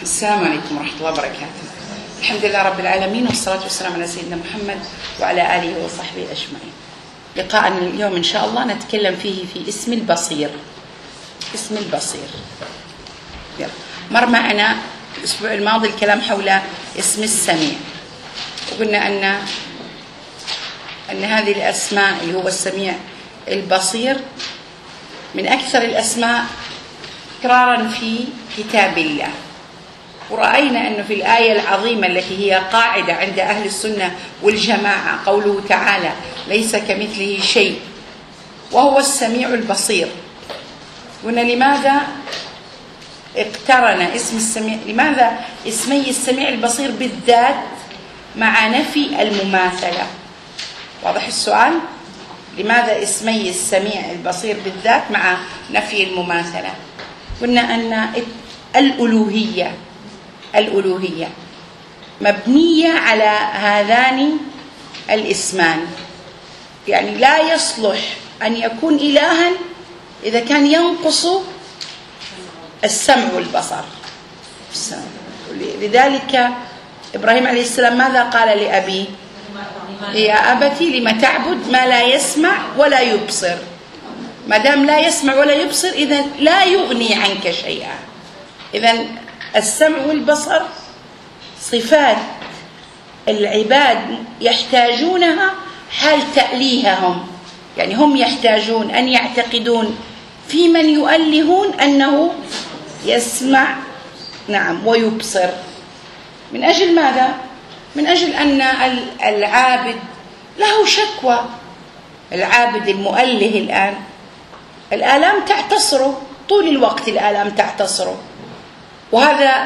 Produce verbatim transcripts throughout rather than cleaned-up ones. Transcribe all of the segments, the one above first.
السلام عليكم ورحمة الله وبركاته. الحمد لله رب العالمين، والصلاة والسلام على سيدنا محمد وعلى آله وصحبه أجمعين. لقاءنا اليوم إن شاء الله نتكلم فيه في اسم البصير. اسم البصير. يلا. مر معنا الأسبوع الماضي الكلام حول اسم السميع، وقلنا أن أن هذه الأسماء اللي هو السميع البصير من أكثر الأسماء تكرارا في كتاب الله. ورأينا أنه في الآية العظيمة التي هي قاعدة عند أهل السنة والجماعة قوله تعالى: ليس كمثله شيء وهو السميع البصير. قلنا لماذا اقترن اسم السميع، لماذا اسمي السميع البصير بالذات مع نفي المماثلة؟ واضح السؤال؟ لماذا اسمي السميع البصير بالذات مع نفي المماثلة؟ قلنا أن الألوهية الألوهية مبنية على هذان الاسمان، يعني لا يصلح أن يكون إلها إذا كان ينقص السمع والبصر. لذلك إبراهيم عليه السلام ماذا قال لأبيه؟ يا أبتي لم تعبد ما لا يسمع ولا يبصر. ما دام لا يسمع ولا يبصر إذن لا يغني عنك شيئا. إذن السمع والبصر صفات العباد يحتاجونها حال تأليههم، يعني هم يحتاجون أن يعتقدون في من يؤلهون أنه يسمع نعم ويبصر. من أجل ماذا؟ من أجل أن العابد له شكوى. العابد المؤله الآن الآلام تعتصره طول الوقت، الآلام تعتصره، وهذا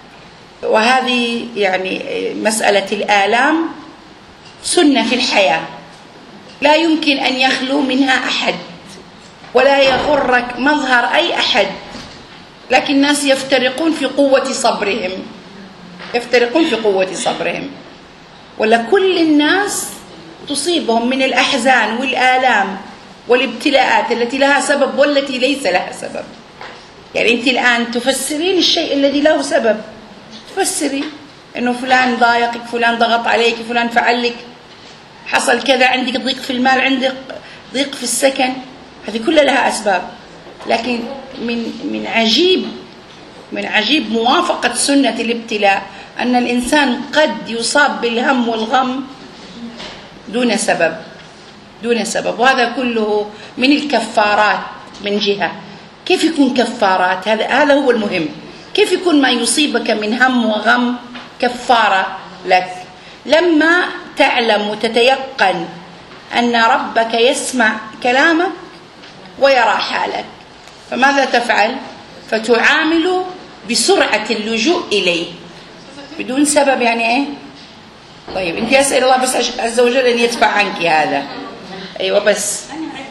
وهذه يعني مسألة الآلام سنة في الحياة لا يمكن أن يخلو منها أحد، ولا يغرك مظهر أي أحد، لكن الناس يفترقون في قوة صبرهم يفترقون في قوة صبرهم ولا كل الناس تصيبهم من الأحزان والآلام والابتلاءات التي لها سبب والتي ليس لها سبب. يعني أنت الآن تفسرين الشيء الذي له سبب، تفسري إنه فلان ضايقك، فلان ضغط عليك، فلان فعل لك، حصل كذا، عندك ضيق في المال، عندك ضيق في السكن، هذه كلها لها أسباب. لكن من من عجيب من عجيب موافقة سنة الابتلاء أن الإنسان قد يصاب بالهم والغم دون سبب دون سبب وهذا كله من الكفارات. من جهة كيف يكون كفارات؟ هذا هذا هو المهم. كيف يكون ما يصيبك من هم وغم كفارة لك لما تعلم وتتيقن أن ربك يسمع كلامك ويرى حالك؟ فماذا تفعل؟ فتعامل بسرعة اللجوء إليه بدون سبب. يعني إيه؟ طيب أنت أسأل الله بس عز وجل أن يدفع عنك هذا. أيوة بس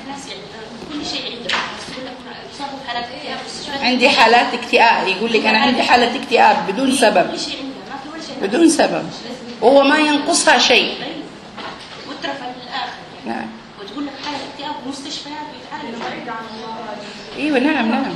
عندي حالات اكتئاب، يقول لك أنا عندي حالة اكتئاب بدون سبب بدون سبب وهو ما ينقصها شيء. وترفع للآخر نعم، وتقول لك حالة اكتئاب ومستشفيات ويتعالج بعيد عن الله. ايوه نعم نعم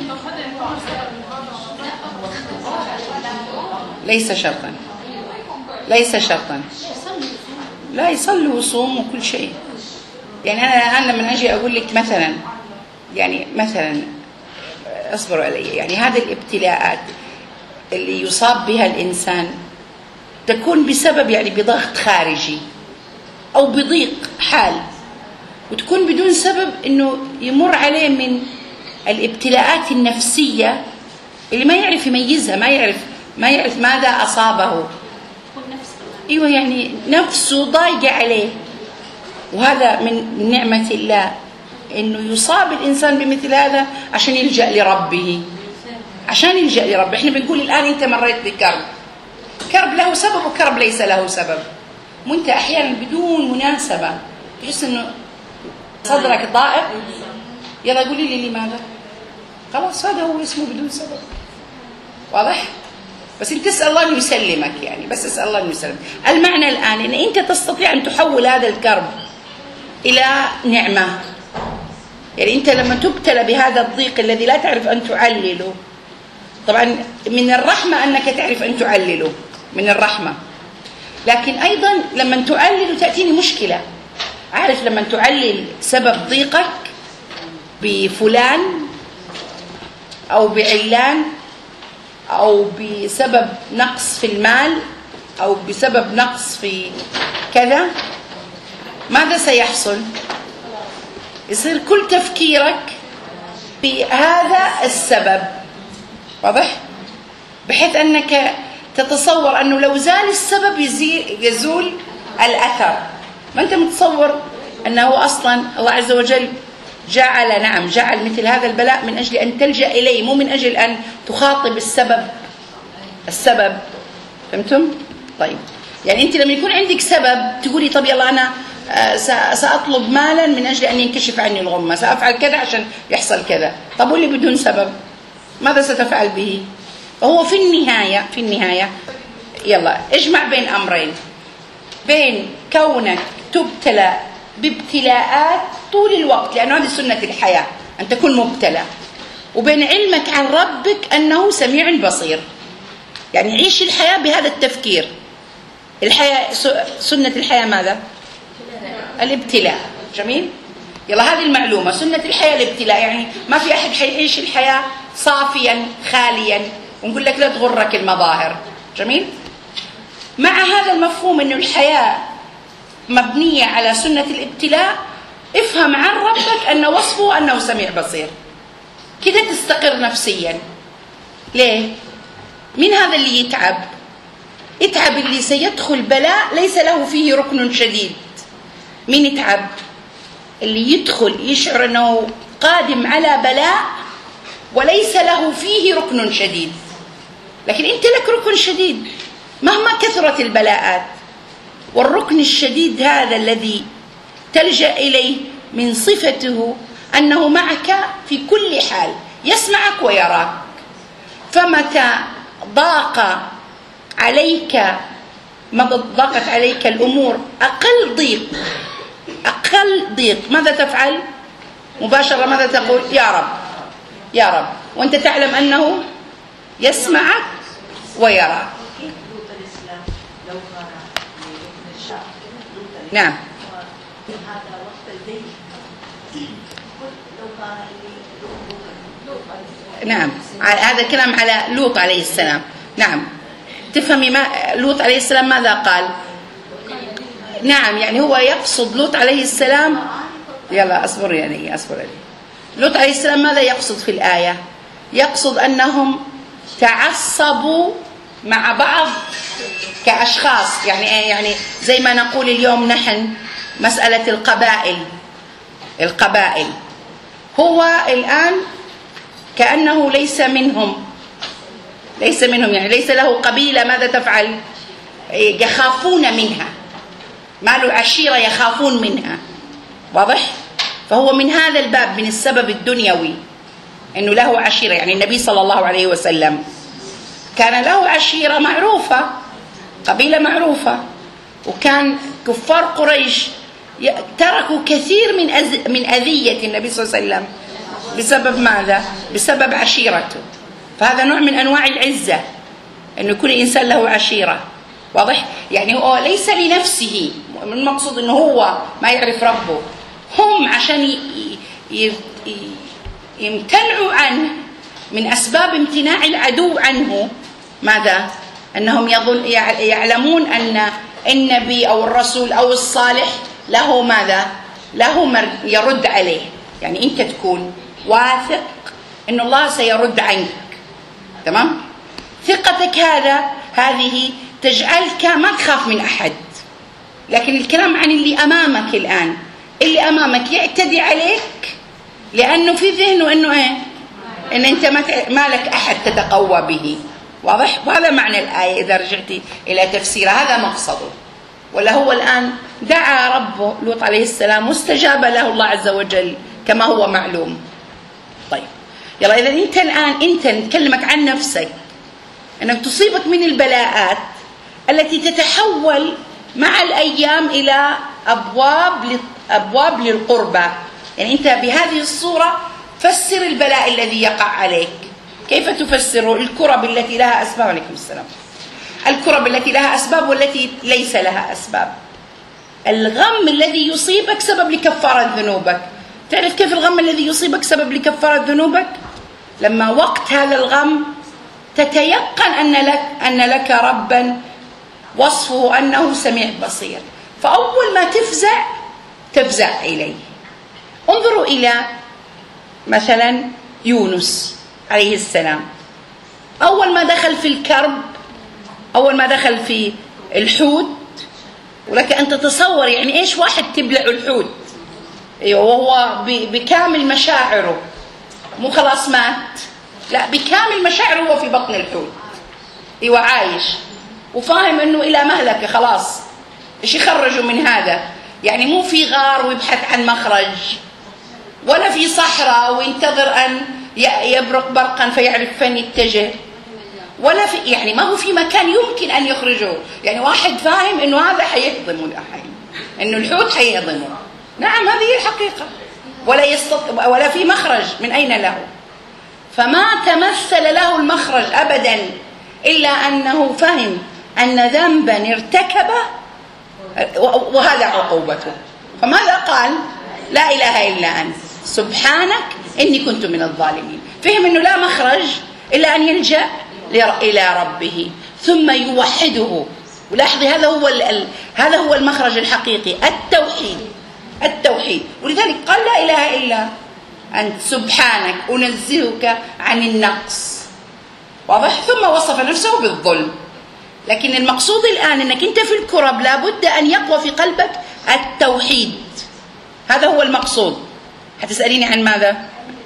ليس شرطا ليس شرطا لا يصلي ويصوم وكل شيء. يعني انا الان لما اجي اقول لك مثلا يعني مثلا اصبروا علي، يعني هذه الابتلاءات اللي يصاب بها الانسان تكون بسبب يعني بضغط خارجي او بضيق حال، وتكون بدون سبب انه يمر عليه من الابتلاءات النفسية اللي ما يعرف يميزها، ما يعرف ما يعرف ماذا أصابه. ايوه يعني نفسه ضايقة عليه. وهذا من نعمة الله انه يصاب الانسان بمثل هذا عشان يلجأ لربه عشان يلجأ لربه. احنا بنقول الآن انت مريت بكرب، كرب له سبب وكرب ليس له سبب، وانت احيانا بدون مناسبة تحس انه صدرك ضائق. يلا قولي لي لماذا؟ خلاص هذا هو اسمه بدون سبب. واضح؟ بس انت تسأل الله انه يسلمك، يعني بس اسأل الله انه يسلمك. المعنى الآن ان انت تستطيع ان تحول هذا الكرب الى نعمة. يعني انت لما تبتلى بهذا الضيق الذي لا تعرف ان تعلله طبعا من الرحمة أنك تعرف أن تعلله، من الرحمة. لكن أيضا لما تعلل تأتيني مشكلة. عارف لما تعلل سبب ضيقك بفلان أو بعلان أو بسبب نقص في المال أو بسبب نقص في كذا، ماذا سيحصل؟ يصير كل تفكيرك بهذا السبب، واضح؟ بحيث أنك تتصور أنه لو زال السبب يزول الأثر. ما أنت متصور أنه أصلا الله عز وجل جعل نعم جعل مثل هذا البلاء من أجل أن تلجأ إليه، مو من أجل أن تخاطب السبب. السبب فهمتم؟ طيب يعني أنت لما يكون عندك سبب تقولي طب يلا أنا سأطلب مالا من أجل أن ينكشف عني الغمة، سأفعل كذا عشان يحصل كذا. طب واللي بدون سبب ماذا ستفعل به؟ فهو في النهاية في النهاية يلا اجمع بين أمرين، بين كونك تبتلى بابتلاءات طول الوقت لأنه هذه سنة الحياة أن تكون مبتلى، وبين علمك عن ربك أنه سميع بصير. يعني عيش الحياة بهذا التفكير. الحياة سنة الحياة ماذا؟ الابتلاء. جميل؟ يلا هذه المعلومة، سنة الحياة الابتلاء. يعني ما في أحد حيعيش الحياة صافيا خاليا ونقول لك لا تغرك المظاهر. جميل؟ مع هذا المفهوم أنه الحياة مبنية على سنة الابتلاء، افهم عن ربك أن وصفه أنه سميع بصير، كده تستقر نفسيا. ليه؟ من هذا اللي يتعب؟ يتعب اللي سيدخل بلاء ليس له فيه ركن شديد. مين يتعب؟ اللي يدخل يشعر أنه قادم على بلاء وليس له فيه ركن شديد. لكن أنت لك ركن شديد مهما كثرت البلاءات، والركن الشديد هذا الذي تلجأ إليه من صفته أنه معك في كل حال، يسمعك ويراك. فمتى ضاق عليك ما ضاقت عليك الأمور أقل ضيق أقل ضيق ماذا تفعل؟ مباشرة ماذا تقول؟ يا رب يا رب، وأنت تعلم أنه يسمعك ويراك. نعم نعم هذا كلام على لوط عليه السلام. نعم تفهمي ما لوط عليه السلام ماذا قال؟ نعم يعني هو يقصد لوط عليه السلام. يلا أصبر يعني أصبر يعني. لوط عليه السلام ماذا يقصد في الآية؟ يقصد أنهم تعصبوا مع بعض كأشخاص. يعني يعني زي ما نقول اليوم نحن مسألة القبائل. القبائل هو الآن كأنه ليس منهم ليس منهم يعني ليس له قبيلة. ماذا تفعل؟ يخافون منها، ما له عشيرة يخافون منها. واضح؟ فهو من هذا الباب، من السبب الدنيوي أنه له عشيرة. يعني النبي صلى الله عليه وسلم كان له عشيرة معروفة، قبيلة معروفة، وكان كفار قريش تركوا كثير من أز... من أذية النبي صلى الله عليه وسلم بسبب ماذا؟ بسبب عشيرته. فهذا نوع من أنواع العزة، أنه يكون الإنسان له عشيرة. واضح؟ يعني هو ليس لنفسه، المقصود أنه هو ما يعرف ربه، هم عشان ي... ي... يمتنعوا عنه من أسباب امتناع العدو عنه. ماذا؟ أنهم يظن يعلمون أن النبي أو الرسول أو الصالح له ماذا؟ له يرد عليه. يعني أنت تكون واثق أن الله سيرد عنك. تمام؟ ثقتك هذا هذه تجعلك ما تخاف من أحد. لكن الكلام عن اللي أمامك الآن، اللي أمامك يعتدي عليك لأنه في ذهنه أنه إيه؟ أن أنت ما لك أحد تتقوى به. واضح؟ وهذا معنى الآية إذا رجعتي إلى تفسيرها، هذا مقصده. ولا هو الآن دعا ربه لوط عليه السلام واستجاب له الله عز وجل كما هو معلوم. طيب يلا إذا أنت الآن أنت نتكلمك عن نفسك، أنك تصيبك من البلاءات التي تتحول مع الأيام إلى أبواب أبواب للقربة. يعني أنت بهذه الصورة فسر البلاء الذي يقع عليك. كيف تفسر الكرب التي لها أسباب؟ عليكم السلام. الكرب التي لها أسباب والتي ليس لها أسباب. الغم الذي يصيبك سبب لكفارة ذنوبك. تعرف كيف الغم الذي يصيبك سبب لكفارة ذنوبك؟ لما وقت هذا الغم تتيقن أن لك, أن لك ربا وصفه أنه سميع بصير، فأول ما تفزع تفزع إليه. انظروا إلى مثلا يونس عليه السلام، أول ما دخل في الكرب، أول ما دخل في الحوت، ولك أن تتصور يعني إيش واحد تبلع الحوت وهو بكامل مشاعره، مو خلاص مات، لا بكامل مشاعره هو في بطن الحوت، ايوه عايش وفاهم انه الى مهلكه خلاص. ايش يخرجوا من هذا؟ يعني مو في غار ويبحث عن مخرج، ولا في صحراء وينتظر ان يبرق برقا فيعرف فين يتجه، ولا في يعني ما هو في مكان يمكن ان يخرجه. يعني واحد فاهم انه هذا حيهضمه الحين، انه الحوت حيهضمه، نعم هذه هي الحقيقه، ولا يستطيع ولا في مخرج من اين له. فما تمثل له المخرج ابدا الا انه فهم ان ذنبا ارتكبه وهذا عقوبته. فماذا قال؟ لا اله الا انت سبحانك اني كنت من الظالمين. فهم انه لا مخرج الا ان يلجأ الى ربه ثم يوحده. ولاحظي هذا هو هذا هو المخرج الحقيقي، التوحيد. التوحيد. ولذلك قال لا اله الا انت سبحانك انزهك عن النقص، واضح؟ ثم وصف نفسه بالظلم. لكن المقصود الان انك انت في الكرب لابد ان يقوى في قلبك التوحيد، هذا هو المقصود. هتسأليني عن ماذا؟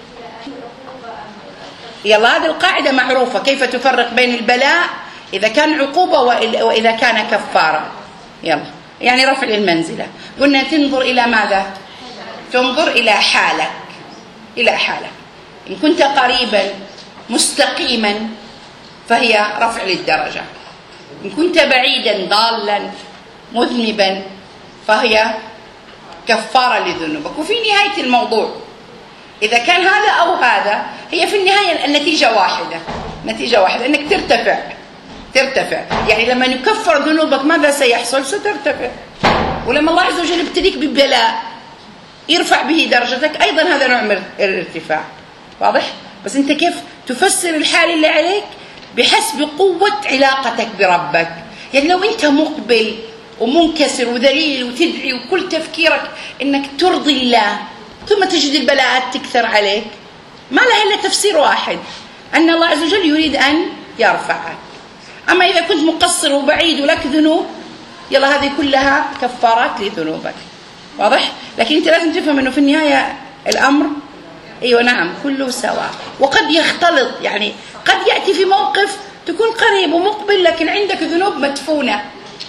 يلا هذه القاعدة معروفة، كيف تفرق بين البلاء إذا كان عقوبة وإذا كان كفارة. يلا يعني رفع المنزلة، قلنا تنظر إلى ماذا؟ تنظر إلى حالك، إلى حالك. إن كنت قريبا مستقيما فهي رفع للدرجة، إن كنت بعيدا ضالا مذنبا فهي كفارة لذنوبك. وفي نهاية الموضوع إذا كان هذا أو هذا، هي في النهاية النتيجة واحدة، نتيجة واحدة أنك ترتفع ترتفع. يعني لما يكفر ذنوبك ماذا سيحصل؟ سترتفع. ولما الله عز وجل يبتليك ببلاء يرفع به درجتك، أيضا هذا نوع من الارتفاع، واضح؟ بس أنت كيف تفسر الحال اللي عليك بحسب قوة علاقتك بربك. يعني لو أنت مقبل ومنكسر وذليل وتدعي وكل تفكيرك أنك ترضي الله، ثم تجد البلاءات تكثر عليك، ما لها إلا تفسير واحد، أن الله عز وجل يريد أن يرفعك. أما إذا كنت مقصر وبعيد ولك ذنوب، يلا هذه كلها كفارات لذنوبك، واضح؟ لكن أنت لازم تفهم أنه في النهاية الأمر أيوة نعم كله سواء. وقد يختلط، يعني قد يأتي في موقف تكون قريب ومقبل لكن عندك ذنوب مدفونة،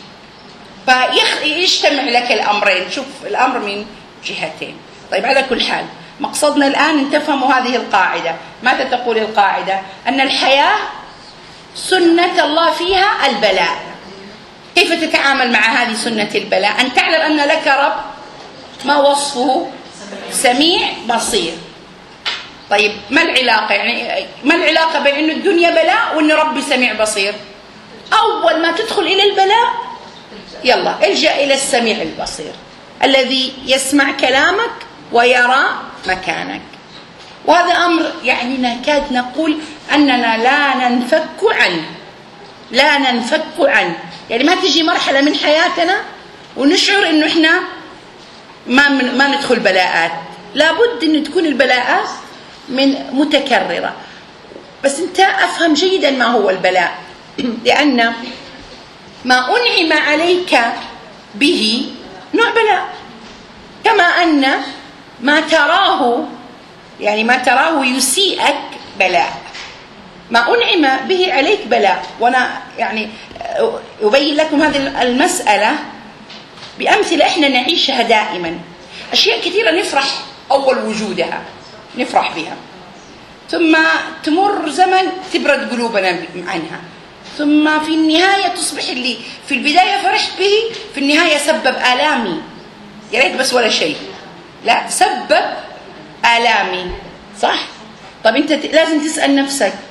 فيجتمع لك الأمرين. شوف الأمر من جهتين. طيب على كل حال مقصدنا الآن أن تفهموا هذه القاعدة. ماذا تقول القاعدة؟ أن الحياة سنة الله فيها البلاء. كيف تتعامل مع هذه سنة البلاء؟ أن تعلم أن لك رب ما وصفه سميع بصير. طيب ما العلاقة؟ يعني ما العلاقة بين أن الدنيا بلاء وأن ربي سميع بصير؟ أول ما تدخل إلى البلاء يلا الجأ إلى السميع البصير الذي يسمع كلامك ويرى مكانك. وهذا أمر يعني نكاد نقول أننا لا ننفك عنه، لا ننفك عنه. يعني ما تجي مرحلة من حياتنا ونشعر إنه إحنا ما من ما ندخل بلاءات، لابد إن تكون البلاءات من متكررة. بس أنت أفهم جيدا ما هو البلاء، لأن ما أنعم عليك به نوع بلاء، كما أن ما تراه يعني ما تراه يسيئك بلاء. ما أنعم به عليك بلاء. وأنا يعني أبين لكم هذه المسألة بأمثلة إحنا نعيشها دائما. أشياء كثيرة نفرح أول وجودها، نفرح بها، ثم تمر زمن تبرد قلوبنا عنها، ثم في النهاية تصبح اللي في البداية فرحت به في النهاية سبب آلامي. يا ريت بس ولا شيء، لا سبب آلامي، صح؟ طب أنت لازم تسأل نفسك،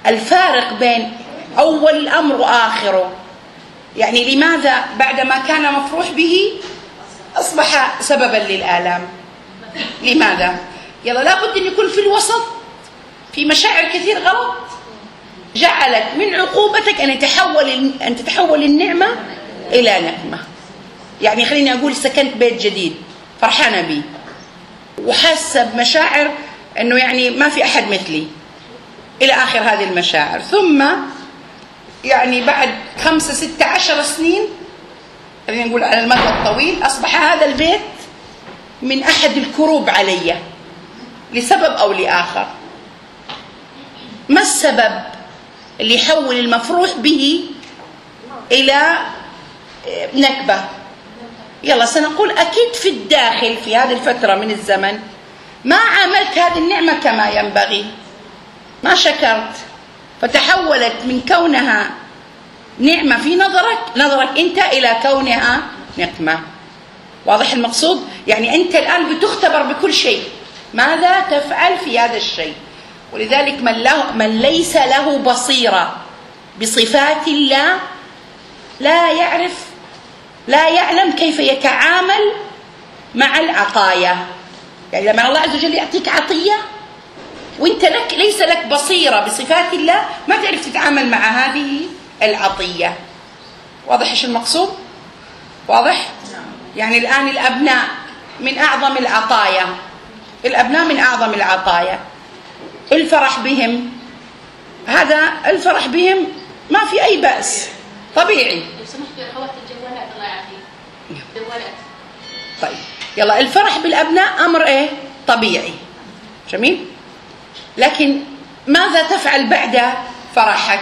الفارق بين أول الأمر وآخره. يعني لماذا بعدما كان مفروح به أصبح سببا للآلام؟ لماذا؟ يلا لابد أن يكون في الوسط في مشاعر كثير غلط جعلت من عقوبتك أن يتحول أن تتحول النعمة إلى نقمة. يعني خليني أقول سكنت بيت جديد فرحانة بي وحاسة بمشاعر أنه يعني ما في أحد مثلي إلى آخر هذه المشاعر، ثم يعني بعد خمسة ستة عشر سنين خلينا نقول على المدى الطويل أصبح هذا البيت من أحد الكروب علي لسبب أو لآخر. ما السبب اللي يحول المفروح به إلى نكبة؟ يلا سنقول أكيد في الداخل في هذه الفترة من الزمن ما عاملت هذه النعمة كما ينبغي، ما شكرت، فتحولت من كونها نعمة في نظرك نظرك أنت إلى كونها نقمة. واضح المقصود؟ يعني أنت الآن بتختبر بكل شيء، ماذا تفعل في هذا الشيء؟ ولذلك من, له من ليس له بصيرة بصفات الله لا يعرف لا يعلم كيف يتعامل مع العطايا. يعني لما الله عز وجل يعطيك عطية وانت لك ليس لك بصيرة بصفات الله ما تعرف تتعامل مع هذه العطية. واضح ايش المقصود؟ واضح؟ يعني الآن الأبناء من أعظم العطايا، الأبناء من أعظم العطايا، الفرح بهم، هذا الفرح بهم ما في أي بأس طبيعي. لو سمحت بأخوات الجوالات الله يعافيك جوالات. طيب يلا الفرح بالأبناء أمر إيه؟ طبيعي جميل. لكن ماذا تفعل بعد فرحك؟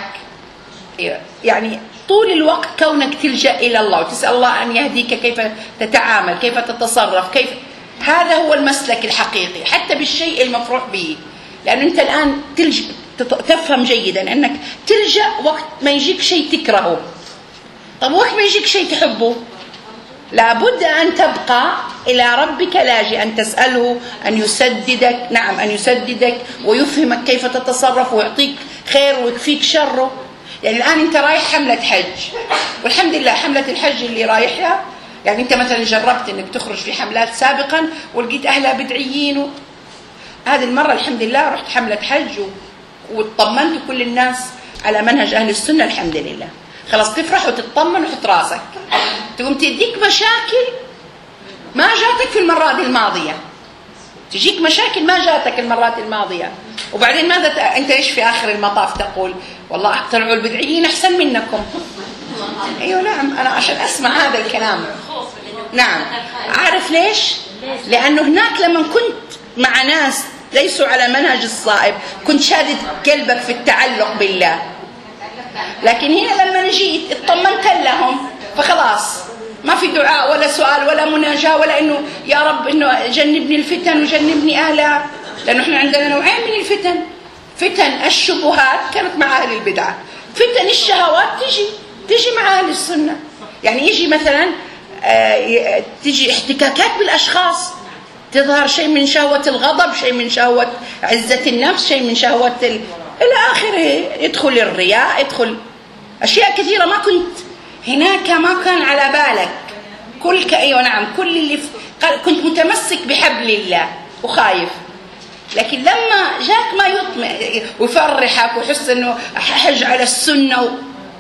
يعني طول الوقت كونك تلجأ إلى الله وتسأل الله أن يهديك كيف تتعامل، كيف تتصرف، كيف، هذا هو المسلك الحقيقي حتى بالشيء المفروح به. لأن أنت الآن تلج... تفهم جيدا أنك تلجأ وقت ما يجيك شيء تكرهه. طب وقت ما يجيك شيء تحبه لابد أن تبقى إلى ربك لاجئا تسأله أن يسددك، نعم أن يسددك ويفهمك كيف تتصرف ويعطيك خير ويكفيك شره. يعني الآن أنت رايح حملة حج والحمد لله حملة الحج اللي رايحها، يعني أنت مثلا جربت أنك تخرج في حملات سابقا ولقيت أهلها بدعيين و... هذه المرة الحمد لله رحت حملة حج و... واطمنت كل الناس على منهج أهل السنة الحمد لله. خلاص تفرح وتطمن وحط راسك، تقوم تديك مشاكل ما جاتك في المرات الماضية، تجيك مشاكل ما جاتك المرات الماضية، وبعدين ماذا ت... أنت إيش في آخر المطاف تقول؟ والله طلعوا البدعيين أحسن منكم. أيوة نعم، أنا عشان أسمع هذا الكلام. نعم، عارف ليش؟ لأنه هناك لما كنت مع ناس ليسوا على منهج الصائب كنت شادد قلبك في التعلق بالله، لكن هنا لما جيت اطمنت لهم فخلاص ما في دعاء ولا سؤال ولا مناجاة ولا إنه يا رب إنه جنبني الفتن وجنبني أهلها. لأنه إحنا عندنا نوعين من الفتن، فتن الشبهات كانت مع أهل البدعة، فتن الشهوات تجي تجي مع أهل السنة. يعني يجي مثلا آه تجي احتكاكات بالأشخاص، تظهر شيء من شهوة الغضب، شيء من شهوة عزة النفس، شيء من شهوة ال... إلى آخره، يدخل الرياء، يدخل أشياء كثيرة ما كنت هناك ما كان على بالك. كل ك... أيوة نعم، كل اللي في... كنت متمسك بحبل الله وخايف، لكن لما جاك ما يطمئ ويفرحك ويحس إنه حج على السنة و...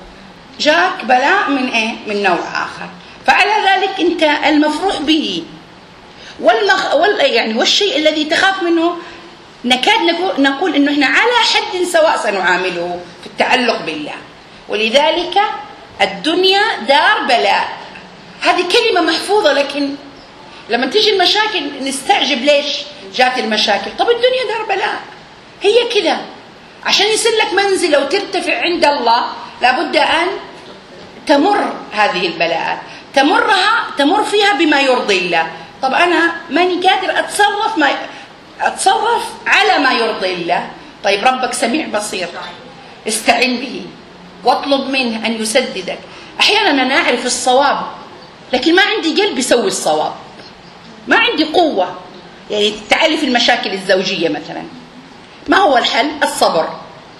جاك بلاء من إيه؟ من نوع آخر. فعلى ذلك أنت المفروح به والمخ... وال... يعني والشيء الذي تخاف منه نكاد نقول, نقول إنه إحنا على حد سواء سنعامله في التعلق بالله. ولذلك الدنيا دار بلاء، هذه كلمة محفوظة، لكن لما تيجي المشاكل نستعجب ليش جات المشاكل. طب الدنيا دار بلاء، هي كده. عشان يصير لك منزلة وترتفع عند الله لابد أن تمر هذه البلاءات، تمرها تمر فيها بما يرضي الله. طب أنا ماني قادر أتصرف ما أتصرف على ما يرضي الله. طيب ربك سميع بصير، استعن به واطلب منه أن يسددك. أحيانا أنا أعرف الصواب لكن ما عندي قلب يسوي الصواب، ما عندي قوة. يعني تعالي في المشاكل الزوجية مثلا، ما هو الحل؟ الصبر.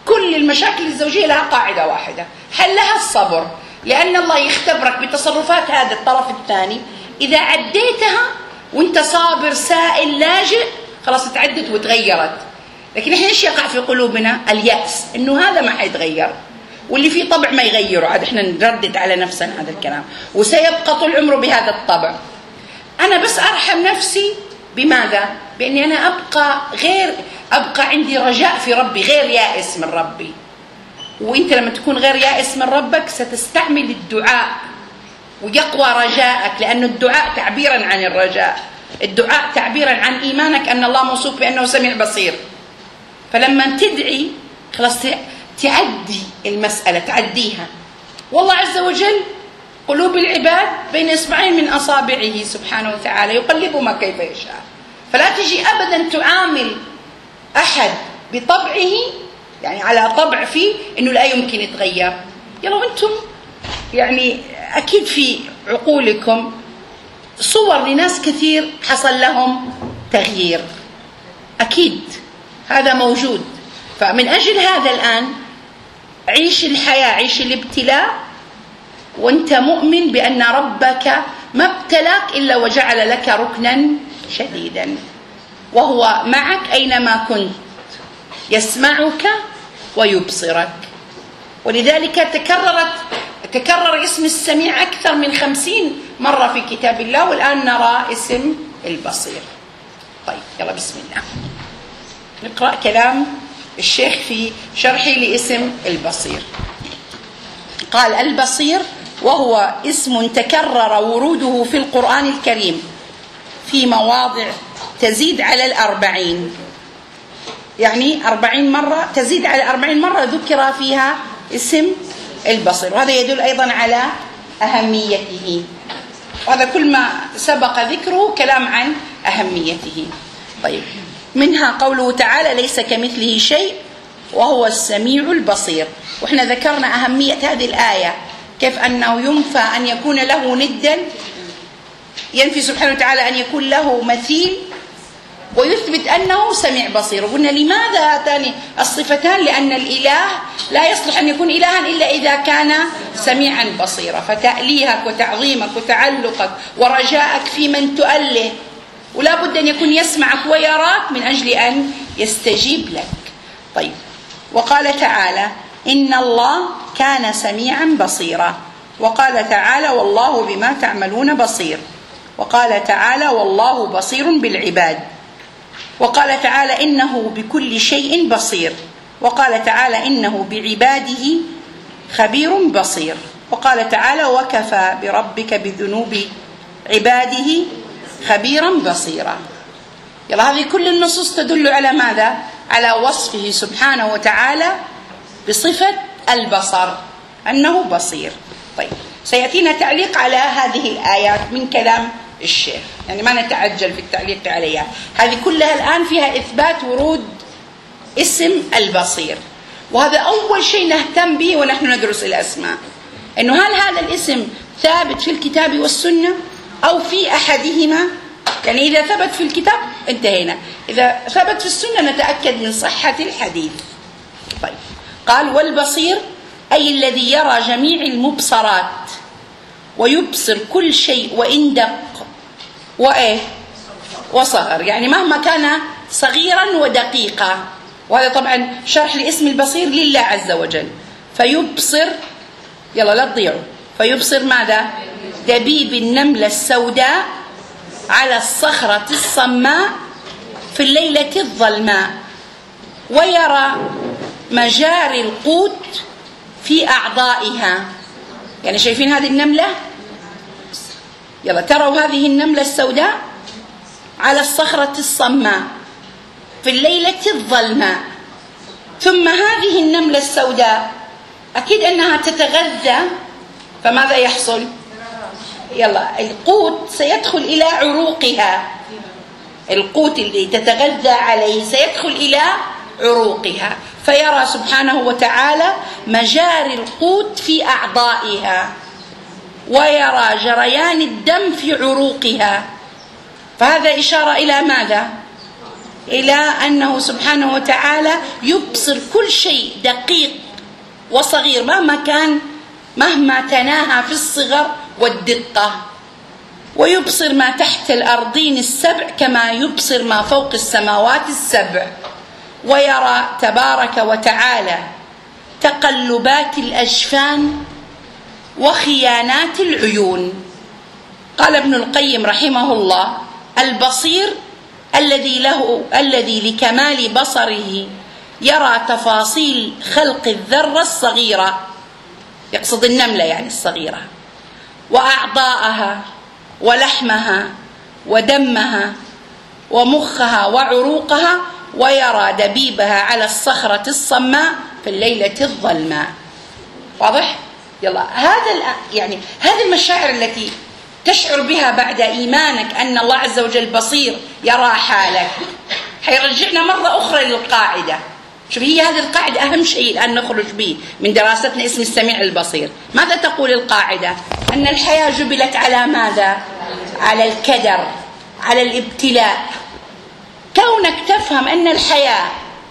كل المشاكل الزوجية لها قاعدة واحدة، حلها الصبر، لأن الله يختبرك بتصرفات هذا الطرف الثاني. إذا عديتها وانت صابر سائل لاجئ خلاص تعدت وتغيرت. لكن احنا ايش يقع في قلوبنا؟ اليأس، انه هذا ما حيتغير، واللي فيه طبع ما يغيره. عاد احنا نردد على نفسنا هذا الكلام، وسيبقى طول عمره بهذا الطبع. انا بس ارحم نفسي بماذا؟ باني انا ابقى غير ابقى عندي رجاء في ربي، غير يائس من ربي. وانت لما تكون غير يائس من ربك ستستعمل الدعاء ويقوى رجائك، لأن الدعاء تعبيرا عن الرجاء، الدعاء تعبيرا عن إيمانك أن الله موصوف بأنه سميع بصير. فلما تدعي خلاص تعدي المسألة، تعديها. والله عز وجل قلوب العباد بين إصبعين من أصابعه سبحانه وتعالى، يقلبهما كيف يشاء. فلا تجي أبدا تعامل أحد بطبعه، يعني على طبع فيه أنه لا يمكن يتغير. يلا وانتم يعني أكيد في عقولكم صور لناس كثير حصل لهم تغيير، أكيد هذا موجود. فمن أجل هذا الآن عيش الحياة، عيش الابتلاء وانت مؤمن بأن ربك ما ابتلاك إلا وجعل لك ركنا شديدا، وهو معك أينما كنت، يسمعك ويبصرك. ولذلك تكررت تكرر اسم السميع أكثر من خمسين مرة في كتاب الله، والآن نرى اسم البصير. طيب يلا بسم الله نقرأ كلام الشيخ في شرحه لاسم البصير. قال: البصير وهو اسم تكرر وروده في القرآن الكريم في مواضع تزيد على الأربعين، يعني أربعين مرة، تزيد على أربعين مرة ذكر فيها اسم البصير، وهذا يدل أيضا على أهميته، وهذا كل ما سبق ذكره كلام عن أهميته. طيب، منها قوله تعالى: ليس كمثله شيء وهو السميع البصير. وإحنا ذكرنا أهمية هذه الآية، كيف أنه ينفى أن يكون له ندا، ينفي سبحانه وتعالى أن يكون له مثيل، ويثبت أنه سميع بصير. وقلنا لماذا هاتان الصفتان؟ لأن الإله لا يصلح أن يكون إلها إلا إذا كان سميعا بصيرا. فتأليهك وتعظيمك وتعلقك ورجائك في من تؤله، ولا بد أن يكون يسمعك ويراك من أجل أن يستجيب لك. طيب، وقال تعالى: إن الله كان سميعا بصيرا. وقال تعالى: والله بما تعملون بصير. وقال تعالى: والله بصير بالعباد. وقال تعالى: إنه بكل شيء بصير. وقال تعالى: إنه بعباده خبير بصير. وقال تعالى: وكفى بربك بذنوب عباده خبيرا بصيرا. يلا، هذه كل النصوص تدل على ماذا؟ على وصفه سبحانه وتعالى بصفة البصر، أنه بصير. طيب، سيأتينا تعليق على هذه الآيات من كلام الشيخ، يعني ما نتعجل في التعليق عليها، هذه كلها الآن فيها إثبات ورود اسم البصير، وهذا أول شيء نهتم به ونحن ندرس الأسماء، إنه هل هذا الاسم ثابت في الكتاب والسنة أو في أحدهما؟ يعني إذا ثبت في الكتاب انتهينا، إذا ثبت في السنة نتأكد من صحة الحديث. طيب، قال: والبصير أي الذي يرى جميع المبصرات ويبصر كل شيء وإن دق وإيه وصغر، يعني مهما كان صغيرا ودقيقا. وهذا طبعا شرح لاسم البصير لله عز وجل. فيبصر، يلا لا تضيعوا، فيبصر ماذا؟ دبيب النملة السوداء على الصخرة الصماء في الليلة الظلماء، ويرى مجاري القوت في أعضائها. يعني شايفين هذه النملة؟ يلا تروا هذه النملة السوداء على الصخرة الصماء في الليلة الظلماء. ثم هذه النملة السوداء أكيد أنها تتغذى، فماذا يحصل؟ يلا القوت سيدخل إلى عروقها، القوت اللي تتغذى عليه سيدخل إلى عروقها، فيرى سبحانه وتعالى مجاري القوت في أعضائها، ويرى جريان الدم في عروقها. فهذا إشارة إلى ماذا؟ إلى أنه سبحانه وتعالى يبصر كل شيء دقيق وصغير مهما كان، مهما تناهى في الصغر والدقة، ويبصر ما تحت الأرضين السبع كما يبصر ما فوق السماوات السبع، ويرى تبارك وتعالى تقلبات الأجفان وخيانات العيون. قال ابن القيم رحمه الله: البصير الذي له الذي لكمال بصره يرى تفاصيل خلق الذرة الصغيرة، يقصد النملة يعني الصغيرة، وأعضاءها ولحمها ودمها ومخها وعروقها، ويرى دبيبها على الصخرة الصماء في الليلة الظلماء. واضح؟ يلا، هذا يعني هذه المشاعر التي تشعر بها بعد إيمانك أن الله عز وجل بصير يرى حالك، حيرجعنا مرة أخرى للقاعدة. شوف، هي هذه القاعدة أهم شيء الآن نخرج به من دراستنا اسم السميع البصير. ماذا تقول القاعدة؟ أن الحياة جبلت على ماذا؟ على الكدر، على الابتلاء. كونك تفهم أن الحياة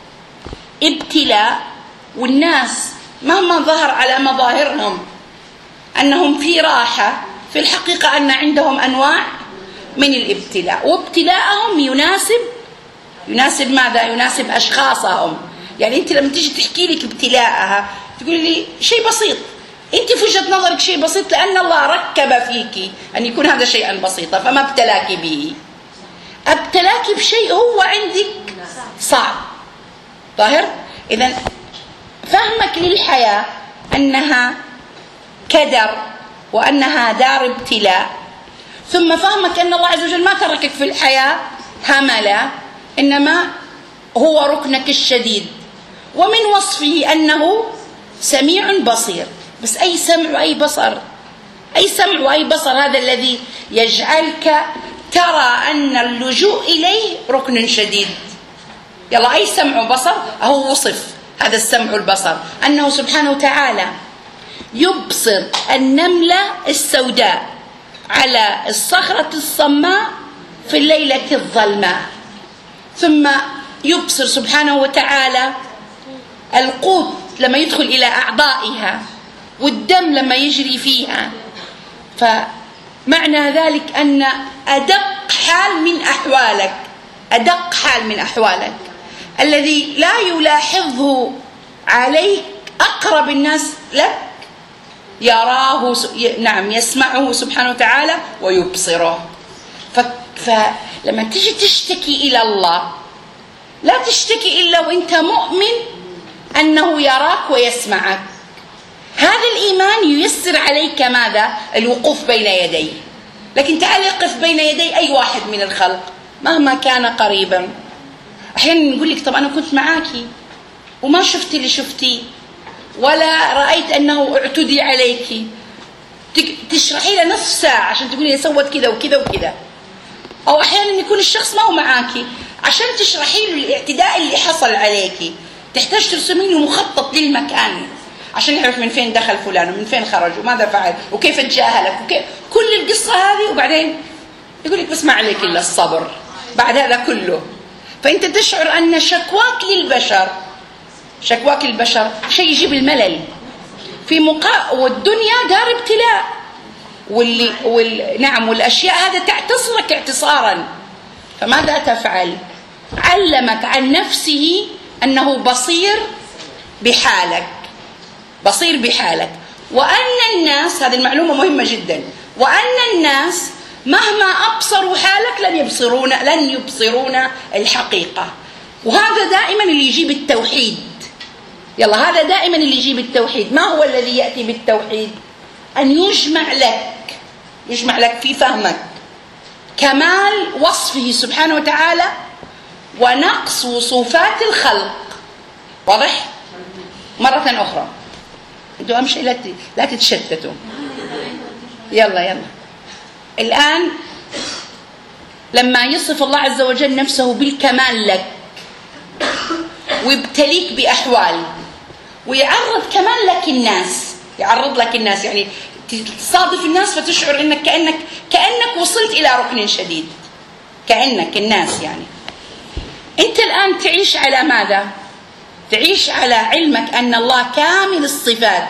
ابتلاء، والناس مهما ظهر على مظاهرهم أنهم في راحة، في الحقيقة أن عندهم أنواع من الابتلاء، وابتلاءهم يناسب يناسب ماذا؟ يناسب أشخاصهم. يعني أنت لما تيجي تحكي لك ابتلاءها تقول لي شيء بسيط، أنت في وجهة نظرك شيء بسيط لأن الله ركب فيك أن يكون هذا شيئا بسيطا، فما ابتلاك به. ابتلاك بشيء هو عندك صعب. ظاهر؟ إذن فهمك للحياة أنها كدر وأنها دار ابتلاء، ثم فهمك أن الله عز وجل ما تركك في الحياة هملا، إنما هو ركنك الشديد، ومن وصفه أنه سميع بصير. بس أي سمع وأي بصر، أي سمع وأي بصر هذا الذي يجعلك ترى أن اللجوء إليه ركن شديد. يلا، أي سمع وبصر هو وصف هذا السمع والبصر، أنه سبحانه وتعالى يبصر النملة السوداء على الصخرة الصماء في الليلة الظلماء، ثم يبصر سبحانه وتعالى القوت لما يدخل إلى أعضائها، والدم لما يجري فيها. فمعنى ذلك أن أدق حال من أحوالك، أدق حال من أحوالك الذي لا يلاحظه عليك أقرب الناس لك يراه، نعم يسمعه سبحانه وتعالى ويبصره. فلما تجي تشتكي إلى الله لا تشتكي إلا وإنت مؤمن أنه يراك ويسمعك. هذا الإيمان ييسر عليك ماذا؟ الوقوف بين يديه. لكن تعال اقف بين يدي أي واحد من الخلق مهما كان قريبا. أحيانا نقول لك طب أنا كنت معاكي وما شفتي اللي شفتي، ولا رأيت أنه اعتدي عليك، تشرحي له نصف ساعة عشان تقولي سوت كذا وكذا وكذا. أو أحيانا يكون الشخص ما هو معاكي، عشان تشرحي له الاعتداء اللي حصل عليك تحتاج ترسمي له مخطط للمكان عشان يعرف من فين دخل فلان ومن فين خرج وماذا فعل وكيف تجاهلك وكيف كل القصة هذه، وبعدين يقول لك بس ما عليك إلا الصبر بعد هذا كله. فأنت تشعر أن شكواك للبشر شكواك البشر شيء يجيب الملل في مقا... والدنيا دار ابتلاء، واللي وال... نعم والأشياء هذا تعتصرك اعتصارا. فماذا تفعل؟ علمك عن نفسه أنه بصير بحالك، بصير بحالك، وأن الناس، هذه المعلومة مهمة جدا، وأن الناس مهما أبصروا حالك لن يبصرون لن يبصرون الحقيقة. وهذا دائما اللي يجيب التوحيد. يلا، هذا دائما اللي يجيب التوحيد. ما هو الذي يأتي بالتوحيد؟ أن يجمع لك يجمع لك في فهمك كمال وصفه سبحانه وتعالى ونقص وصفات الخلق. واضح؟ مرة أخرى، انتوا أهم شيء لا تتشتتوا. يلا يلا الآن لما يصف الله عز وجل نفسه بالكمال لك ويبتليك بأحوال ويعرض كمان لك الناس، يعرض لك الناس، يعني تصادف الناس فتشعر انك كأنك كأنك وصلت إلى ركن شديد، كأنك الناس يعني أنت الآن تعيش على ماذا؟ تعيش على علمك أن الله كامل الصفات.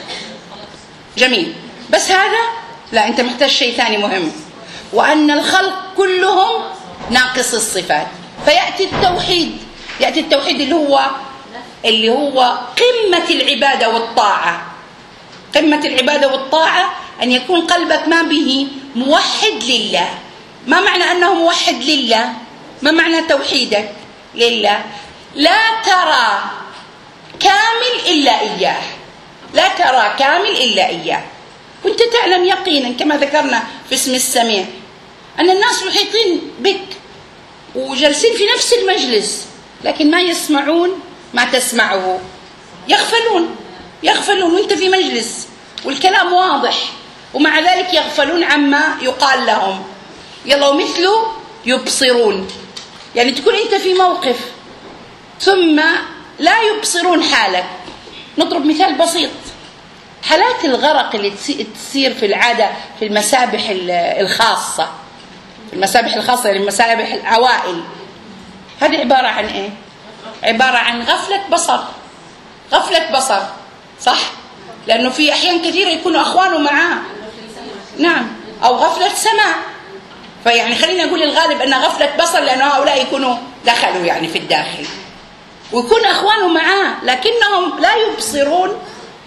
جميل. بس هذا لا، أنت محتاج شيء ثاني مهم، وأن الخلق كلهم ناقص الصفات. فيأتي التوحيد، يأتي التوحيد اللي هو اللي هو قمة العبادة والطاعة. قمة العبادة والطاعة أن يكون قلبك ما به موحد لله. ما معنى أنه موحد لله؟ ما معنى توحيدك لله؟ لا ترى كامل إلا إياه، لا ترى كامل إلا إياه. وأنت تعلم يقينا كما ذكرنا في اسم السميع أن الناس محيطين بك وجالسين في نفس المجلس، لكن ما يسمعون ما تسمعه، يغفلون يغفلون وانت في مجلس والكلام واضح، ومع ذلك يغفلون عما يقال لهم. يلا ومثله يبصرون، يعني تكون انت في موقف ثم لا يبصرون حالك. نضرب مثال بسيط، حالات الغرق اللي تصير في العادة في المسابح الخاصة، في المسابح الخاصة يعني مسابح العوائل، هذه عبارة عن ايه؟ عبارة عن غفلة بصر. غفلة بصر، صح؟ لأنه في أحيان كثيرة يكونوا أخوانه معاه، نعم، أو غفلة سماع. فيعني خلينا نقول الغالب أن غفلة بصر، لأن هؤلاء يكونوا دخلوا يعني في الداخل، ويكون أخوانه معاه لكنهم لا يبصرون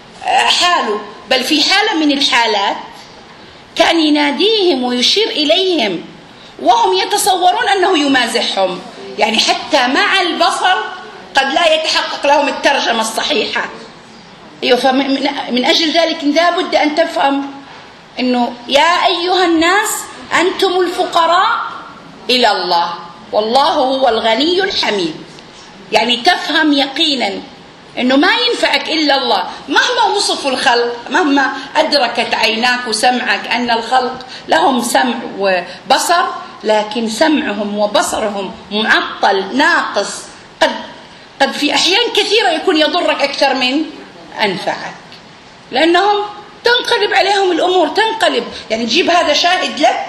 حاله. بل في حالة من الحالات كان يناديهم ويشير إليهم وهم يتصورون أنه يمازحهم، يعني حتى مع البصر قد لا يتحقق لهم الترجمة الصحيحة. أيوة، فمن أجل ذلك لابد أن تفهم أنه يا أيها الناس أنتم الفقراء إلى الله والله هو الغني الحميد. يعني تفهم يقينا أنه ما ينفعك إلا الله، مهما وصفوا الخلق، مهما أدركت عيناك وسمعك أن الخلق لهم سمع وبصر، لكن سمعهم وبصرهم معطل ناقص، قد قد في أحيان كثيرة يكون يضرك أكثر من أنفعك، لأنهم تنقلب عليهم الأمور، تنقلب. يعني تجيب هذا شاهد لك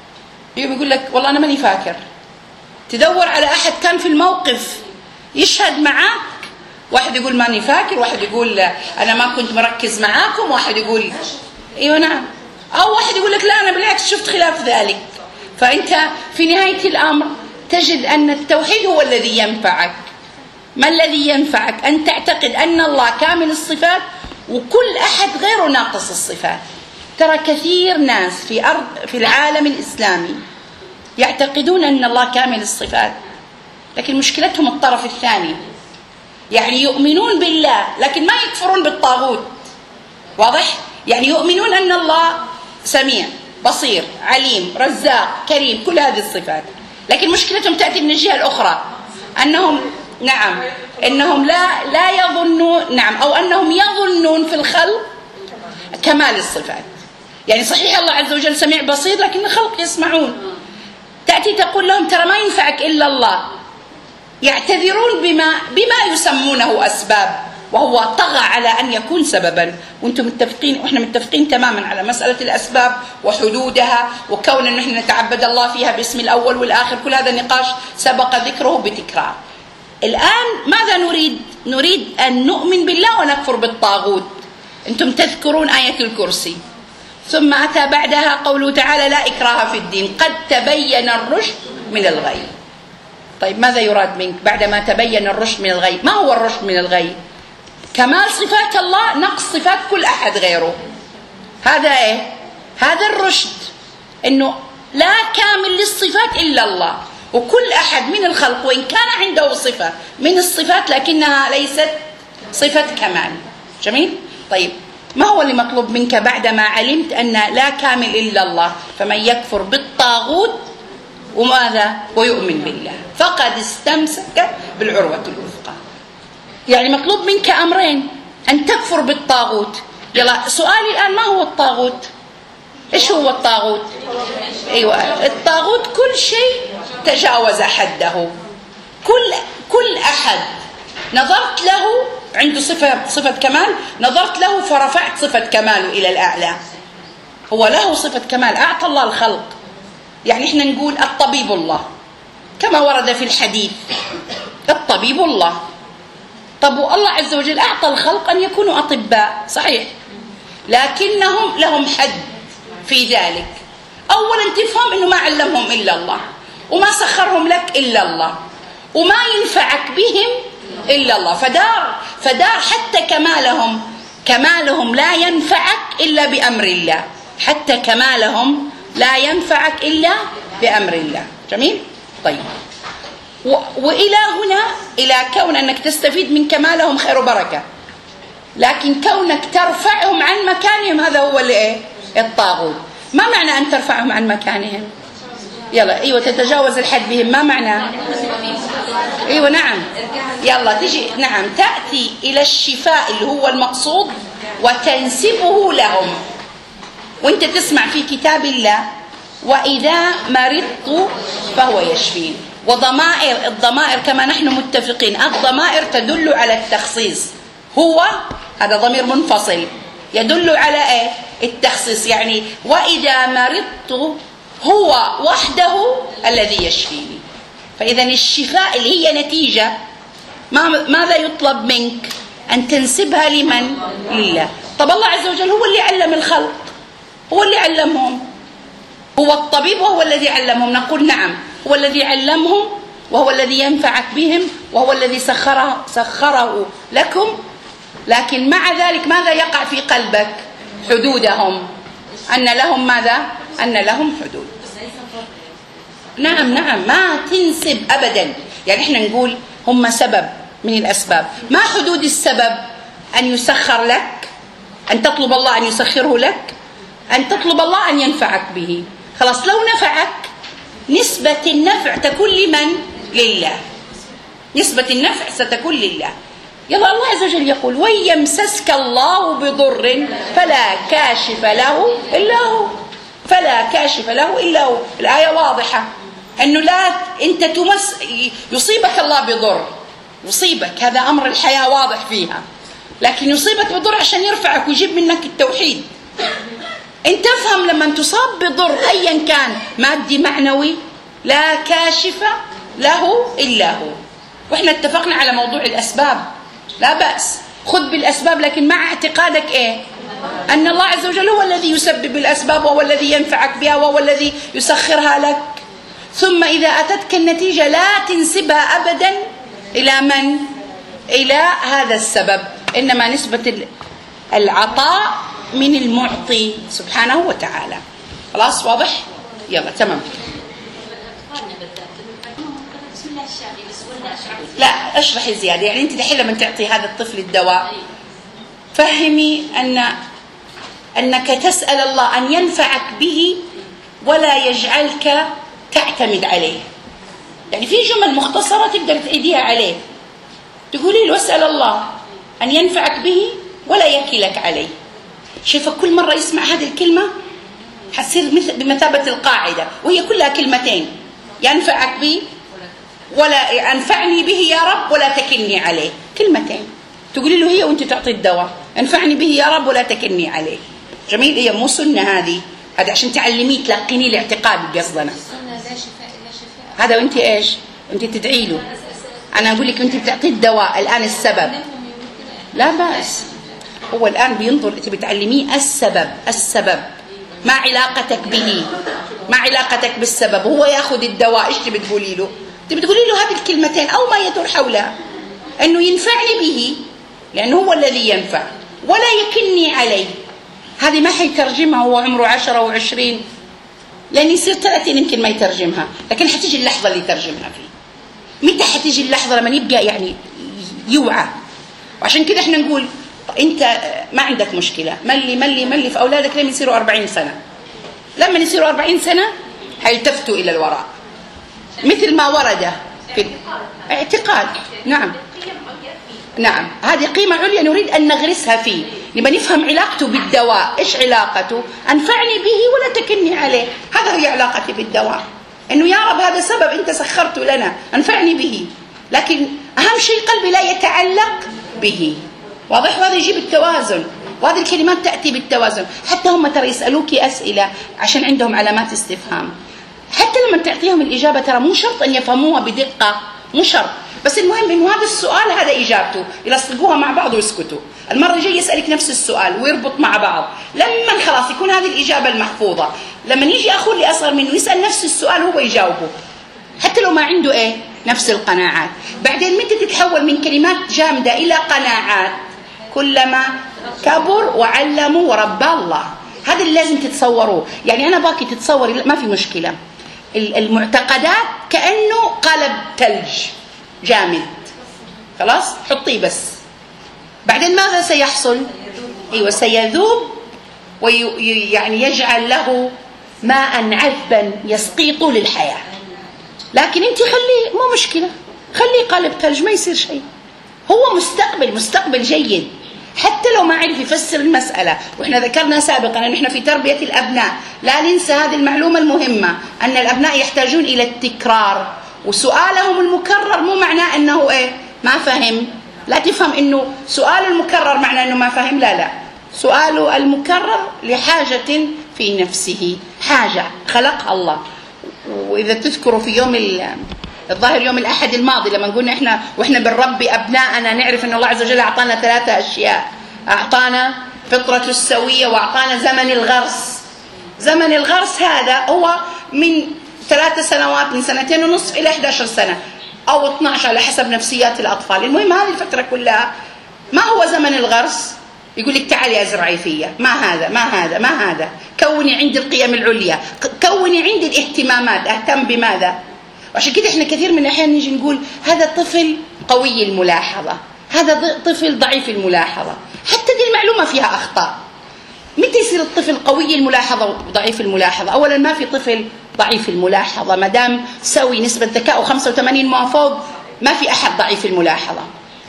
يقول لك والله أنا ماني فاكر، تدور على أحد كان في الموقف يشهد معاك، واحد يقول ماني فاكر، واحد يقول أنا ما كنت مركز معاكم، واحد يقول أيوة نعم، أو واحد يقول لك لا أنا بالعكس شفت خلاف ذلك. فأنت في نهاية الأمر تجد أن التوحيد هو الذي ينفعك. ما الذي ينفعك؟ أن تعتقد أن الله كامل الصفات وكل أحد غيره ناقص الصفات. ترى كثير ناس في أرض في العالم الإسلامي يعتقدون أن الله كامل الصفات، لكن مشكلتهم الطرف الثاني، يعني يؤمنون بالله لكن ما يكفرون بالطاغوت. واضح؟ يعني يؤمنون أن الله سميع بصير عليم رزاق كريم، كل هذه الصفات، لكن مشكلتهم تأتي من الجهة الأخرى، أنهم نعم أنهم لا لا يظنون نعم أو أنهم يظنون في الخلق كمال الصفات. يعني صحيح الله عز وجل سميع بصير لكن الخلق يسمعون، تأتي تقول لهم ترى ما ينفعك إلا الله، يعتذرون بما بما يسمونه أسباب، وهو طغى على أن يكون سببا. وأنتم متفقين وإحنا متفقين تماما على مسألة الأسباب وحدودها، وكون أن احنا نتعبد الله فيها باسم الأول والآخر، كل هذا النقاش سبق ذكره بتكرار. الآن ماذا نريد؟ نريد أن نؤمن بالله ونكفر بالطاغوت. أنتم تذكرون آية الكرسي، ثم أتى بعدها قوله تعالى لا إكراه في الدين قد تبين الرشد من الغي. طيب ماذا يراد منك بعدما تبين الرشد من الغي؟ ما هو الرشد من الغي؟ كمال صفات الله، نقص صفات كل أحد غيره. هذا إيه؟ هذا الرشد، إنه لا كامل للصفات إلا الله، وكل أحد من الخلق وإن كان عنده صفة من الصفات لكنها ليست صفة كمال. جميل؟ طيب ما هو اللي مطلوب منك بعدما علمت أن لا كامل إلا الله؟ فمن يكفر بالطاغوت وماذا؟ ويؤمن بالله فقد استمسك بالعروة الوثقى. يعني مطلوب منك أمرين، أن تكفر بالطاغوت. يلا سؤالي الآن، ما هو الطاغوت؟ إيش هو الطاغوت؟ أيوة، الطاغوت كل شيء تجاوز حده، كل كل أحد نظرت له عنده صفة صفة كمال، نظرت له فرفعت صفة كماله إلى الأعلى. هو له صفة كمال، أعطى الله الخلق. يعني إحنا نقول الطبيب الله، كما ورد في الحديث الطبيب الله. طب الله عز وجل أعطى الخلق أن يكونوا أطباء صحيح، لكنهم لهم حد في ذلك. أولا تفهم أنه ما علمهم إلا الله، وما سخرهم لك إلا الله، وما ينفعك بهم إلا الله. فدار فدار حتى كمالهم كمالهم لا ينفعك إلا بأمر الله، حتى كمالهم لا ينفعك إلا بأمر الله. جميل؟ طيب، وإلى هنا إلى كون أنك تستفيد من كمالهم خير وبركة، لكن كونك ترفعهم عن مكانهم هذا هو اللي الطاغوت. ما معنى أن ترفعهم عن مكانهم؟ يلا أيوة، تتجاوز الحد بهم، ما معنى؟ أيوة نعم، يلا تجي نعم تأتي إلى الشفاء اللي هو المقصود وتنسبه لهم. وانت تسمع في كتاب الله وإذا مرضت فهو يشفين. وضمائر الضمائر كما نحن متفقين الضمائر تدل على التخصيص. هو هذا ضمير منفصل يدل على ايه؟ التخصيص. يعني وإذا مرضت هو وحده الذي يشفيني. فإذا الشفاء اللي هي نتيجة ماذا يطلب منك؟ أن تنسبها لمن؟ لله. طب الله عز وجل هو اللي علم الخلق، هو اللي علمهم، هو الطبيب وهو الذي علمهم. نقول نعم، هو الذي علمهم وهو الذي ينفعك بهم وهو الذي سخره, سخره لكم. لكن مع ذلك ماذا يقع في قلبك؟ حدودهم، أن لهم ماذا؟ أن لهم حدود. نعم نعم، ما تنسب أبدا. يعني احنا نقول هم سبب من الأسباب. ما حدود السبب؟ أن يسخر لك، أن تطلب الله أن يسخره لك، أن تطلب الله أن ينفعك به. خلاص، لو نفعك نسبة النفع تكون لمن؟ لله. نسبة النفع ستكون لله. يلا الله عز وجل يقول وإن يمسسك الله بضر فلا كاشف له إلا هو، فلا كاشف له إلا هو. الآية واضحة أنه لا أنت تمس يصيبك الله بضر، يصيبك، هذا أمر الحياة واضح فيها، لكن يصيبك بضر عشان يرفعك ويجيب منك التوحيد. انت تفهم لما تصاب بضر ايا كان مادي معنوي لا كاشف له الا هو. واحنا اتفقنا على موضوع الاسباب، لا باس خذ بالاسباب، لكن مع اعتقادك ايه؟ ان الله عز وجل هو الذي يسبب الاسباب وهو الذي ينفعك بها وهو الذي يسخرها لك. ثم اذا اتتك النتيجه لا تنسبها ابدا الى من؟ الى هذا السبب، انما نسبه العطاء من المعطي سبحانه وتعالى. خلاص واضح؟ يلا تمام. لا اشرحي زياده. يعني انت دحين لما تعطي هذا الطفل الدواء فهمي ان انك تسال الله ان ينفعك به ولا يجعلك تعتمد عليه. يعني في جمل مختصره تقدر تعيديها عليه، تقولي له اسال الله ان ينفعك به ولا يكلك عليه. شايفة كل مرة يسمع هذه الكلمة حتصير بمثابة القاعدة، وهي كلها كلمتين: ينفعك به ولا أنفعني به يا رب ولا تكلني عليه. كلمتين تقولي له هي وانت تعطي الدواء: انفعني به يا رب ولا تكلني عليه. جميل؟ هي مو سنة هذه، هذا عشان تعلميه تلقيني الاعتقاد قصدنا. هذا وانت ايش؟ انت تدعي له. انا اقول لك انت بتعطي الدواء الان السبب لا بأس. هو الآن بينظر، أنت بتعلميه السبب، السبب ما علاقتك به، ما علاقتك بالسبب. هو يأخذ الدواء، إيش تبي تقولي له؟ تبي تقولي له هذه الكلمتين أو ما يدور حولها، أنه ينفعني به لأنه هو الذي ينفع، ولا يكلني عليه. هذه ما حيترجمها هو عمره عشرة وعشرين، لأن يصير ثلاثين يمكن ما يترجمها، لكن حتيجي اللحظة اللي يترجمها فيه. متى حتيجي اللحظة؟ لما يبقى يعني يوعى. وعشان كده احنا نقول انت ما عندك مشكله، ملي ملي ملي في اولادك لما يصيروا أربعين سنه. لما يصيروا أربعين سنه حيلتفتوا الى الوراء، مثل ما ورد في الاعتقاد. نعم نعم، هذه قيمه عليا نريد ان نغرسها فيه، لما نفهم علاقته بالدواء. ايش علاقته؟ انفعني به ولا تكلني عليه. هذا هي علاقتي بالدواء، انه يا رب هذا سبب انت سخرته لنا، انفعني به، لكن اهم شيء قلبي لا يتعلق به. واضح؟ وهذا يجيب التوازن، وهذه الكلمات تأتي بالتوازن. حتى هم ترى يسألوك أسئلة عشان عندهم علامات استفهام. حتى حتى لما تعطيهم الإجابة ترى مو شرط أن يفهموها بدقة، مو شرط، بس المهم إنه هذا السؤال هذا إجابته، يلصقوها مع بعض ويسكتوا. المرة الجاية يسألك نفس السؤال ويربط مع بعض، لما خلاص يكون هذه الإجابة المحفوظة، لما يجي أخوه اللي أصغر منه يسأل نفس السؤال هو يجاوبه، حتى لو ما عنده إيه نفس القناعات. بعدين متى تتحول من كلمات جامدة إلى قناعات؟ كلما كبر وعلموا وربى الله. هذا اللي لازم تتصوروه. يعني أنا باكي تتصوري ما في مشكلة، المعتقدات كأنه قالب ثلج جامد، خلاص حطيه بس. بعدين ماذا سيحصل؟ ايوه سيذوب ويعني يجعل له ماء عذبا يسقي طول الحياه. لكن انت خليه، مو مشكله، خليه قالب ثلج ما يصير شيء. هو مستقبل مستقبل جيد حتى لو ما عرف يفسر المساله. واحنا ذكرنا سابقا ان احنا في تربيه الابناء لا ننسى هذه المعلومه المهمه، ان الابناء يحتاجون الى التكرار، وسؤالهم المكرر مو معناه انه ايه ما فهم. لا تفهم انه سؤال المكرر معناه انه ما فهم، لا لا، سؤاله المكرر لحاجة في نفسه، حاجة خلقها الله. واذا تذكروا في يوم الظاهر يوم الاحد الماضي لما قلنا احنا واحنا بنربي ابنائنا نعرف ان الله عز وجل اعطانا ثلاثة اشياء، اعطانا فطرة السوية واعطانا زمن الغرس. زمن الغرس هذا هو من ثلاث سنوات، من سنتين ونصف الى إحدى عشرة سنة أو اثني عشر على حسب نفسيات الأطفال. المهم هذه الفترة كلها ما هو زمن الغرس؟ يقول لك تعالي أزرعي فيا، ما هذا ما هذا ما هذا، كوني عندي القيم العليا، كوني عندي الاهتمامات، أهتم بماذا؟ وعشان كده إحنا كثير من الأحيان نيجي نقول هذا طفل قوي الملاحظة، هذا طفل ضعيف الملاحظة. حتى دي المعلومة فيها أخطاء. متى يصير الطفل قوي الملاحظة وضعيف الملاحظة؟ أولا ما في طفل ضعيف الملاحظة، ما دام سوي نسبة ذكائه خمسة وثمانين ما فوق ما في أحد ضعيف الملاحظة.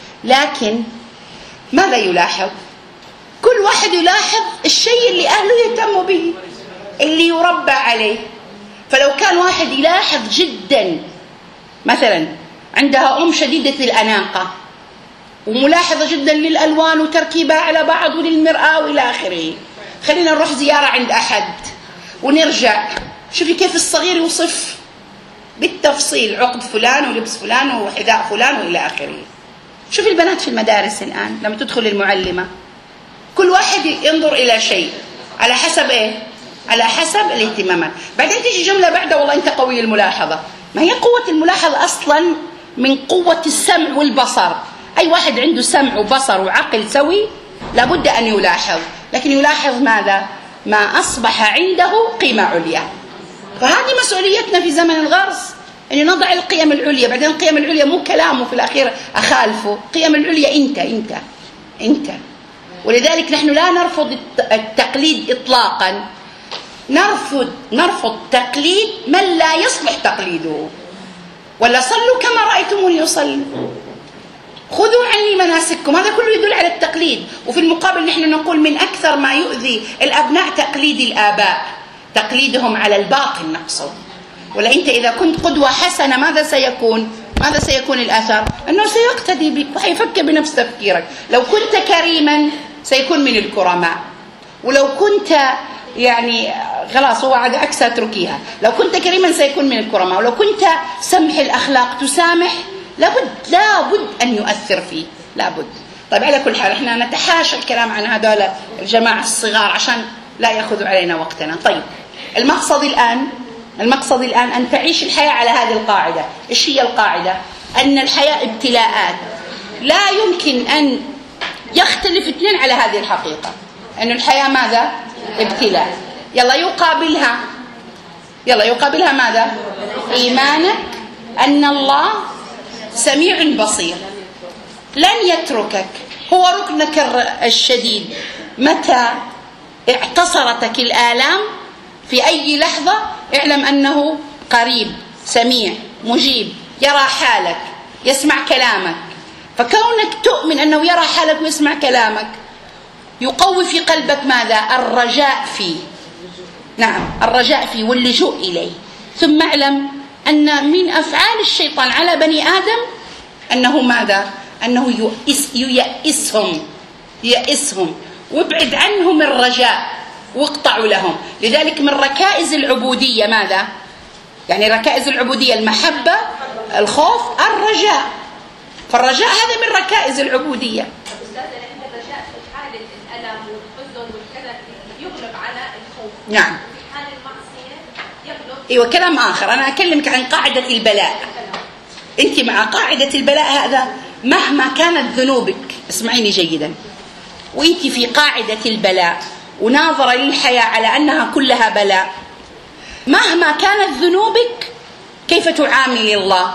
لكن ماذا يلاحظ؟ كل واحد يلاحظ الشيء اللي أهله يهتموا به، اللي يربى عليه. فلو كان واحد يلاحظ جدا، مثلا عندها أم شديدة الأناقة وملاحظة جدا للألوان وتركيبها على بعض وللمرآة وإلى آخره، خلينا نروح زيارة عند أحد ونرجع، شوفي كيف الصغير يوصف بالتفصيل عقد فلان ولبس فلان وحذاء فلان وإلى آخره. شوفي البنات في المدارس الآن لما تدخل المعلمة كل واحد ينظر إلى شيء على حسب إيه؟ على حسب الاهتمامات. بعدين تيجي جملة بعدها والله أنت قوي الملاحظة. ما هي قوة الملاحظة أصلا من قوة السمع والبصر. أي واحد عنده سمع وبصر وعقل سوي لابد أن يلاحظ، لكن يلاحظ ماذا؟ ما أصبح عنده قيمة عليا. فهذه مسؤوليتنا في زمن الغرس، أن نضع القيم العليا. بعدين القيم العليا مو كلامه في الأخير أخالفه، القيم العليا أنت أنت أنت. ولذلك نحن لا نرفض التقليد إطلاقا، نرفض نرفض تقليد من لا يصلح تقليده. ولا صلوا كما رأيتموني أصلي، خذوا عني مناسككم، هذا كله يدل على التقليد. وفي المقابل نحن نقول من أكثر ما يؤذي الأبناء تقليد الآباء، تقليدهم على الباطل نقصد. ولا أنت إذا كنت قدوة حسنة ماذا سيكون؟ ماذا سيكون الأثر؟ أنه سيقتدي بك وحيفكر بنفس تفكيرك. لو كنت كريما سيكون من الكرماء، ولو كنت يعني خلاص هو عاد عكس اتركيها، لو كنت كريما سيكون من الكرماء، ولو كنت سمح الأخلاق تسامح لابد لابد أن يؤثر فيه، لابد. طيب على كل حال احنا نتحاشى الكلام عن هذول الجماعة الصغار عشان لا يأخذوا علينا وقتنا. طيب المقصد الآن المقصد الآن أن تعيش الحياة على هذه القاعدة. إيش هي القاعدة؟ أن الحياة ابتلاءات، لا يمكن أن يختلف اثنين على هذه الحقيقة، أن الحياة ماذا؟ ابتلاء. يلا يقابلها يلا يقابلها ماذا؟ إيمانك أن الله سميع بصير لن يتركك، هو ركنك الشديد. متى اعتصرتك الآلام في أي لحظة اعلم أنه قريب سميع مجيب، يرى حالك يسمع كلامك. فكونك تؤمن أنه يرى حالك ويسمع كلامك يقوي في قلبك ماذا؟ الرجاء فيه. نعم الرجاء فيه واللجوء إليه. ثم اعلم أن من أفعال الشيطان على بني آدم أنه ماذا؟ أنه يؤس ييأسهم ييأسهم وابعد عنهم الرجاء واقطعوا لهم. لذلك من ركائز العبودية ماذا؟ يعني ركائز العبودية المحبة، الخوف، الرجاء. فالرجاء هذا من ركائز العبودية. أستاذة، لأن الرجاء في حالة الألم والحزن والكذب يغلب على الخوف. نعم. في حال المعصية يغلب. ايوه كلام آخر. أنا أكلمك عن قاعدة البلاء. أنت مع قاعدة البلاء هذا مهما كانت ذنوبك، اسمعيني جيدا، وأنت في قاعدة البلاء وناظرة للحياة على أنها كلها بلاء، مهما كانت ذنوبك كيف تعاملي الله؟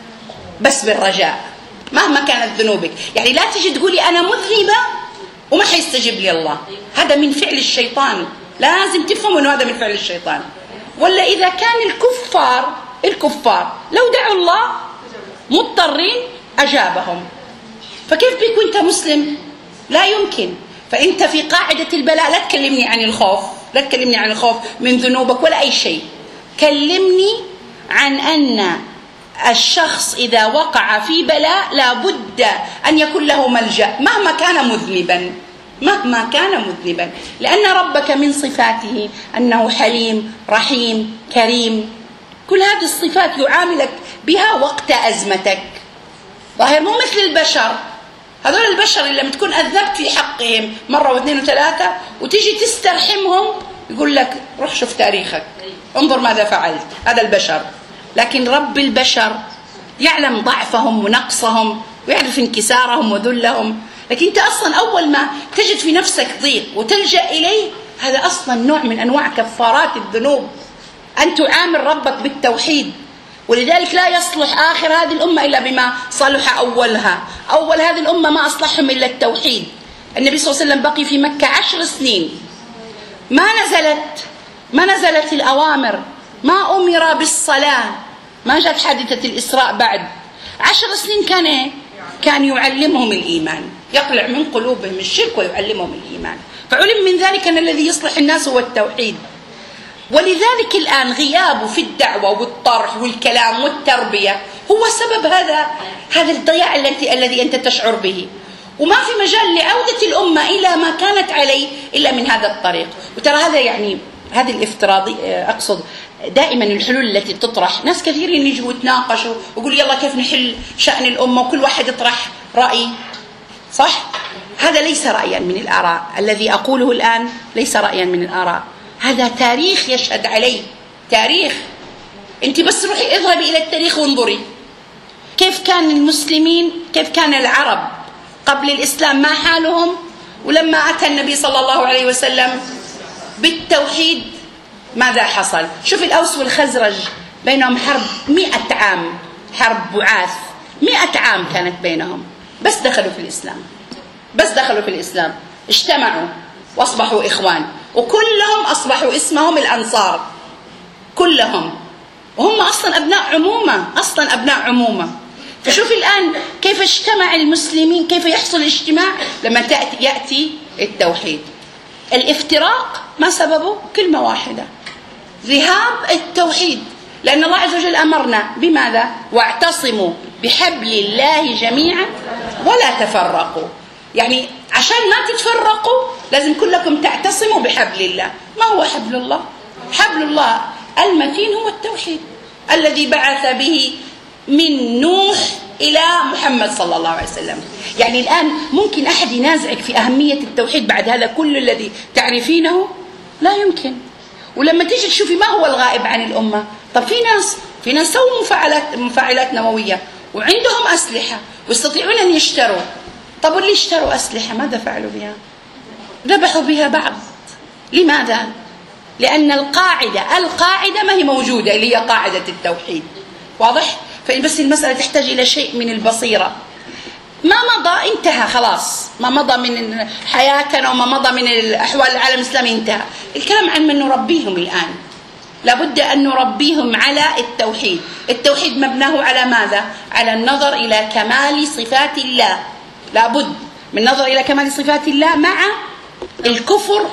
بس بالرجاء. مهما كانت ذنوبك، يعني لا تجي تقولي أنا مذنبة وما حيستجيب لي الله، هذا من فعل الشيطان، لازم تفهموا أنه هذا من فعل الشيطان. ولا إذا كان الكفار الكفار لو دعوا الله مضطرين أجابهم، فكيف بيك وانت مسلم؟ لا يمكن. فأنت في قاعدة البلاء لا تكلمني عن الخوف، لا تكلمني عن الخوف من ذنوبك ولا أي شيء، كلمني عن أن الشخص إذا وقع في بلاء لا بد أن يكون له ملجأ مهما كان مذنبا، مهما كان مذنبا، لأن ربك من صفاته أنه حليم رحيم كريم، كل هذه الصفات يعاملك بها وقت أزمتك. ظاهر مو مثل البشر، هذول البشر اللي لما تكون أذنبت في حقهم مرة واثنين وثلاثة وتيجي تسترحمهم يقول لك روح شوف تاريخك انظر ماذا فعلت، هذا البشر. لكن رب البشر يعلم ضعفهم ونقصهم ويعرف انكسارهم وذلهم، لكن أنت أصلا أول ما تجد في نفسك ضيق وتلجأ إليه، هذا أصلا نوع من أنواع كفارات الذنوب، أن تعامل ربك بالتوحيد. ولذلك لا يصلح آخر هذه الأمة إلا بما صلح أولها. أول هذه الأمة ما أصلحهم إلا التوحيد. النبي صلى الله عليه وسلم بقي في مكة عشر سنين، ما نزلت ما نزلت الأوامر، ما أمر بالصلاة، ما جاءت حادثة الإسراء بعد. عشر سنين كان إيه؟ كان يعلمهم الإيمان، يقلع من قلوبهم الشرك ويعلمهم الإيمان. فعلم من ذلك أن الذي يصلح الناس هو التوحيد. ولذلك الآن غيابه في الدعوة والطرح والكلام والتربية هو سبب هذا هذا الضياع الذي الذي أنت تشعر به. وما في مجال لعودة الأمة إلى ما كانت عليه إلا من هذا الطريق. وترى هذا يعني هذه الافتراضي، أقصد دائما الحلول التي تطرح، ناس كثيرين يجوا يتناقشوا ويقول يلا كيف نحل شأن الأمة وكل واحد يطرح رأي، صح؟ هذا ليس رأيا من الآراء، الذي أقوله الآن ليس رأيا من الآراء، هذا تاريخ يشهد عليه، تاريخ. أنت بس روحي اذهبي إلى التاريخ وانظري كيف كان المسلمين، كيف كان العرب قبل الإسلام، ما حالهم، ولما أتى النبي صلى الله عليه وسلم بالتوحيد ماذا حصل. شوف الأوس والخزرج بينهم حرب مئة عام، حرب بعاث مئة عام كانت بينهم، بس دخلوا في الإسلام، بس دخلوا في الإسلام اجتمعوا واصبحوا إخوان، وكلهم أصبحوا اسمهم الأنصار كلهم، وهم أصلا أبناء عمومة، أصلا أبناء عمومة. فشوف الآن كيف اجتمع المسلمين، كيف يحصل اجتماع لما تأتي يأتي التوحيد. الافتراق ما سببه؟ كلمة واحدة، ذهاب التوحيد. لأن الله عز وجل أمرنا بماذا؟ واعتصموا بحبل الله جميعا ولا تفرقوا. يعني عشان ما تتفرقوا لازم كلكم تعتصموا بحبل الله. ما هو حبل الله؟ حبل الله المتين هو التوحيد الذي بعث به من نوح إلى محمد صلى الله عليه وسلم. يعني الآن ممكن أحد ينازعك في أهمية التوحيد بعد هذا كل الذي تعرفينه؟ لا يمكن. ولما تيجي تشوفي ما هو الغائب عن الأمة، طب في ناس في ناس سووا مفاعلات مفاعلات نووية وعندهم أسلحة ويستطيعون أن يشتروا. طب واللي اشتروا أسلحة ماذا فعلوا بها؟ ذبحوا بها بعض. لماذا؟ لأن القاعدة القاعدة ما هي موجودة، اللي هي قاعدة التوحيد. واضح؟ فبس المسألة تحتاج إلى شيء من البصيرة. ما مضى انتهى خلاص، ما مضى من حياتنا وما مضى من الأحوال العالم الإسلامي انتهى. الكلام عن من نربيهم الآن، لابد أن نربيهم على التوحيد. التوحيد مبناه على ماذا؟ على النظر إلى كمال صفات الله، لابد من النظر إلى كمال صفات الله مع الكفر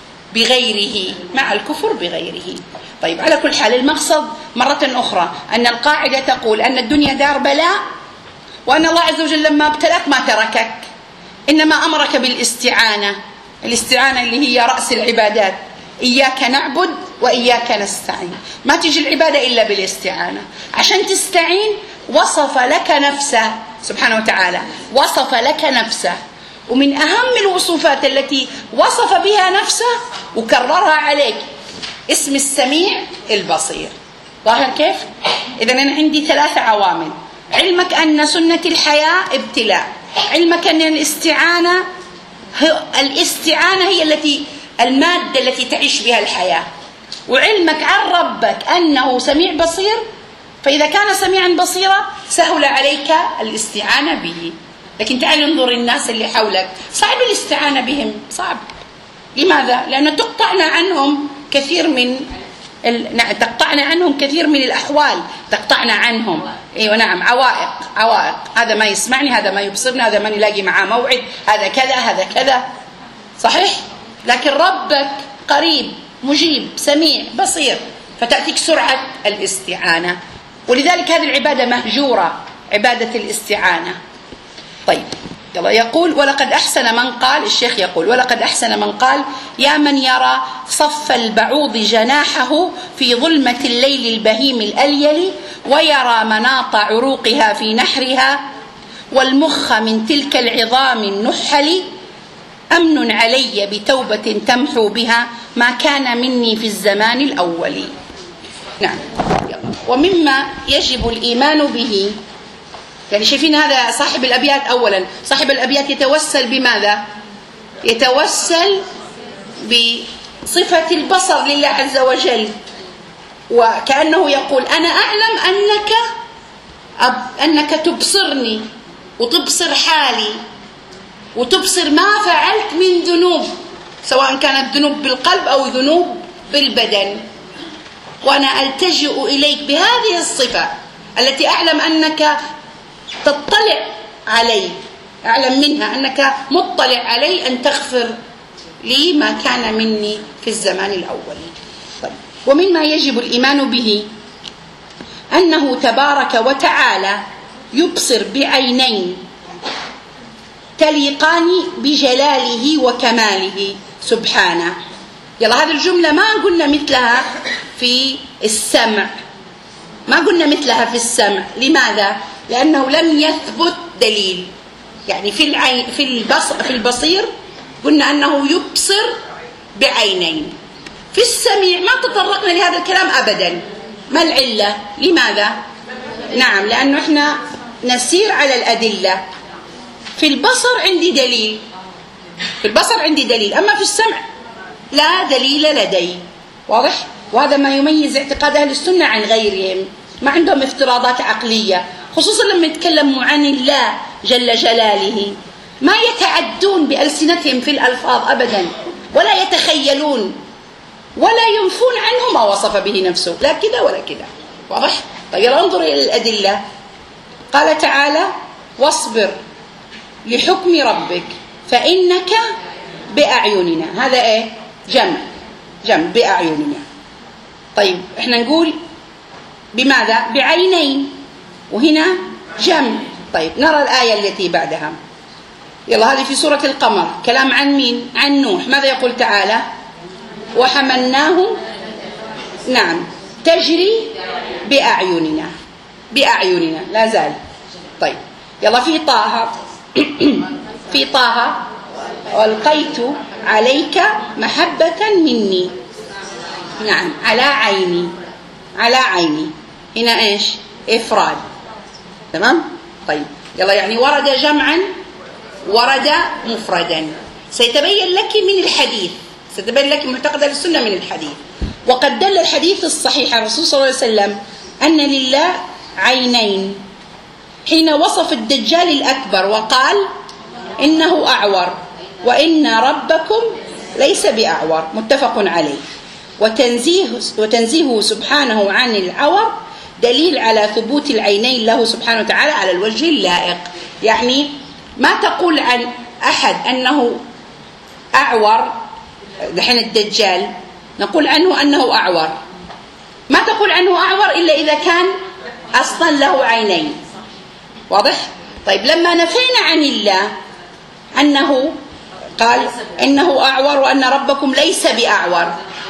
بغيره، مع الكفر بغيره. طيب على كل حال المقصد مرة أخرى أن القاعدة تقول أن الدنيا دار بلاء، وأن الله عز وجل لما ابتلاك ما تركك، إنما أمرك بالاستعانة. الاستعانة اللي هي رأس العبادات، إياك نعبد وإياك نستعين. ما تجي العبادة إلا بالاستعانة. عشان تستعين وصف لك نفسه سبحانه وتعالى، وصف لك نفسه، ومن أهم الوصفات التي وصف بها نفسه وكررها عليك اسم السميع البصير. ظاهر كيف؟ إذن أنا عندي ثلاثة عوامل: علمك أن سنة الحياة ابتلاء، علمك أن الاستعانة الاستعانة هي التي المادة التي تعيش بها الحياة، وعلمك عن ربك أنه سميع بصير، فإذا كان سميعا بصيرا سهل عليك الاستعانة به. لكن تعال انظر الناس اللي حولك، صعب الاستعانة بهم، صعب. لماذا؟ لأن تقطعنا عنهم كثير من ال... تقطعنا عنهم كثير من الأحوال، تقطعنا عنهم ايوه نعم عوائق عوائق، هذا ما يسمعني، هذا ما يبصرني، هذا ما نلاقي معاه موعد، هذا كذا هذا كذا. صحيح؟ لكن ربك قريب مجيب سميع بصير، فتأتيك سرعة الاستعانة. ولذلك هذه العبادة مهجورة، عبادة الاستعانة. طيب يقول: ولقد أحسن من قال، الشيخ يقول: ولقد أحسن من قال: يا من يرى صف البعوض جناحه في ظلمة الليل البهيم الأليل، ويرى مناط عروقها في نحرها، والمخ من تلك العظام النحل، أمن علي بتوبة تمحو بها ما كان مني في الزمان الأول. نعم. ومما يجب الإيمان به، يعني شايفين هذا صاحب الأبيات. أولا صاحب الأبيات يتوسل بماذا؟ يتوسل بصفة البصر لله عز وجل، وكأنه يقول: أنا أعلم أنك أنك تبصرني وتبصر حالي وتبصر ما فعلت من ذنوب، سواء كانت ذنوب بالقلب أو ذنوب بالبدن، وأنا ألتجئ إليك بهذه الصفة التي أعلم أنك تطلع علي، أعلم منها أنك مطلع علي، أن تغفر لي ما كان مني في الزمان الأول. طيب. ومما يجب الإيمان به أنه تبارك وتعالى يبصر بعينين تليقان بجلاله وكماله سبحانه. يلا هذه الجملة ما قلنا مثلها في السمع، ما قلنا مثلها في السمع. لماذا؟ لأنه لم يثبت دليل. يعني في العين في البصر في البصير قلنا أنه يبصر بعينين. في السميع ما تطرقنا لهذا الكلام أبدا. ما العلة؟ لماذا؟ نعم، لأنه إحنا نسير على الأدلة. في البصر عندي دليل، في البصر عندي دليل، أما في السمع لا دليل لدي. واضح؟ وهذا ما يميز اعتقاد أهل السنة عن غيرهم، ما عندهم افتراضات عقلية، خصوصا لما يتكلموا عن الله جل جلاله، ما يتعدون بألسنتهم في الألفاظ أبدا، ولا يتخيلون ولا ينفون عنه ما وصف به نفسه، لا كذا ولا كذا. واضح؟ طيب انظر إلى الأدلة. قال تعالى: واصبر لحكم ربك فإنك بأعيننا. هذا إيه؟ جمع جمع بأعيننا. طيب احنا نقول بماذا؟ بعينين، وهنا جمع. طيب نرى الآية التي بعدها. يلا هذه في سورة القمر، كلام عن مين؟ عن نوح. ماذا يقول تعالى؟ وحملناه نعم تجري بأعيننا، بأعيننا لا زال. طيب يلا في طه في طه والقيت عليك محبة مني. نعم على عيني، على عيني. هنا ايش؟ إفراد. تمام؟ طيب يلا يعني ورد جمعا ورد مفردا. سيتبين لك من الحديث، ستبين لك معتقد السنة من الحديث. وقد دل الحديث الصحيح عن الرسول صلى الله عليه وسلم أن لله عينين حين وصف الدجال الأكبر وقال إنه أعور وإن ربكم ليس بأعور، متفق عليه. وتنزيه وتنزيهه سبحانه عن العور دليل على ثبوت العينين له سبحانه وتعالى على الوجه اللائق. يعني ما تقول عن أحد أنه أعور، دحين الدجال نقول عنه أنه أعور، ما تقول عنه أعور إلا إذا كان أصلا له عينين. واضح؟ طيب لما نفينا عن الله أنه قال إنه أعور وأن ربكم ليس بأعور،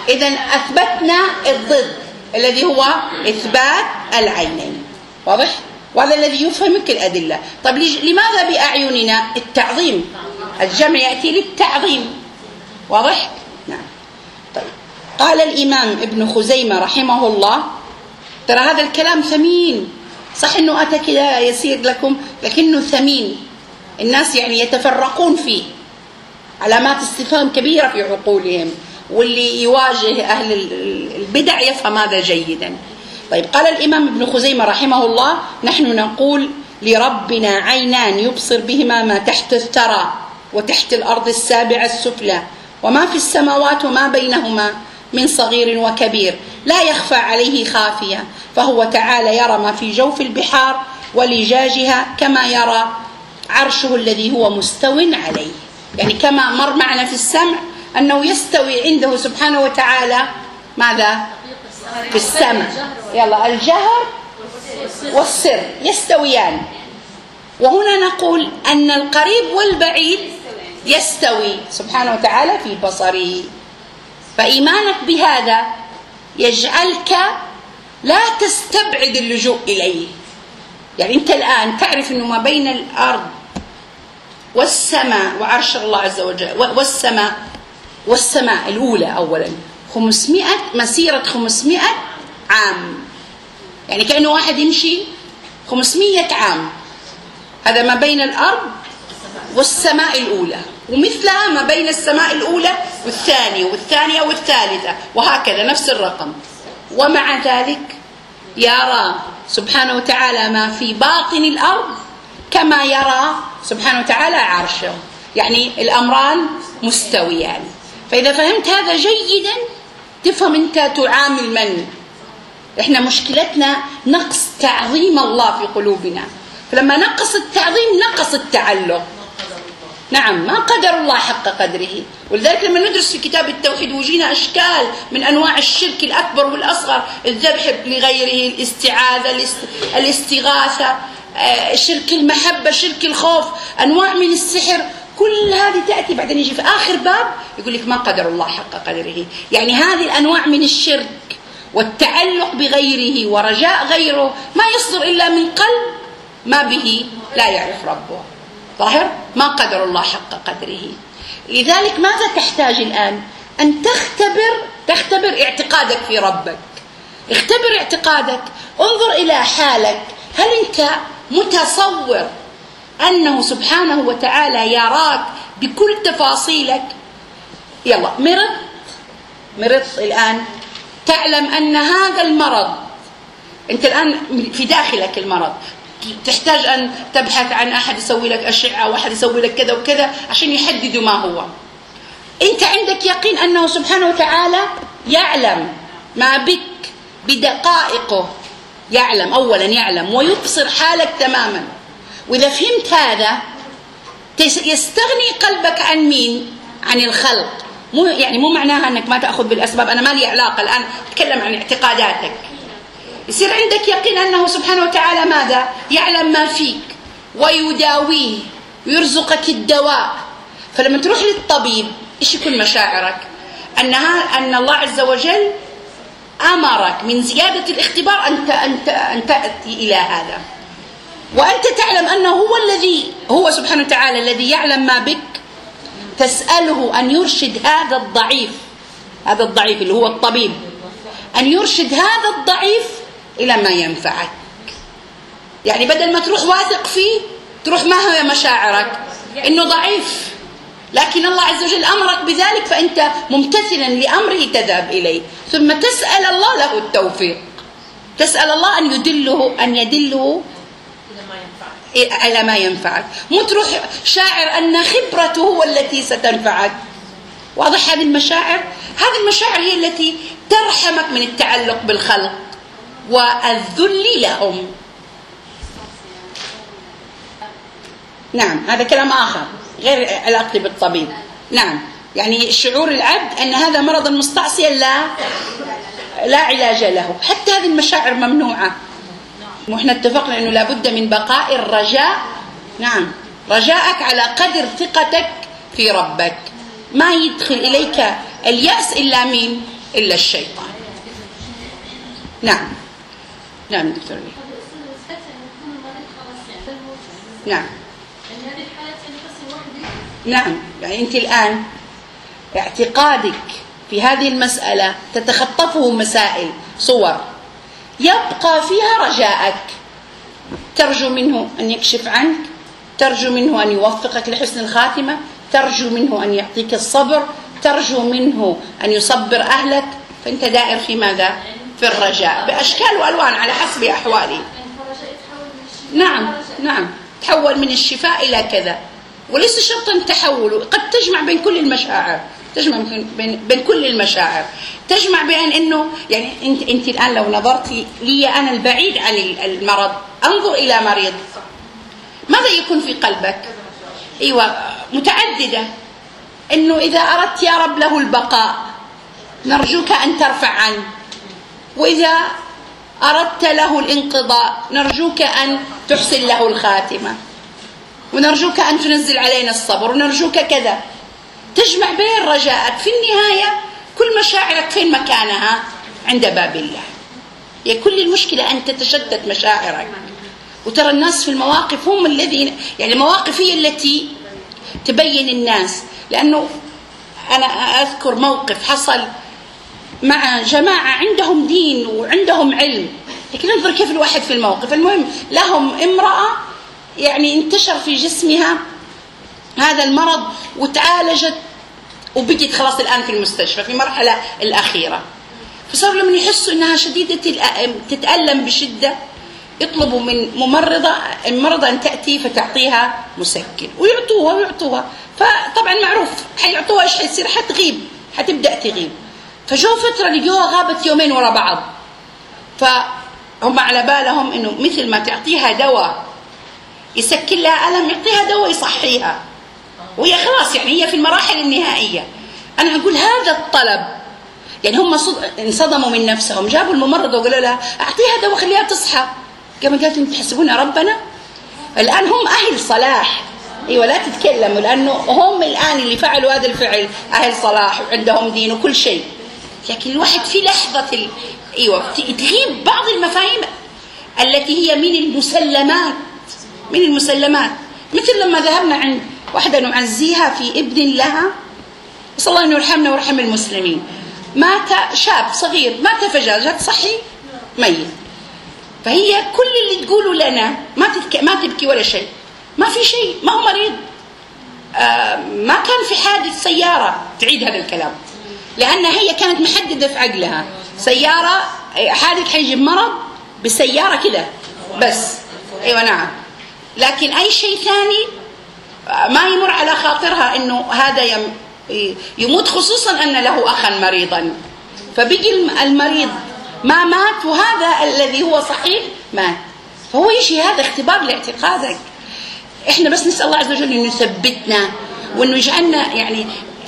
إذن أثبتنا الضد الذي هو إثبات العينين. واضح؟ وهذا الذي يفهمك الأدلة. طيب لماذا بأعيننا؟ التعظيم، الجمع يأتي للتعظيم. واضح؟ نعم. طيب قال الإمام ابن خزيمة رحمه الله، ترى هذا الكلام ثمين، صح أنه أتى كذا يسير لكم لكنه ثمين، الناس يعني يتفرقون فيه، علامات استفهام كبيرة في عقولهم، واللي يواجه أهل البدع يفهم هذا جيدا. طيب قال الإمام ابن خزيمة رحمه الله: نحن نقول لربنا عينان يبصر بهما ما تحت الثرى وتحت الأرض السابعة السفلى وما في السماوات وما بينهما من صغير وكبير، لا يخفى عليه خافية، فهو تعالى يرى ما في جوف البحار ولجاجها كما يرى عرشه الذي هو مستو عليه. يعني كما مر معنا في السمع أنه يستوي عنده سبحانه وتعالى ماذا؟ في السمع، يلا الجهر والسر يستويان. وهنا نقول أن القريب والبعيد يستوي سبحانه وتعالى في بصره. فإيمانك بهذا يجعلك لا تستبعد اللجوء إليه. يعني أنت الآن تعرف أنه ما بين الأرض والسماء وعرش الله عز وجل والسماء والسماء الأولى أولا خمسمائة مسيرة خمسمائة عام، يعني كأنه واحد يمشي خمسمائة عام. هذا ما بين الأرض والسماء الأولى، ومثلها ما بين السماء الأولى والثانية والثانية والثالثة، وهكذا نفس الرقم. ومع ذلك يرى سبحانه وتعالى ما في باطن الأرض كما يرى سبحانه وتعالى عرشه، يعني الأمران مستويان. فإذا فهمت هذا جيدا تفهم أنت تعامل من. إحنا مشكلتنا نقص تعظيم الله في قلوبنا، فلما نقص التعظيم نقص التعلق. نعم، ما قدر الله حق قدره. ولذلك لما ندرس في كتاب التوحيد وجينا أشكال من أنواع الشرك الأكبر والأصغر، الذبح لغيره، الاستعاذة، الاستغاثة، شرك المحبة، شرك الخوف، أنواع من السحر، كل هذه تأتي بعدين يجي في آخر باب يقول لك ما قدر الله حق قدره. يعني هذه الأنواع من الشرك والتعلق بغيره ورجاء غيره ما يصدر إلا من قلب ما به لا يعرف ربه. ظاهر ما قدر الله حق قدره. لذلك ماذا تحتاج الآن؟ أن تختبر تختبر اعتقادك في ربك. اختبر اعتقادك، انظر إلى حالك، هل أنت متصور أنه سبحانه وتعالى يراك بكل تفاصيلك؟ يلا مرض مرض الآن، تعلم أن هذا المرض أنت الآن في داخلك المرض، تحتاج أن تبحث عن أحد يسوي لك أشعة وأحد يسوي لك كذا وكذا عشان يحددوا ما هو. أنت عندك يقين أنه سبحانه وتعالى يعلم ما بك بدقائقه، يعلم أولا، يعلم ويبصر حالك تماما. وإذا فهمت هذا يستغني قلبك عن مين؟ عن الخلق. مو يعني مو معناها أنك ما تأخذ بالأسباب، أنا ما لي علاقة الآن، أتكلم عن اعتقاداتك. يصير عندك يقين أنه سبحانه وتعالى ماذا؟ يعلم ما فيك ويداويه ويرزقك الدواء. فلما تروح للطبيب إيش يكون مشاعرك؟ أنها أن الله عز وجل أمرك من زيادة الاختبار أن أنت أن تأتي إلى هذا، وأنت تعلم أنه هو الذي هو سبحانه وتعالى الذي يعلم ما بك. تسأله أن يرشد هذا الضعيف، هذا الضعيف اللي هو الطبيب، أن يرشد هذا الضعيف إلى ما ينفعك. يعني بدل ما تروح واثق فيه تروح ما هي مشاعرك؟ إنه ضعيف، لكن الله عز وجل أمرك بذلك فأنت ممتثلا لأمره تذهب إليه، ثم تسأل الله له التوفيق، تسأل الله أن يدله أن يدله على ما ينفعك. مو تروح شاعر أن خبرته هو التي ستنفعك. واضح هذه المشاعر؟ هذه المشاعر هي التي ترحمك من التعلق بالخلق والذل لهم. نعم، هذا كلام آخر غير علاقتي بالطبيب. نعم، يعني شعور العبد أن هذا مرض مستعصيا لا لا علاج له. حتى هذه المشاعر ممنوعة. وإحنا اتفقنا أنه لابد من بقاء الرجاء. نعم، رجاءك على قدر ثقتك في ربك. ما يدخل إليك اليأس إلا مين؟ إلا الشيطان. نعم نعم دكتور. نعم نعم. يعني أنت الآن اعتقادك في هذه المسألة تتخطفه مسائل صور يبقى فيها رجاءك، ترجو منه أن يكشف عنك، ترجو منه أن يوفقك لحسن الخاتمة، ترجو منه أن يعطيك الصبر، ترجو منه أن يصبر أهلك. فأنت دائر في ماذا؟ في الرجاء بأشكال وألوان على حسب أحوالي. نعم نعم. تحول من الشفاء إلى كذا، وليس شرطا تحول، قد تجمع بين كل المشاعر، تجمع بين, بين كل المشاعر، تجمع بين أنه يعني أنت, أنت الآن لو نظرتي لي أنا البعيد عن المرض أنظر إلى مريض، ماذا يكون في قلبك؟ أيوة متعددة. أنه إذا أردت يا رب له البقاء نرجوك أن ترفع عنه، وإذا أردت له الانقضاء نرجوك أن تحسن له الخاتمة، ونرجوك أن تنزل علينا الصبر، ونرجوك كذا. تجمع بين رجاءك. في النهاية كل مشاعرك فين مكانها؟ عند باب الله. هي كل المشكلة أن تتشتت مشاعرك. وترى الناس في المواقف هم الذين يعني المواقف هي التي تبين الناس. لأنه أنا أذكر موقف حصل مع جماعة عندهم دين وعندهم علم، لكن انظر كيف الواحد في الموقف. المهم لهم امرأة يعني انتشر في جسمها هذا المرض وتعالجت وبقيت خلاص الآن في المستشفى في المرحلة الأخيرة. فصار لما يحسوا أنها شديدة تتألم بشدة يطلبوا من ممرضة المرضى أن تأتي فتعطيها مسكن، ويعطوها ويعطوها. فطبعا معروف حيعطوها إيش حيصير؟ حتغيب، حتبدأ تغيب. فجو فترة لقوها غابت يومين ورا بعض. فهم على بالهم إنه مثل ما تعطيها دواء يسكن لها ألم يعطيها دواء يصحيها، وهي خلاص يعني هي في المراحل النهائية. أنا أقول هذا الطلب يعني هم انصدموا من نفسهم، جابوا الممرضة وقالوا لها أعطيها دواء خليها تصحى. كما قالت أنتم تحسبون ربنا؟ الآن هم أهل صلاح. أيوة لا تتكلموا، لأنه هم الآن اللي فعلوا هذا الفعل أهل صلاح وعندهم دين وكل شيء. لكن الواحد في لحظة ال... أيوة تغيب بعض المفاهيم التي هي من المسلمات من المسلمات مثل لما ذهبنا عند واحدة نعزيها في ابن لها، صلى الله أن يرحمنا ويرحم المسلمين. مات شاب صغير، مات فجأة، جات صحي ميت. فهي كل اللي تقوله لنا ما تتك... ما تبكي ولا شيء، ما في شيء، ما هو مريض، آه ما كان في حادث سيارة. تعيد هذا الكلام لأن هي كانت محددة في عقلها سيارة حادث حيجي مرض بسيارة كده بس. أيوة نعم. لكن أي شيء ثاني ما يمر على خاطرها إنه هذا يم... يموت، خصوصا أن له أخا مريضا. فبيجي المريض ما مات وهذا الذي هو صحيح مات. فهو يجي هذا اختبار لاعتقادك. إحنا بس نسأل الله عز وجل أن يثبتنا وأنه يجعلنا يعني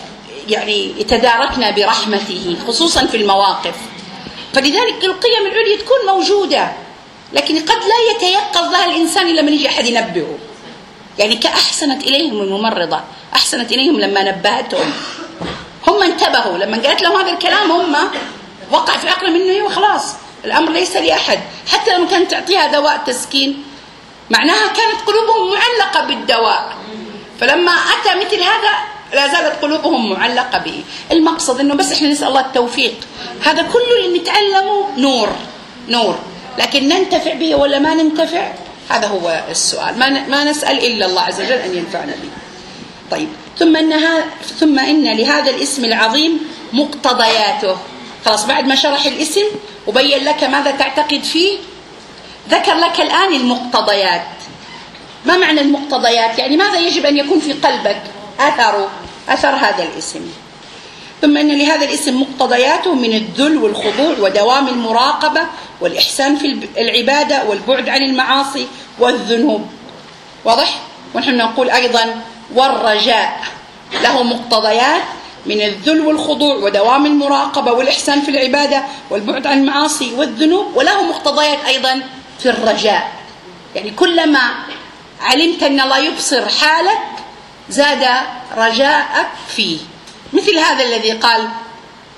يعني يتداركنا برحمته خصوصا في المواقف. فلذلك القيم العليا تكون موجودة، لكن قد لا يتيقظ لها الإنسان إلا من يجي أحد ينبهه. يعني كأحسنت إليهم الممرضة، أحسنت إليهم لما نبهتهم، هم انتبهوا لما قالت لهم هذا الكلام، هم وقع في عقلهم إنه خلاص الأمر ليس لأحد. حتى لما كانت تعطيها دواء تسكين معناها كانت قلوبهم معلقة بالدواء، فلما أتى مثل هذا لا زالت قلوبهم معلقة به. المقصد إنه بس إحنا نسأل الله التوفيق. هذا كله اللي نتعلمه نور نور، لكن ننتفع به ولا ما ننتفع؟ هذا هو السؤال. ما ما نسأل إلا الله عز وجل أن ينفعنا به. طيب ثم إنها ثم إن لهذا الاسم العظيم مقتضياته. خلاص بعد ما شرح الاسم وبين لك ماذا تعتقد فيه، ذكر لك الآن المقتضيات. ما معنى المقتضيات؟ يعني ماذا يجب أن يكون في قلبك أثر أثر هذا الاسم. ثم إن لهذا الاسم مقتضياته من الذل والخضوع ودوام المراقبة والإحسان في العبادة والبعد عن المعاصي والذنوب. واضح؟ ونحن نقول أيضا والرجاء له مقتضيات من الذل والخضوع ودوام المراقبة والإحسان في العبادة والبعد عن المعاصي والذنوب، وله مقتضيات أيضا في الرجاء. يعني كلما علمت أن الله يبصر حالك زاد رجاءك فيه. مثل هذا الذي قال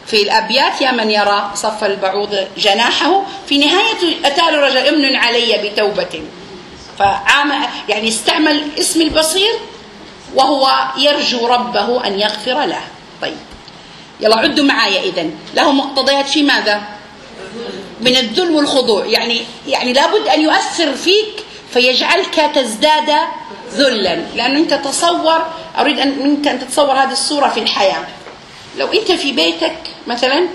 في الأبيات: يا من يرى صف البعوض جناحه، في نهاية أتى له رجل امن علي بتوبة. فعام يعني استعمل اسم البصير وهو يرجو ربه أن يغفر له. طيب يلا عدوا معايا. إذن له مقتضيات في ماذا؟ من الذل والخضوع، يعني يعني لابد أن يؤثر فيك فيجعلك تزداد ذلا. لأنه أنت تصور، أريد أن منك أن تتصور هذه الصورة في الحياة. لو أنت في بيتك مثلا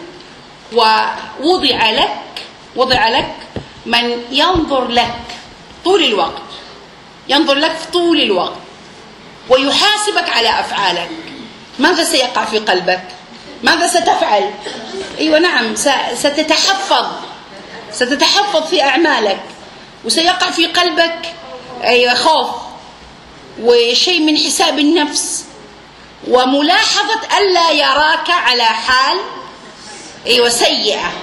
ووضع لك وضع لك من ينظر لك طول الوقت، ينظر لك طول الوقت ويحاسبك على أفعالك، ماذا سيقع في قلبك؟ ماذا ستفعل؟ أيوة نعم، ستتحفظ ستتحفظ في أعمالك، وسيقع في قلبك أيوة خوف وشيء من حساب النفس وملاحظة ألا يراك على حال أيوة سيئة.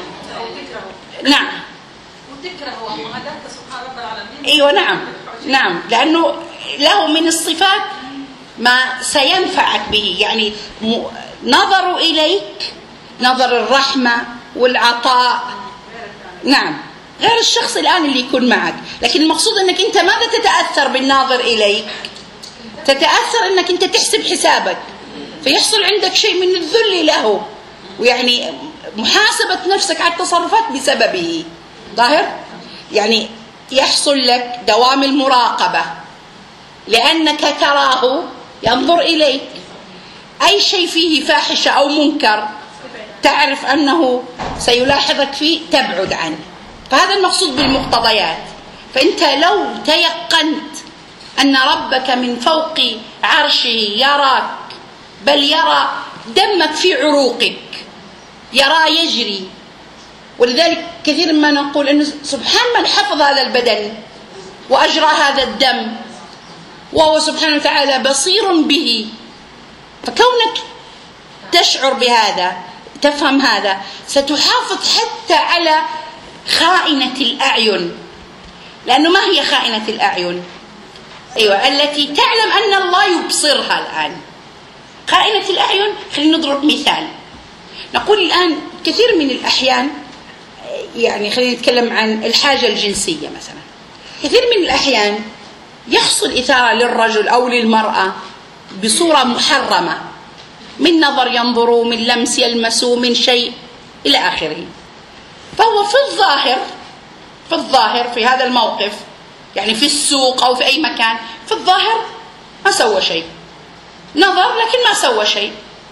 نعم وتكرهه وهداك سبحان رب العالمين. أيوة نعم نعم، لأنه له من الصفات ما سينفعك به، يعني نظروا إليك نظر الرحمة والعطاء. نعم، غير الشخص الآن اللي يكون معك. لكن المقصود أنك أنت ماذا تتأثر بالناظر إليك؟ تتأثر أنك أنت تحسب حسابك، فيحصل عندك شيء من الذل له، ويعني محاسبة نفسك على التصرفات بسببه. ظاهر؟ يعني يحصل لك دوام المراقبة لأنك تراه ينظر إليك. أي شيء فيه فاحشة أو منكر تعرف أنه سيلاحظك فيه، تبعد عنه. فهذا المقصود بالمقتضيات. فأنت لو تيقنت أن ربك من فوق عرشه يراك، بل يرى دمك في عروقك، يرى يجري. ولذلك كثير ما نقول أنه سبحان من حفظ هذا البدن وأجرى هذا الدم، وهو سبحانه وتعالى بصير به. فكونك تشعر بهذا، تفهم هذا، ستحافظ حتى على خائنة الأعين. لأنه ما هي خائنة الأعين؟ أيوة، التي تعلم أن الله يبصرها الآن. خائنة الأعين، خلينا نضرب مثال. نقول الآن كثير من الأحيان، يعني خلينا نتكلم عن الحاجة الجنسية مثلا. كثير من الأحيان يحصل إثارة للرجل أو للمرأة بصورة محرمة، من نظر ينظروا، من لمس يلمسوا، من شيء إلى آخره. فهو في الظاهر في الظاهر في هذا الموقف، يعني في السوق أو في أي مكان، في الظاهر ما سوى شيء، نظر لكن ما سوى شيء،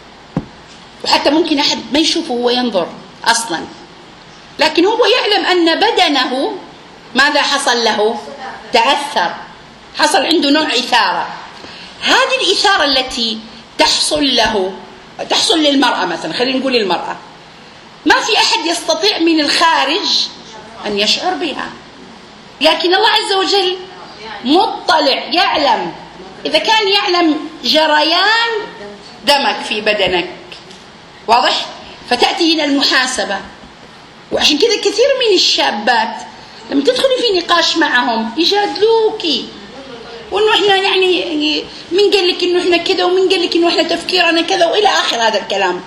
وحتى ممكن أحد ما يشوفه هو ينظر أصلا، لكن هو يعلم أن بدنه ماذا حصل له؟ تأثر، حصل عنده نوع إثارة. هذه الإثارة التي تحصل له، تحصل للمرأة مثلا، خلينا نقول للمرأة، ما في أحد يستطيع من الخارج أن يشعر بها، لكن الله عز وجل مطلع، يعلم. إذا كان يعلم جريان دمك في بدنك، واضح؟ فتأتي هنا المحاسبة. وعشان كذا كثير من الشابات لما تدخلي في نقاش معهم يجادلوكي، وإنه إحنا يعني من قال لك إنه إحنا كذا، ومن قال لك إنه إحنا تفكيرنا كذا، وإلى آخر هذا الكلام.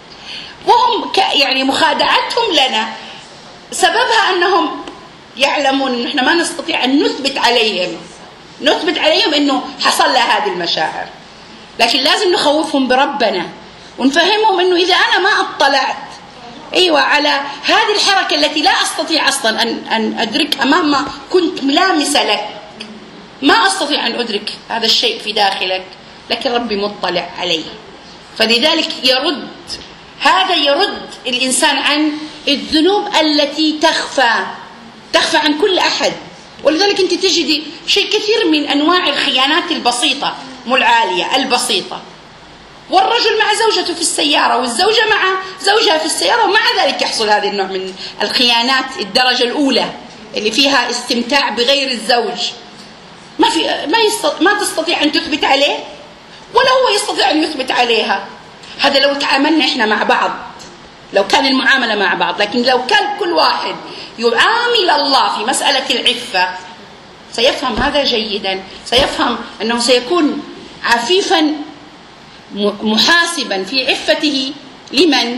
وهم يعني مخادعتهم لنا سببها أنهم يعلمون إنه إحنا ما نستطيع أن نثبت عليهم نثبت عليهم إنه حصل لها هذه المشاعر، لكن لازم نخوفهم بربنا ونفهمهم إنه إذا أنا ما اطلعت أيوة على هذه الحركة التي لا أستطيع أصلا أن أن أدركها مهما كنت ملامسة لك، ما أستطيع أن أدرك هذا الشيء في داخلك، لكن ربي مطلع عليه. فلذلك يرد هذا يرد الإنسان عن الذنوب التي تخفى تخفى عن كل أحد. ولذلك أنت تجدي شيء كثير من أنواع الخيانات البسيطة، مو العالية، البسيطة. والرجل مع زوجته في السيارة، والزوجة مع زوجها في السيارة، ومع ذلك يحصل هذا النوع من الخيانات الدرجة الأولى اللي فيها استمتاع بغير الزوج. ما في ما يستط... ما تستطيع أن تثبت عليه ولا هو يستطيع أن يثبت عليها. هذا لو تعاملنا إحنا مع بعض، لو كان المعاملة مع بعض. لكن لو كان كل واحد يعامل الله في مسألة العفة سيفهم هذا جيدا، سيفهم أنه سيكون عفيفا محاسبا في عفته لمن؟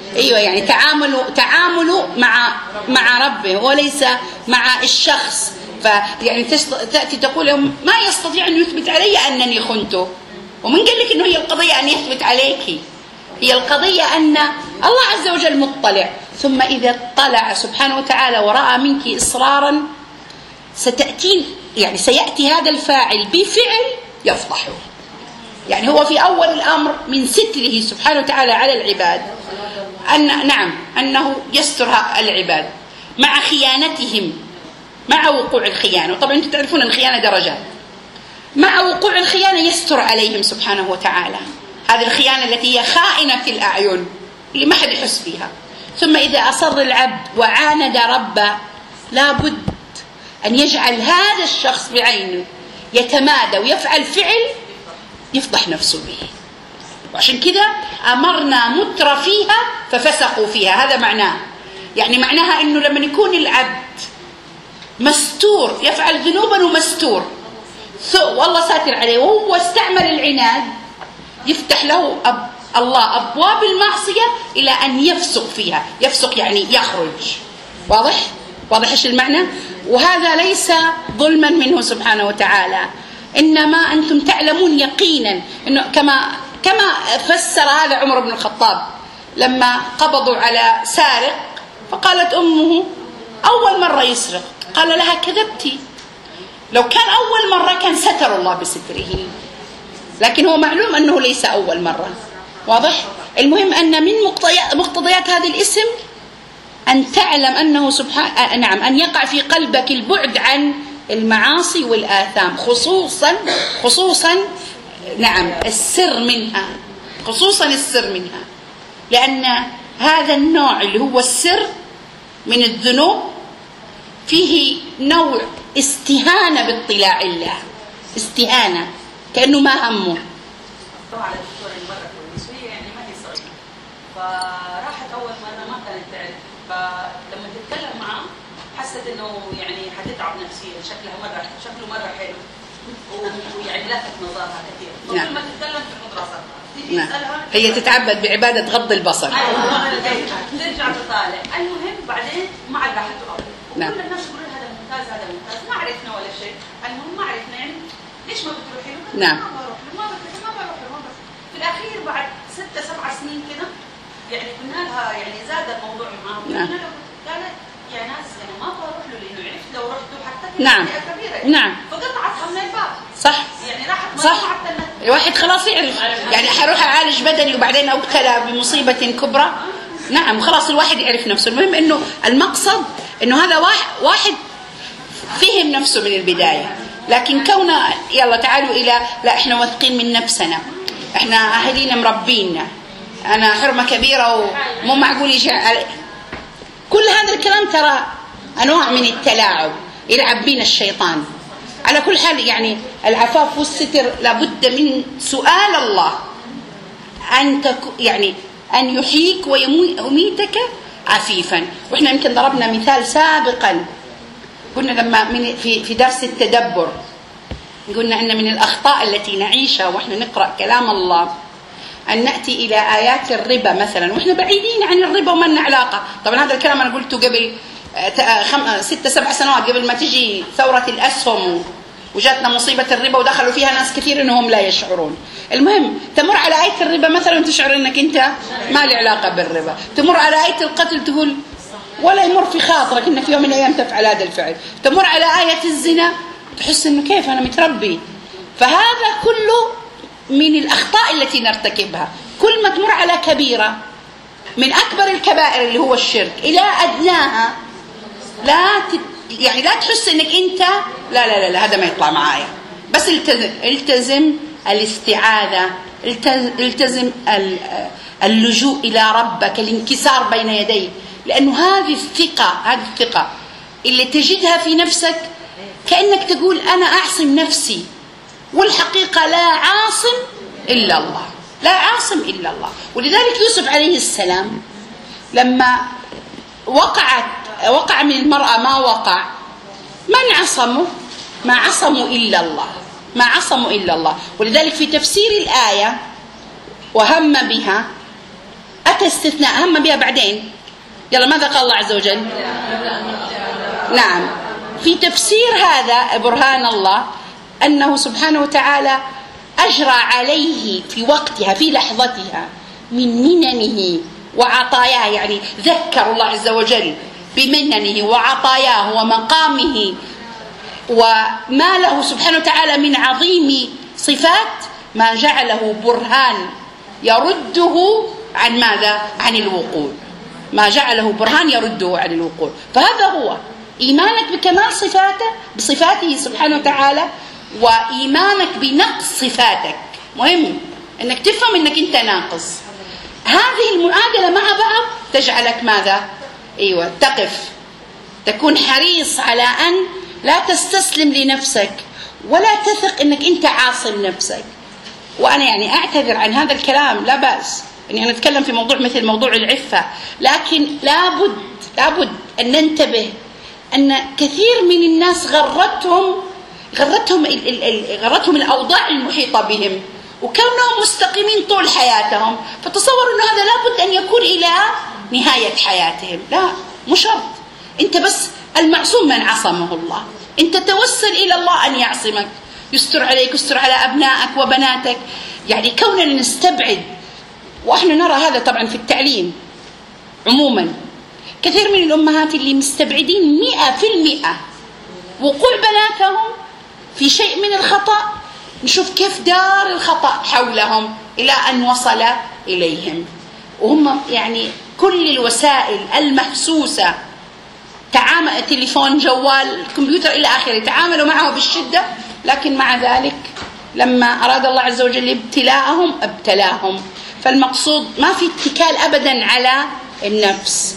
ايوه يعني تعامله تعامله مع مع ربه وليس مع الشخص. فيعني تاتي تقول لهم ما يستطيع ان يثبت علي انني خنته، ومن قال لك انه هي القضيه ان يثبت عليك؟ هي القضيه ان الله عز وجل مطلع، ثم اذا اطلع سبحانه وتعالى وراى منك اصرارا ستاتين يعني سياتي هذا الفاعل بفعل يفضحه. يعني هو في اول الامر من ستره سبحانه وتعالى على العباد ان نعم انه يستر العباد مع خيانتهم، مع وقوع الخيانه، وطبعا انتم تعرفون الخيانه درجات. مع وقوع الخيانه يستر عليهم سبحانه وتعالى هذه الخيانه التي هي خائنه الاعين اللي ما حد يحس فيها. ثم اذا اصر العبد وعاند ربه لابد ان يجعل هذا الشخص بعينه يتمادى ويفعل فعل يفضح نفسه به. وعشان كده امرنا مترفيها ففسقوا فيها، هذا معناه. يعني معناها انه لما يكون العبد مستور يفعل ذنوبا ومستور والله ساتر عليه وهو استعمل العناد، يفتح له أب الله أبواب المعصية إلى أن يفسق فيها. يفسق يعني يخرج. واضح؟ واضح إيش المعنى؟ وهذا ليس ظلما منه سبحانه وتعالى، إنما أنتم تعلمون يقينا إنه كما كما فسر هذا عمر بن الخطاب لما قبضوا على سارق فقالت أمه أول مرة يسرق، قال لها كذبتي، لو كان أول مرة كان ستر الله بستره، لكن هو معلوم أنه ليس أول مرة. واضح؟ المهم أن من مقتضيات هذا الاسم أن تعلم أنه سبحانه نعم أن يقع في قلبك البعد عن المعاصي والآثام، خصوصا خصوصا نعم السر منها، خصوصا السر منها، لأن هذا النوع اللي هو السر من الذنوب فيه نوع استهانة باطلاع الله، استهانة كأنه ما همه. على الدكتورة المرة كويس وهي يعني ما هي صغيرة، فراحت أول مرة ما كانت تعرف، فلما تتكلم معه حست إنه يعني حتتعب نفسيا، شكلها مرة شكله مرة حلو ويعني لفت نظرها كثير، وكل ما تتكلم في مدرستها تيجي تسألها هي تتعبد بعبادة غض البصر. أيوة ترجع تطالع. المهم بعدين ما عاد راحته أبدا، وكل الناس يقولون هذا ممتاز هذا ممتاز، ما عرفنا ولا شيء. المهم ما عرفنا يعني ليش ما بتروحي له؟ نعم. ما بروح له، ما بروح له، ما بروح له، ما بروح له. في الأخير بعد ستة سبع سنين كده يعني قلنا لها يعني زاد الموضوع معاها، قلنا لها قالت يا ناس يعني ما بروح له لأنه عرفت لو رحت حتى نعم كبيرة يعني. نعم فقطعتها من الباب. صح يعني راحت صح. الواحد خلاص يعرف يعني حروح أعالج بدني وبعدين أبتلى بمصيبة كبرى. نعم خلاص الواحد يعرف نفسه. المهم إنه المقصد إنه هذا واحد واحد فهم نفسه من البداية، لكن كونه يلا تعالوا إلى لا إحنا واثقين من نفسنا، إحنا أهلينا مربينا، أنا حرمة كبيرة ومو معقول يجي على... كل هذا الكلام ترى أنواع من التلاعب يلعب بين الشيطان. على كل حال يعني العفاف والستر لابد من سؤال الله أن تك يعني أن يحييك ويميتك عفيفا. وإحنا يمكن ضربنا مثال سابقا، قلنا لما من في في درس التدبر قلنا أن من الأخطاء التي نعيشها وإحنا نقرأ كلام الله أن نأتي إلى آيات الربا مثلا وإحنا بعيدين عن الربا وما لنا علاقة. طبعا هذا الكلام أنا قلته قبل خم... ستة سبع سنوات قبل ما تجي ثورة الأسهم وجاتنا مصيبة الربا ودخلوا فيها ناس كثير إنهم لا يشعرون. المهم تمر على آية الربا مثلا تشعر إنك أنت ما لي علاقة بالربا، تمر على آية القتل تقول ولا يمر في خاطرك إن في يوم من الأيام تفعل هذا الفعل، تمر على آية الزنا تحس إنه كيف أنا متربي. فهذا كله من الأخطاء التي نرتكبها. كل ما تمر على كبيرة من أكبر الكبائر اللي هو الشرك إلى أدناها لا تت... يعني لا تحس إنك أنت لا لا لا, لا هذا ما يطلع معايا، بس التزم, التزم الاستعاذة، التزم اللجوء إلى ربك، الانكسار بين يديه، لأنه هذه الثقة هذه الثقة اللي تجدها في نفسك كأنك تقول أنا أعصم نفسي، والحقيقة لا عاصم إلا الله، لا عاصم إلا الله. ولذلك يوسف عليه السلام لما وقعت وقع من المرأة ما وقع، من عصمه؟ ما عصموا إلا الله، ما عصموا إلا الله. ولذلك في تفسير الآية وهم بها أتى استثناء هم بها بعدين. يلا ماذا قال الله عز وجل؟ نعم، في تفسير هذا برهان الله أنه سبحانه وتعالى أجرى عليه في وقتها في لحظتها من مننه وعطاياه، يعني ذكر الله عز وجل بمننه وعطاياه ومقامه وما له سبحانه وتعالى من عظيم صفات، ما جعله برهان يرده عن ماذا؟ عن الوقوع. ما جعله برهان يرده عن الوقوع. فهذا هو إيمانك بكمال صفاته بصفاته سبحانه وتعالى، وإيمانك بنقص صفاتك. مهم أنك تفهم أنك أنت ناقص. هذه المعادلة مع بعض تجعلك ماذا؟ أيوة، تقف، تكون حريص على أن لا تستسلم لنفسك ولا تثق أنك أنت عاصم نفسك. وأنا يعني أعتذر عن هذا الكلام، لا بأس أني أنا أتكلم في موضوع مثل موضوع العفة، لكن لابد لابد أن ننتبه أن كثير من الناس غرتهم غرتهم غرتهم الأوضاع المحيطة بهم، وكونهم مستقيمين طول حياتهم، فتصوروا أن هذا لابد أن يكون إلى نهاية حياتهم. لا، مو شرط. أنت بس المعصوم من عصمه الله، أنت توسل إلى الله أن يعصمك، يستر عليك، يستر على أبنائك وبناتك. يعني كوننا نستبعد، وإحنا نرى هذا طبعا في التعليم عموما، كثير من الأمهات اللي مستبعدين مئة في المئة وقوع بناتهم في شيء من الخطأ، نشوف كيف دار الخطأ حولهم إلى أن وصل إليهم، وهم يعني كل الوسائل المحسوسة، تعامل تليفون، جوال، كمبيوتر إلى آخره، تعاملوا معه بالشدة، لكن مع ذلك لما أراد الله عز وجل ابتلاءهم ابتلاهم. فالمقصود ما في اتكال أبدا على النفس.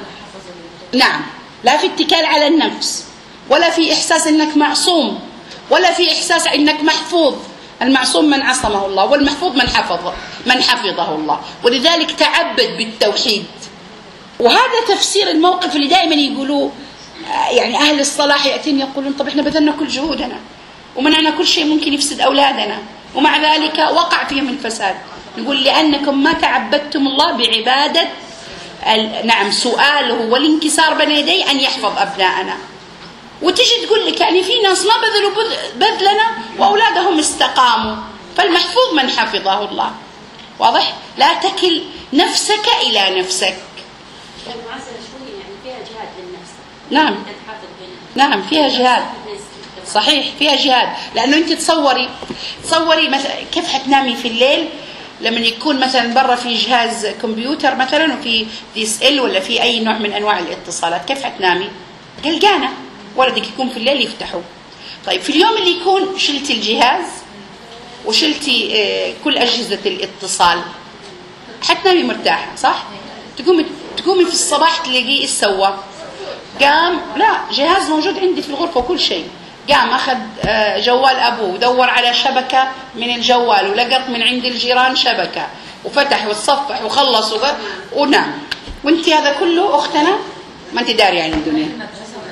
نعم، لا في اتكال على النفس، ولا في إحساس أنك معصوم، ولا في إحساس أنك محفوظ. المعصوم من عصمه الله، والمحفوظ من حفظه من حفظه الله. ولذلك تعبد بالتوحيد. وهذا تفسير الموقف اللي دائما يقولوه يعني أهل الصلاح، يأتين يقولون طب إحنا بذلنا كل جهودنا ومنعنا كل شيء ممكن يفسد أولادنا، ومع ذلك وقع فيهم الفساد. نقول لأنكم ما تعبدتم الله بعبادة نعم سؤاله والانكسار بين يديه أن يحفظ أبناءنا. وتجي تقول لك يعني في ناس ما بذلوا بذلنا وأولادهم استقاموا، فالمحفوظ من حفظه الله. واضح؟ لا تكل نفسك إلى نفسك. المعزلة شوي يعني فيها جهاد للنفس. نعم نعم فيها جهاد، صحيح فيها جهاد. لأنه أنت تصوري تصوري مثلا كيف حتنامي في الليل لما يكون مثلا برا في جهاز كمبيوتر مثلا وفي دي اس ال ولا في أي نوع من أنواع الاتصالات، كيف حتنامي؟ قلقانة. ولدك يكون في الليل يفتحه. طيب في اليوم اللي يكون شلتي الجهاز وشلتي كل أجهزة الاتصال حتنامي مرتاحة، صح؟ تقومي تقومي في الصباح تلاقيه إيش سوى؟ قام لا جهاز موجود عندي في الغرفة وكل شيء، قام أخذ جوال أبوه ودور على شبكة من الجوال ولقط من عند الجيران شبكة وفتح وتصفح وخلص ونام. وانت هذا كله أختنا ما انت داري عن الدنيا.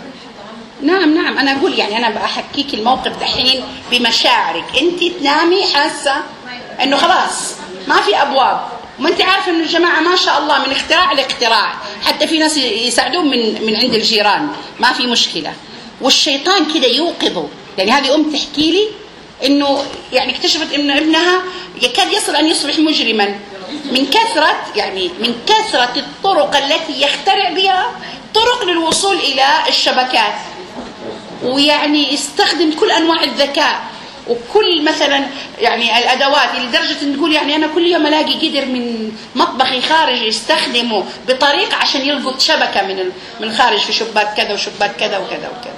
نعم نعم أنا أقول يعني أنا بحكيك الموقف دحين بمشاعرك. أنت تنامي حاسة إنه خلاص ما في أبواب، وما أنت عارفة إنه الجماعة ما شاء الله من اختراع لاختراع، حتى في ناس يساعدون من من عند الجيران، ما في مشكلة. والشيطان كده يوقظه. يعني هذه أم تحكي لي إنه يعني اكتشفت إن ابنها يكاد يصل أن يصبح مجرما من كثرة يعني من كثرة الطرق التي يخترع بها طرق للوصول إلى الشبكات، ويعني يستخدم كل أنواع الذكاء وكل مثلا يعني الأدوات، لدرجة أن تقول يعني أنا كل يوم ألاقي قدر من مطبخي خارج يستخدمه بطريقة عشان يلقط شبكة من من خارج في شباك كذا وشباك كذا وكذا وكذا.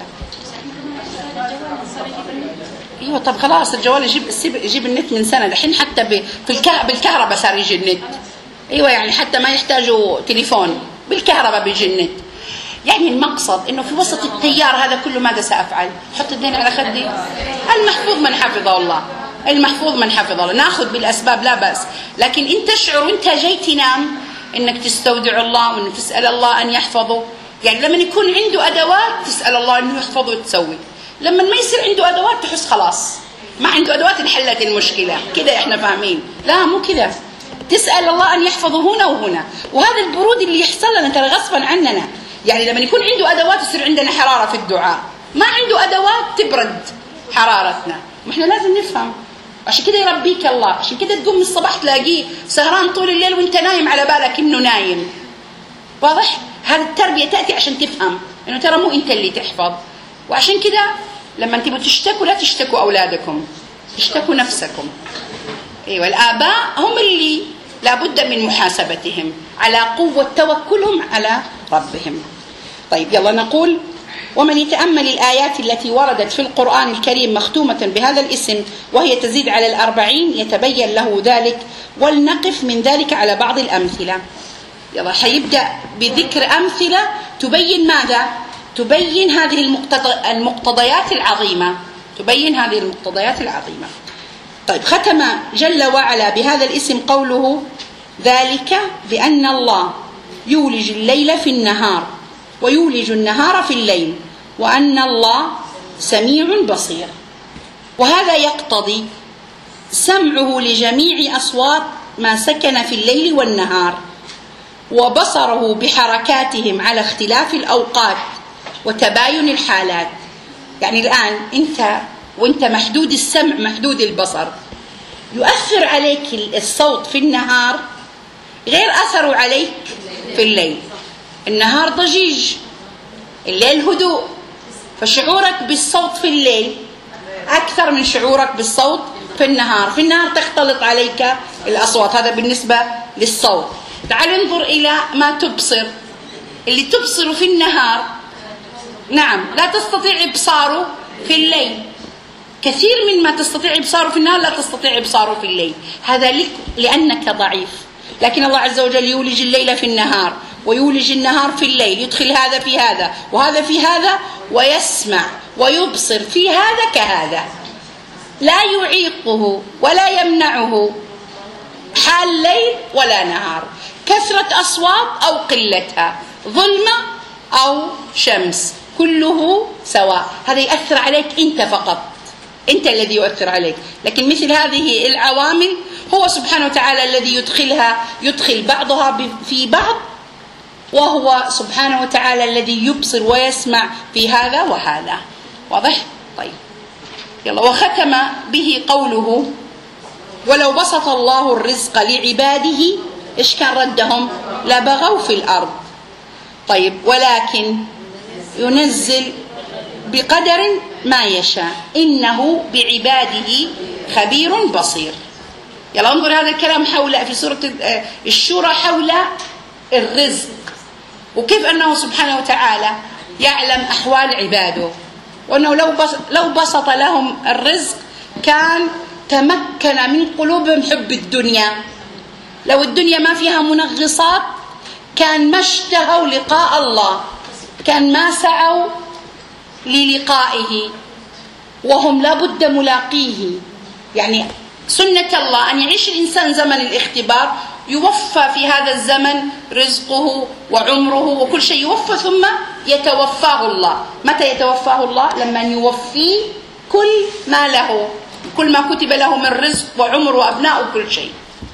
ايوه طب خلاص الجوال يجيب يجيب النت من سنة الحين، حتى في بالكهرباء صار يجي النت. ايوه يعني حتى ما يحتاجوا تليفون، بالكهرباء بيجي النت. يعني المقصد انه في وسط التيار هذا كله ماذا سأفعل؟ حط الدين على خدي. المحفوظ من حفظه الله، المحفوظ من حفظه الله. ناخذ بالاسباب لا بأس، لكن انت تشعر وانت جاي تنام انك تستودع الله وانك تسأل الله ان يحفظه. يعني لما يكون عنده ادوات تسأل الله انه يحفظه وتسوي، لما ما يصير عنده ادوات تحس خلاص ما عنده ادوات انحلت المشكله. كده احنا فاهمين؟ لا مو كده. تسأل الله أن يحفظه هنا وهنا. وهذا البرود اللي يحصل لنا ترى غصبا عننا، يعني لما يكون عنده أدوات يصير عندنا حرارة في الدعاء، ما عنده أدوات تبرد حرارتنا، وإحنا لازم نفهم. عشان كده يربيك الله، عشان كده تقوم من الصباح تلاقيه سهران طول الليل وانت نايم على بالك انه نايم. واضح؟ هذه التربية تأتي عشان تفهم انه ترى مو انت اللي تحفظ. وعشان كده لما تبوا تشتكوا لا تشتكوا أولادكم، اشتكوا نفسكم. ايوه الآباء هم اللي لابد من محاسبتهم على قوة توكلهم على ربهم. طيب يلا نقول: ومن يتأمل الآيات التي وردت في القرآن الكريم مختومة بهذا الاسم وهي تزيد على الأربعين يتبين له ذلك. ولنقف من ذلك على بعض الأمثلة. يلا حيبدأ بذكر أمثلة تبين ماذا؟ تبين هذه المقتضيات العظيمة، تبين هذه المقتضيات العظيمة. طيب ختم جل وعلا بهذا الاسم قوله: ذلك بأن الله يولج الليل في النهار ويولج النهار في الليل وأن الله سميع بصير. وهذا يقتضي سمعه لجميع أصوات ما سكن في الليل والنهار، وبصره بحركاتهم على اختلاف الأوقات وتباين الحالات. يعني الآن أنت وأنت محدود السمع محدود البصر، يؤثر عليك الصوت في النهار غير أثره عليك في الليل. النهار ضجيج، الليل هدوء، فشعورك بالصوت في الليل أكثر من شعورك بالصوت في النهار. في النهار تختلط عليك الأصوات، هذا بالنسبة للصوت. تعال انظر إلى ما تبصر. اللي تبصر في النهار نعم لا تستطيع إبصاره في الليل، كثير من ما تستطيع إبصاره في النهار لا تستطيع إبصاره في الليل. هذا لك لأنك ضعيف. لكن الله عز وجل يولج الليل في النهار ويولج النهار في الليل، يدخل هذا في هذا وهذا في هذا، ويسمع ويبصر في هذا كهذا، لا يعيقه ولا يمنعه حال ليل ولا نهار، كثرة أصوات أو قلتها، ظلمة أو شمس، كله سواء. هذا يأثر عليك أنت فقط، أنت الذي يؤثر عليك. لكن مثل هذه العوامل هو سبحانه وتعالى الذي يدخلها، يدخل بعضها في بعض، وهو سبحانه وتعالى الذي يبصر ويسمع في هذا وهذا. واضح؟ طيب يلا. وختم به قوله: ولو بسط الله الرزق لعباده إيش كان ردهم؟ لبغوا في الأرض. طيب ولكن ينزل بقدر ما يشاء إنه بعباده خبير بصير. يلا انظر هذا الكلام حول في سورة الشورى حول الرزق، وكيف أنه سبحانه وتعالى يعلم أحوال عباده، وأنه لو بسط, لو بسط لهم الرزق كان تمكن من قلوبهم حب الدنيا. لو الدنيا ما فيها منغصات كان ما اشتهوا لقاء الله، كان ما سعوا للقائه، وهم لابد ملاقيه. يعني سنة الله أن يعيش الإنسان زمن الاختبار، يوفى في هذا الزمن رزقه وعمره وكل شيء يوفى، ثم يتوفاه الله. متى يتوفاه الله؟ لما يوفيه كل ما له، كل ما كتب له من رزق وعمر وأبناء وكل شيء،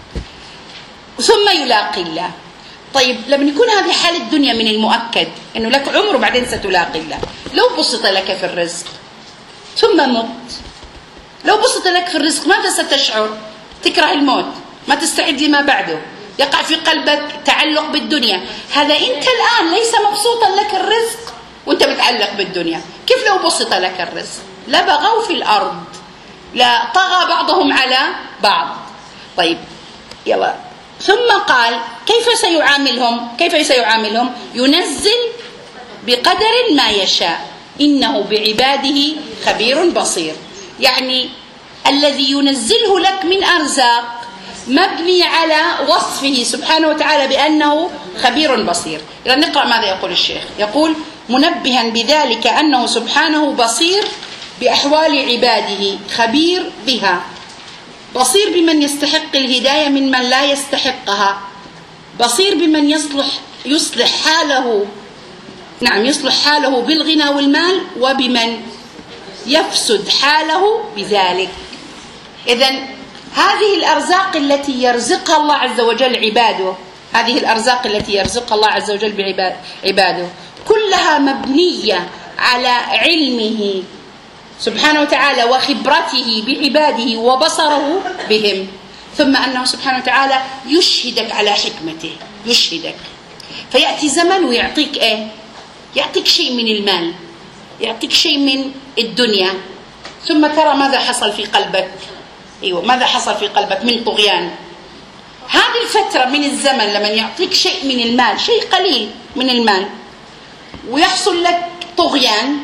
ثم يلاقي الله. طيب لما يكون هذه حال الدنيا من المؤكد أنه لك عمر وبعدين ستلاقي الله، لو بسط لك في الرزق ثم مت، لو بسط لك في الرزق ماذا ستشعر؟ تكره الموت، ما تستعد لما بعده، يقع في قلبك تعلق بالدنيا. هذا أنت الآن ليس مبسوطا لك الرزق وأنت متعلق بالدنيا. كيف لو بسط لك الرزق؟ لبغوا في الأرض، لا طغى بعضهم على بعض. طيب يلا. ثم قال كيف سيعاملهم؟ كيف سيعاملهم؟ ينزل بقدر ما يشاء إنه بعباده خبير بصير. يعني الذي ينزله لك من أرزاق مبني على وصفه سبحانه وتعالى بأنه خبير بصير. إذا نقرأ ماذا يقول الشيخ. يقول: منبها بذلك أنه سبحانه بصير بأحوال عباده، خبير بها، بصير بمن يستحق الهداية ممن لا يستحقها، بصير بمن يصلح يصلح حاله نعم يصلح حاله بالغنى والمال، وبمن يفسد حاله بذلك. إذن هذه الأرزاق التي يرزقها الله عز وجل عباده، هذه الأرزاق التي يرزقها الله عز وجل بعباده كلها مبنية على علمه سبحانه وتعالى وخبرته بعباده وبصره بهم، ثم أنه سبحانه وتعالى يشهدك على حكمته، يشهدك. فيأتي زمن ويعطيك إيه؟ يعطيك شيء من المال، يعطيك شيء من الدنيا، ثم ترى ماذا حصل في قلبك. أيوة، ماذا حصل في قلبك من طغيان. هذه الفترة من الزمن لما يعطيك شيء من المال، شيء قليل من المال، ويحصل لك طغيان،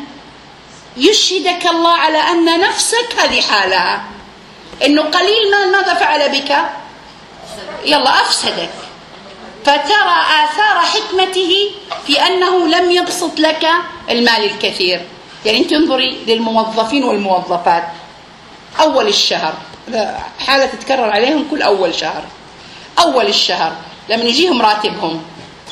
يشهدك الله على أن نفسك هذه حالها، إنه قليل مال ماذا فعل بك؟ يلا أفسدك. فترى آثار حكمته في أنه لم يبسط لك المال الكثير. يعني أنت انظري للموظفين والموظفات أول الشهر، حالة تتكرر عليهم كل أول شهر. أول الشهر لما يجيهم راتبهم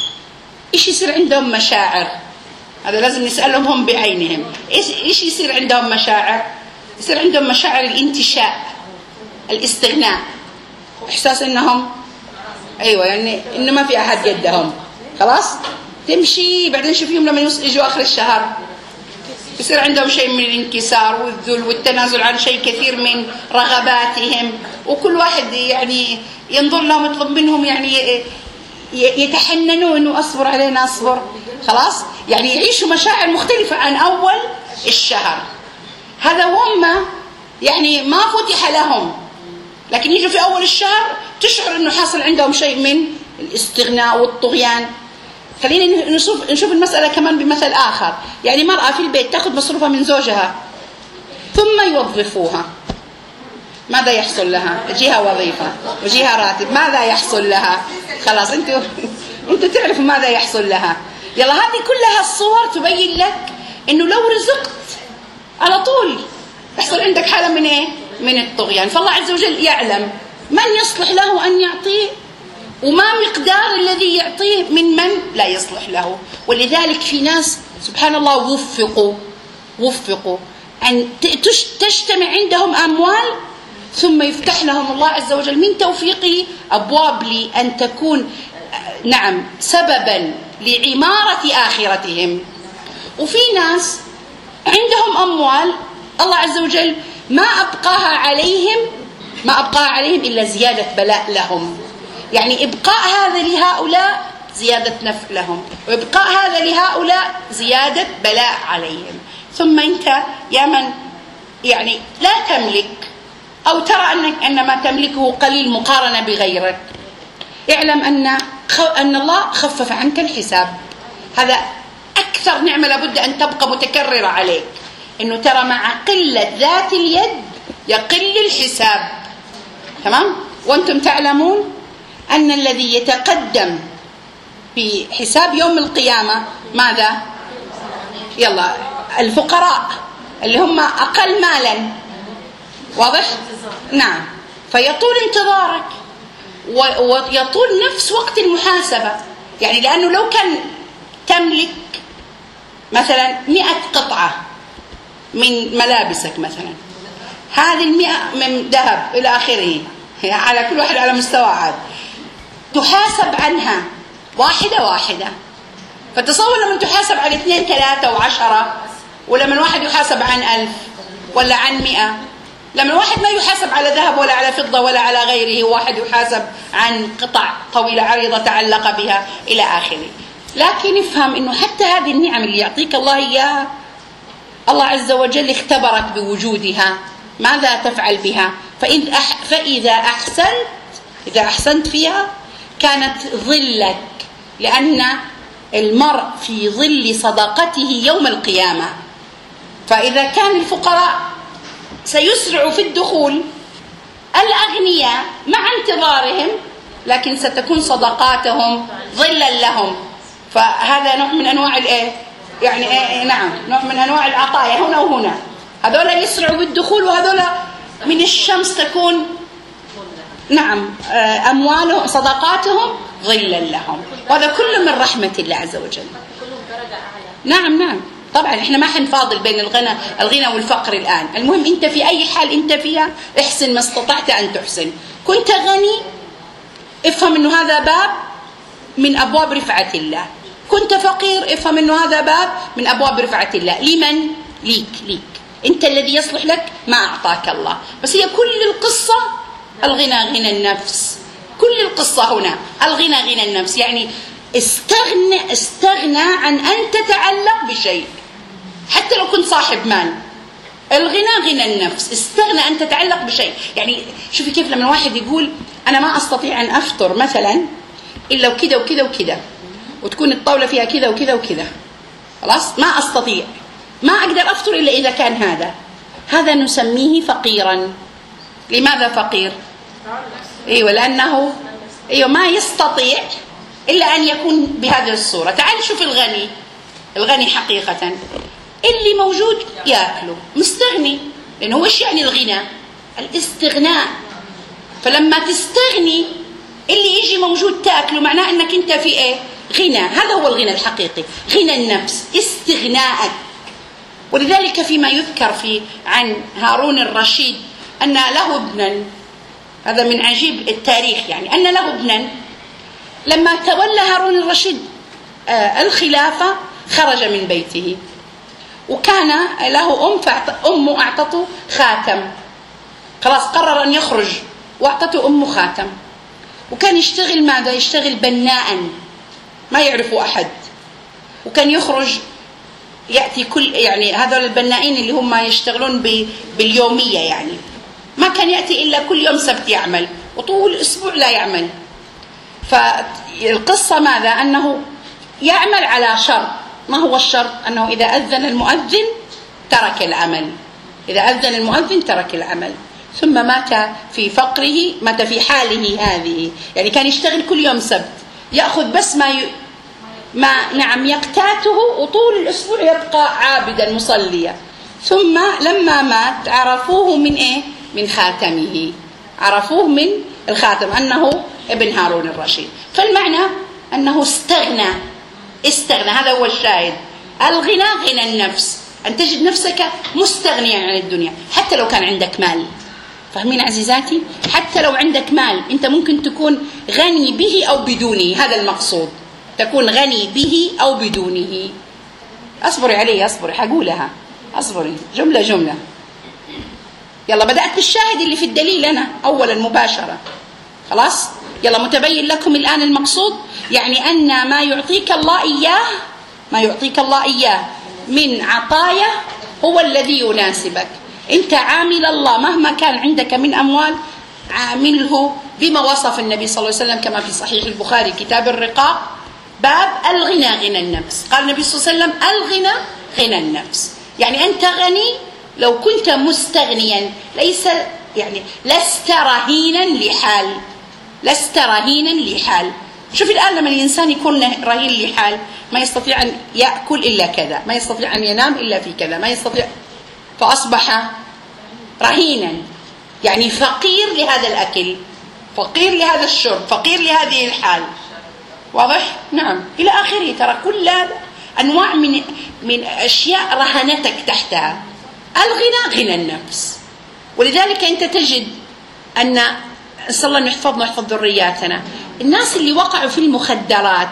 إيش يصير عندهم مشاعر؟ هذا لازم نسألهم هم بعينهم. إيش إيش يصير عندهم مشاعر؟ يصير عندهم مشاعر الانتشاء، الاستغناء، إحساس إنهم أيوة يعني إنه ما في أحد قدهم، خلاص تمشي. بعدين شوفيهم لما يجوا آخر الشهر يصير عندهم شيء من الانكسار والذل والتنازل عن شيء كثير من رغباتهم، وكل واحد يعني ينظر لهم يطلب منهم يعني يتحننوا إنه أصبر علينا أصبر، خلاص يعني يعيشوا مشاعر مختلفة عن أول الشهر. هذا هم يعني ما فتح لهم، لكن يجوا في أول الشهر تشعر إنه حاصل عندهم شيء من الاستغناء والطغيان. خلينا نشوف نشوف المسألة كمان بمثل آخر. يعني مرأة في البيت تأخذ مصروفها من زوجها ثم يوظفوها، ماذا يحصل لها؟ يجيها وظيفة ويجيها راتب، ماذا يحصل لها؟ خلاص انتوا انتوا تعرفوا ماذا يحصل لها. يلا هذه كلها الصور تبين لك انه لو رزقت على طول يحصل عندك حالة من ايه؟ من الطغيان. فالله عز وجل يعلم من يصلح له أن يعطيه وما مقدار الذي يعطيه من من لا يصلح له. ولذلك في ناس سبحان الله وفقوا وفقوا أن تجتمع عندهم أموال ثم يفتح لهم الله عز وجل من توفيقه أبواب لأن تكون نعم سببا لعمارة آخرتهم. وفي ناس عندهم أموال الله عز وجل ما أبقاها عليهم ما أبقاها عليهم إلا زيادة بلاء لهم. يعني إبقاء هذا لهؤلاء زيادة نفع لهم، وإبقاء هذا لهؤلاء زيادة بلاء عليهم. ثم أنت يا من يعني لا تملك أو ترى أنك أن ما تملكه قليل مقارنة بغيرك، اعلم أن أن الله خفف عنك الحساب. هذا أكثر نعمة لابد أن تبقى متكررة عليك، إنه ترى مع قلة ذات اليد يقل الحساب. تمام؟ وأنتم تعلمون أن الذي يتقدم في حساب يوم القيامة ماذا؟ يلا الفقراء اللي هم أقل مالا، واضح؟ نعم. فيطول انتظارك ويطول نفس وقت المحاسبة. يعني لأنه لو كان تملك مثلا مئة قطعة من ملابسك مثلا، هذه المئة من ذهب إلى آخره، على كل واحد على مستوى عاد، تحاسب عنها واحدة واحدة. فتصور لما تحاسب عن اثنين ثلاثة وعشرة، ولما واحد يحاسب عن ألف ولا عن مئة، لما واحد ما يحاسب على ذهب ولا على فضة ولا على غيره، واحد يحاسب عن قطع طويلة عريضة تعلق بها إلى آخره. لكن افهم إنه حتى هذه النعم اللي يعطيك الله إياها، الله عز وجل اختبرك بوجودها، ماذا تفعل بها؟ فإذا أحسنت إذا أحسنت فيها كانت ظلك، لأن المرء في ظل صدقته يوم القيامة. فإذا كان الفقراء سيسرعوا في الدخول، الأغنياء مع انتظارهم، لكن ستكون صدقاتهم ظلا لهم. فهذا نوع من أنواع الإيه؟ يعني إيه؟ نعم، نوع من أنواع العطايا هنا وهنا. هذول يسرعوا بالدخول، وهذول من الشمس تكون نعم أموالهم صدقاتهم ظلا لهم. وهذا كله من رحمة الله عز وجل. نعم نعم طبعا احنا ما حنفاضل بين الغنى الغنى والفقر الآن. المهم انت في اي حال انت فيها احسن ما استطعت ان تحسن. كنت غني افهم انه هذا باب من ابواب رفعة الله، كنت فقير افهم انه هذا باب من ابواب رفعة الله. لمن؟ ليك ليك انت الذي يصلح لك ما اعطاك الله. بس هي كل القصة الغنى غنى النفس، كل القصة هنا الغنى غنى النفس. يعني استغنى استغنى عن ان تتعلق بشيء حتى لو كنت صاحب مال. الغنى غنى النفس، استغنى ان تتعلق بشيء. يعني شوفي كيف لما واحد يقول انا ما استطيع ان افطر مثلا الا وكذا وكذا وكذا، وتكون الطاولة فيها كذا وكذا وكذا، خلاص ما استطيع، ما اقدر افطر الا اذا كان هذا، هذا نسميه فقيرا. لماذا فقير؟ ايوه لانه ايوه ما يستطيع الا ان يكون بهذه الصورة. تعال شوف الغني، الغني حقيقة اللي موجود ياكله، مستغني. لانه هو ايش يعني الغنى؟ الاستغناء. فلما تستغني اللي يجي موجود تاكله معناه انك انت في ايه؟ غنى. هذا هو الغنى الحقيقي، غنى النفس، استغناءك. ولذلك فيما يذكر في عن هارون الرشيد ان له ابنا، هذا من عجيب التاريخ، يعني ان له ابنا لما تولى هارون الرشيد آه الخلافة خرج من بيته، وكان له أم أمه أعطته خاتم، خلاص قرر أن يخرج وأعطته أمه خاتم. وكان يشتغل ماذا؟ يشتغل بناء ما يعرفه أحد، وكان يخرج يأتي كل يعني هذول البنائين اللي هم يشتغلون باليومية، يعني ما كان يأتي إلا كل يوم سبت يعمل، وطول الأسبوع لا يعمل. فالقصة ماذا؟ أنه يعمل على شرط. ما هو الشرط؟ أنه إذا أذن المؤذن ترك العمل، إذا أذن المؤذن ترك العمل. ثم مات في فقره، مات في حاله هذه، يعني كان يشتغل كل يوم سبت، يأخذ بس ما ي... ما نعم يقتاته، وطول الأسبوع يبقى عابدا مصليا. ثم لما مات عرفوه من إيه؟ من خاتمه، عرفوه من الخاتم أنه ابن هارون الرشيد. فالمعنى أنه استغنى، استغنى. هذا هو الشاهد. الغنى غنى النفس، أن تجد نفسك مستغنيا عن الدنيا حتى لو كان عندك مال. فاهمين عزيزاتي؟ حتى لو عندك مال أنت ممكن تكون غني به أو بدونه، هذا المقصود، تكون غني به أو بدونه. أصبري علي، أصبري حقولها، أصبري جملة جملة. يلا بدأت بالشاهد اللي في الدليل أنا أولا مباشرة، خلاص؟ يلا متبين لكم الآن المقصود، يعني أن ما يعطيك الله إياه، ما يعطيك الله إياه من عطايا هو الذي يناسبك. أنت عامل الله مهما كان عندك من أموال، عامله بما وصف النبي صلى الله عليه وسلم كما في صحيح البخاري كتاب الرقاق، باب الغنى غنى النفس. قال النبي صلى الله عليه وسلم الغنى غنى النفس، يعني أنت غني لو كنت مستغنيا، ليس يعني لست رهينا لحال، لست رهينا لحال. شوف الآن لما الإنسان يكون رهين لحال، ما يستطيع أن يأكل إلا كذا، ما يستطيع أن ينام إلا في كذا، ما يستطيع، فأصبح رهينا، يعني فقير لهذا الأكل، فقير لهذا الشرب، فقير لهذه الحال. واضح؟ نعم، إلى آخره. ترى كل هذا أنواع من من أشياء رهنتك تحتها. الغنى غنى النفس. ولذلك أنت تجد أن نسأل الله أن يحفظنا ويحفظ ذرياتنا، الناس اللي وقعوا في المخدرات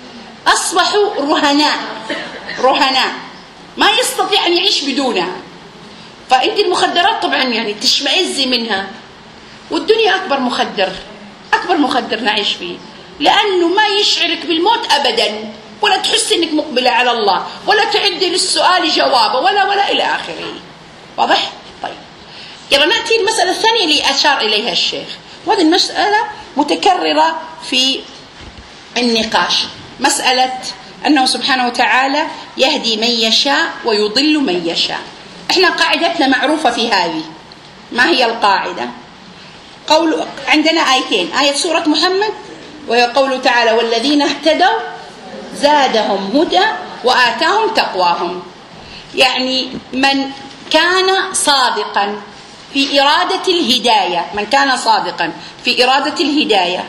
أصبحوا رهناء، رهناء ما يستطيع أن يعيش بدونها. فأنت المخدرات طبعا يعني تشمئزي منها، والدنيا أكبر مخدر، أكبر مخدر نعيش فيه، لأنه ما يشعرك بالموت أبدا، ولا تحس أنك مقبلة على الله، ولا تعد للسؤال جوابه، ولا ولا إلى آخره. واضح؟ طيب يلا نأتي المسألة الثانية اللي أشار إليها الشيخ، وهذه المسألة متكررة في النقاش، مسألة أنه سبحانه وتعالى يهدي من يشاء ويضل من يشاء. إحنا قاعدتنا معروفة في هذه. ما هي القاعدة؟ قول عندنا آيتين، آية سورة محمد وهي قوله تعالى والذين اهتدوا زادهم هدى وآتاهم تقواهم. يعني من كان صادقا في إرادة الهداية، من كان صادقا في إرادة الهداية،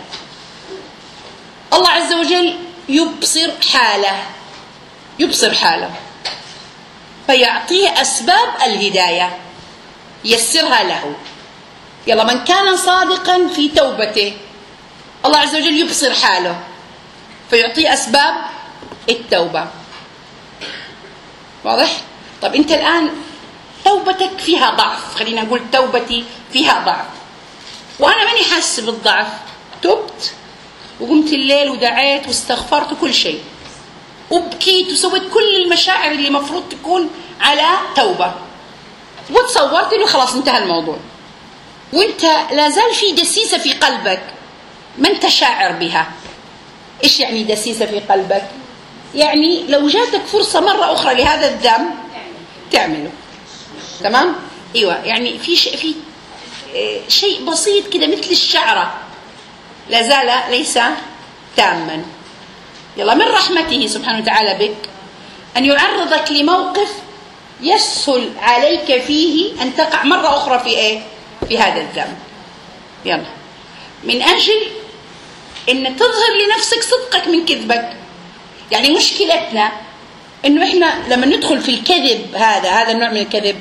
الله عز وجل يبصر حاله، يبصر حاله. فيعطيه أسباب الهداية، يسرها له. يلا، من كان صادقا في توبته الله عز وجل يبصر حاله فيعطيه أسباب التوبة. واضح؟ طب أنت الآن توبتك فيها ضعف، خلينا نقول توبتي فيها ضعف، وأنا ماني حاسس بالضعف، تبت وقمت الليل ودعيت واستغفرت كل شيء وبكيت وسويت كل المشاعر اللي مفروض تكون على توبة، وتصورت إنه خلاص انتهى الموضوع، وانت لازال في دسيسة في قلبك ما انت شاعر بها. ايش يعني دسيسة في قلبك؟ يعني لو جاتك فرصة مرة أخرى لهذا الذنب تعمله. تمام؟ ايوه، يعني في شيء في شيء بسيط كده مثل الشعرة لا زال ليس تاما. يلا، من رحمته سبحانه وتعالى بك أن يعرضك لموقف يسهل عليك فيه أن تقع مرة أخرى في إيه؟ في هذا الذنب. يلا، من أجل أن تظهر لنفسك صدقك من كذبك. يعني مشكلتنا أنه إحنا لما ندخل في الكذب، هذا هذا النوع من الكذب،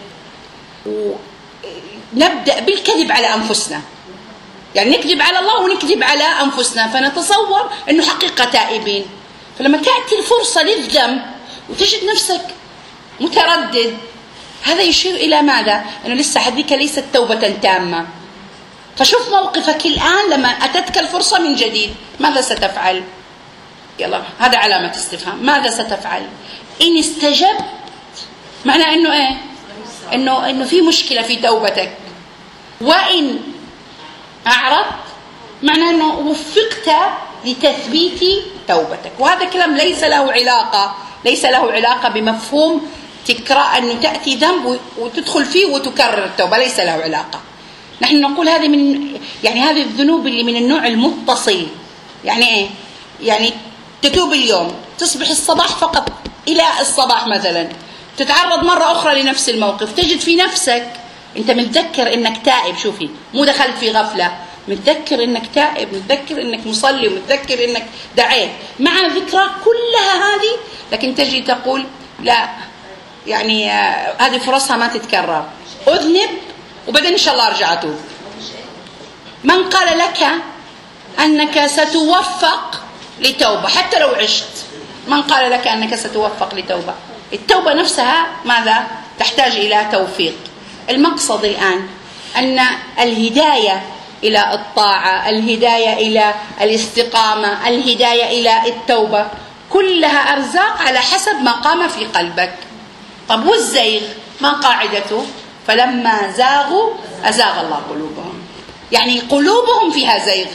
ونبدأ بالكذب على أنفسنا، يعني نكذب على الله ونكذب على أنفسنا، فنتصور أنه حقيقة تائبين. فلما تأتي الفرصة للذنب وتجد نفسك متردد، هذا يشير إلى ماذا؟ أنه لسه هذيك ليست توبة تامة. فشوف موقفك الآن لما أتتك الفرصة من جديد، ماذا ستفعل؟ يلا، هذا علامة استفهام. ماذا ستفعل؟ إن استجبت معناه أنه إيه؟ أنه أنه في مشكلة في توبتك. وإن أعرضت معناه أنه وفقت لتثبيت توبتك. وهذا كلام ليس له علاقة ليس له علاقة بمفهوم تكرار، أنه تأتي ذنب وتدخل فيه وتكرر التوبة، ليس له علاقة. نحن نقول هذه من يعني هذه الذنوب اللي من النوع المتصل. يعني إيه؟ يعني تتوب اليوم، تصبح الصباح فقط إلى الصباح مثلا، تتعرض مرة أخرى لنفس الموقف، تجد في نفسك أنت متذكر إنك تائب. شوفي، مو دخلت في غفلة، متذكر إنك تائب، متذكر إنك مصلي، ومتذكر إنك دعيت، مع ذكرى كلها هذه، لكن تجي تقول لا، يعني آه هذه فرصها ما تتكرر، أذنب وبعدين إن شاء الله أرجع أتوب. من قال لك أنك ستوفق لتوبة حتى لو عشت؟ من قال لك أنك ستوفق لتوبة؟ التوبة نفسها ماذا؟ تحتاج إلى توفيق. المقصد الآن أن الهداية إلى الطاعة، الهداية إلى الاستقامة، الهداية إلى التوبة، كلها أرزاق على حسب ما قام في قلبك. طب والزيغ ما قاعدته؟ فلما زاغوا أزاغ الله قلوبهم، يعني قلوبهم فيها زيغ،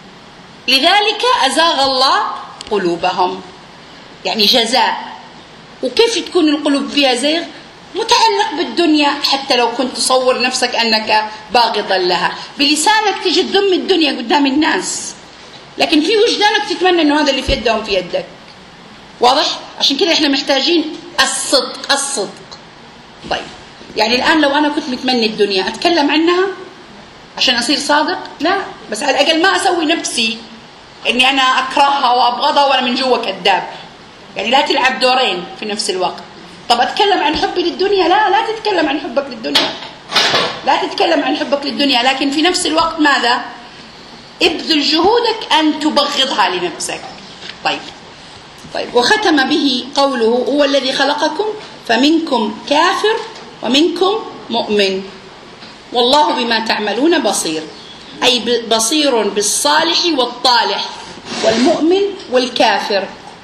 لذلك أزاغ الله قلوبهم، يعني جزاء. وكيف تكون القلوب فيها زيغ؟ متعلق بالدنيا، حتى لو كنت تصور نفسك أنك باغضا لها، بلسانك تجي تذم الدنيا قدام الناس، لكن في وجدانك تتمنى أنه هذا اللي في يدهم في يدك. واضح؟ عشان كده إحنا محتاجين الصدق. الصدق طيب، يعني الآن لو أنا كنت متمني الدنيا أتكلم عنها عشان أصير صادق؟ لا، بس على الأقل ما أسوي نفسي إني أنا أكرهها وأبغضها وأنا من جوا كذاب. يعني لا تلعب دورين في نفس الوقت. طب أتكلم عن حبي للدنيا؟ لا، لا تتكلم عن حبك للدنيا، لا تتكلم عن حبك للدنيا، لكن في نفس الوقت ماذا؟ ابذل جهودك أن تبغضها لنفسك. طيب طيب وختم به قوله: هو الذي خلقكم فمنكم كافر ومنكم مؤمن والله بما تعملون بصير. أي بصير بالصالح والطالح والمؤمن والكافر،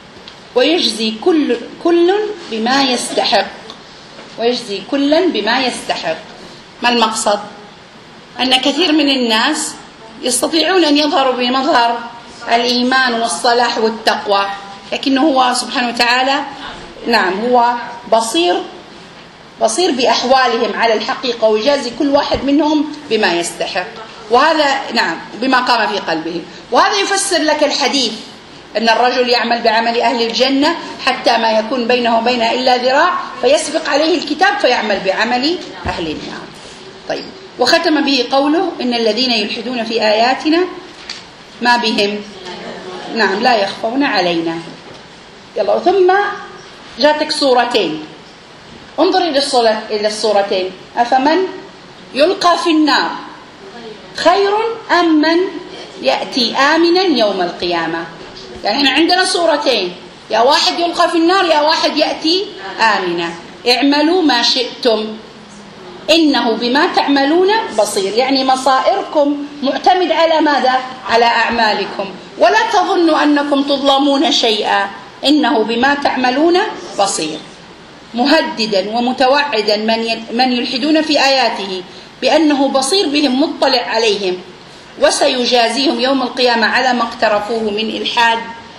ويجزي كل كل بما يستحق ويجزي كلا بما يستحق. ما المقصد؟ أن كثير من الناس يستطيعون أن يظهروا بمظهر الإيمان والصلاح والتقوى، لكنه هو سبحانه وتعالى نعم هو بصير بصير بأحوالهم على الحقيقة، ويجازي كل واحد منهم بما يستحق، وهذا نعم بما قام في قلبه. وهذا يفسر لك الحديث أن الرجل يعمل بعمل أهل الجنة حتى ما يكون بينه وبينها إلا ذراع فيسبق عليه الكتاب فيعمل بعمل أهل النار. طيب، وختم به قوله: إن الذين يلحدون في آياتنا ما بهم نعم لا يخفون علينا. يلا، ثم جاتك صورتين، انظر إلى الصورة إلى الصورتين، أفمن يلقى في النار خير أم من يأتي آمنا يوم القيامة؟ يعني احنا عندنا صورتين، يا واحد يلقى في النار يا واحد يأتي آمنا. اعملوا ما شئتم إنه بما تعملون بصير، يعني مصائركم معتمد على ماذا؟ على أعمالكم، ولا تظنوا أنكم تظلمون شيئا، إنه بما تعملون بصير، مهددا ومتوعدا من من يلحدون في آياته بأنه بصير بهم مطلع عليهم، وسيجازيهم يوم القيامة على ما اقترفوه من إلحاد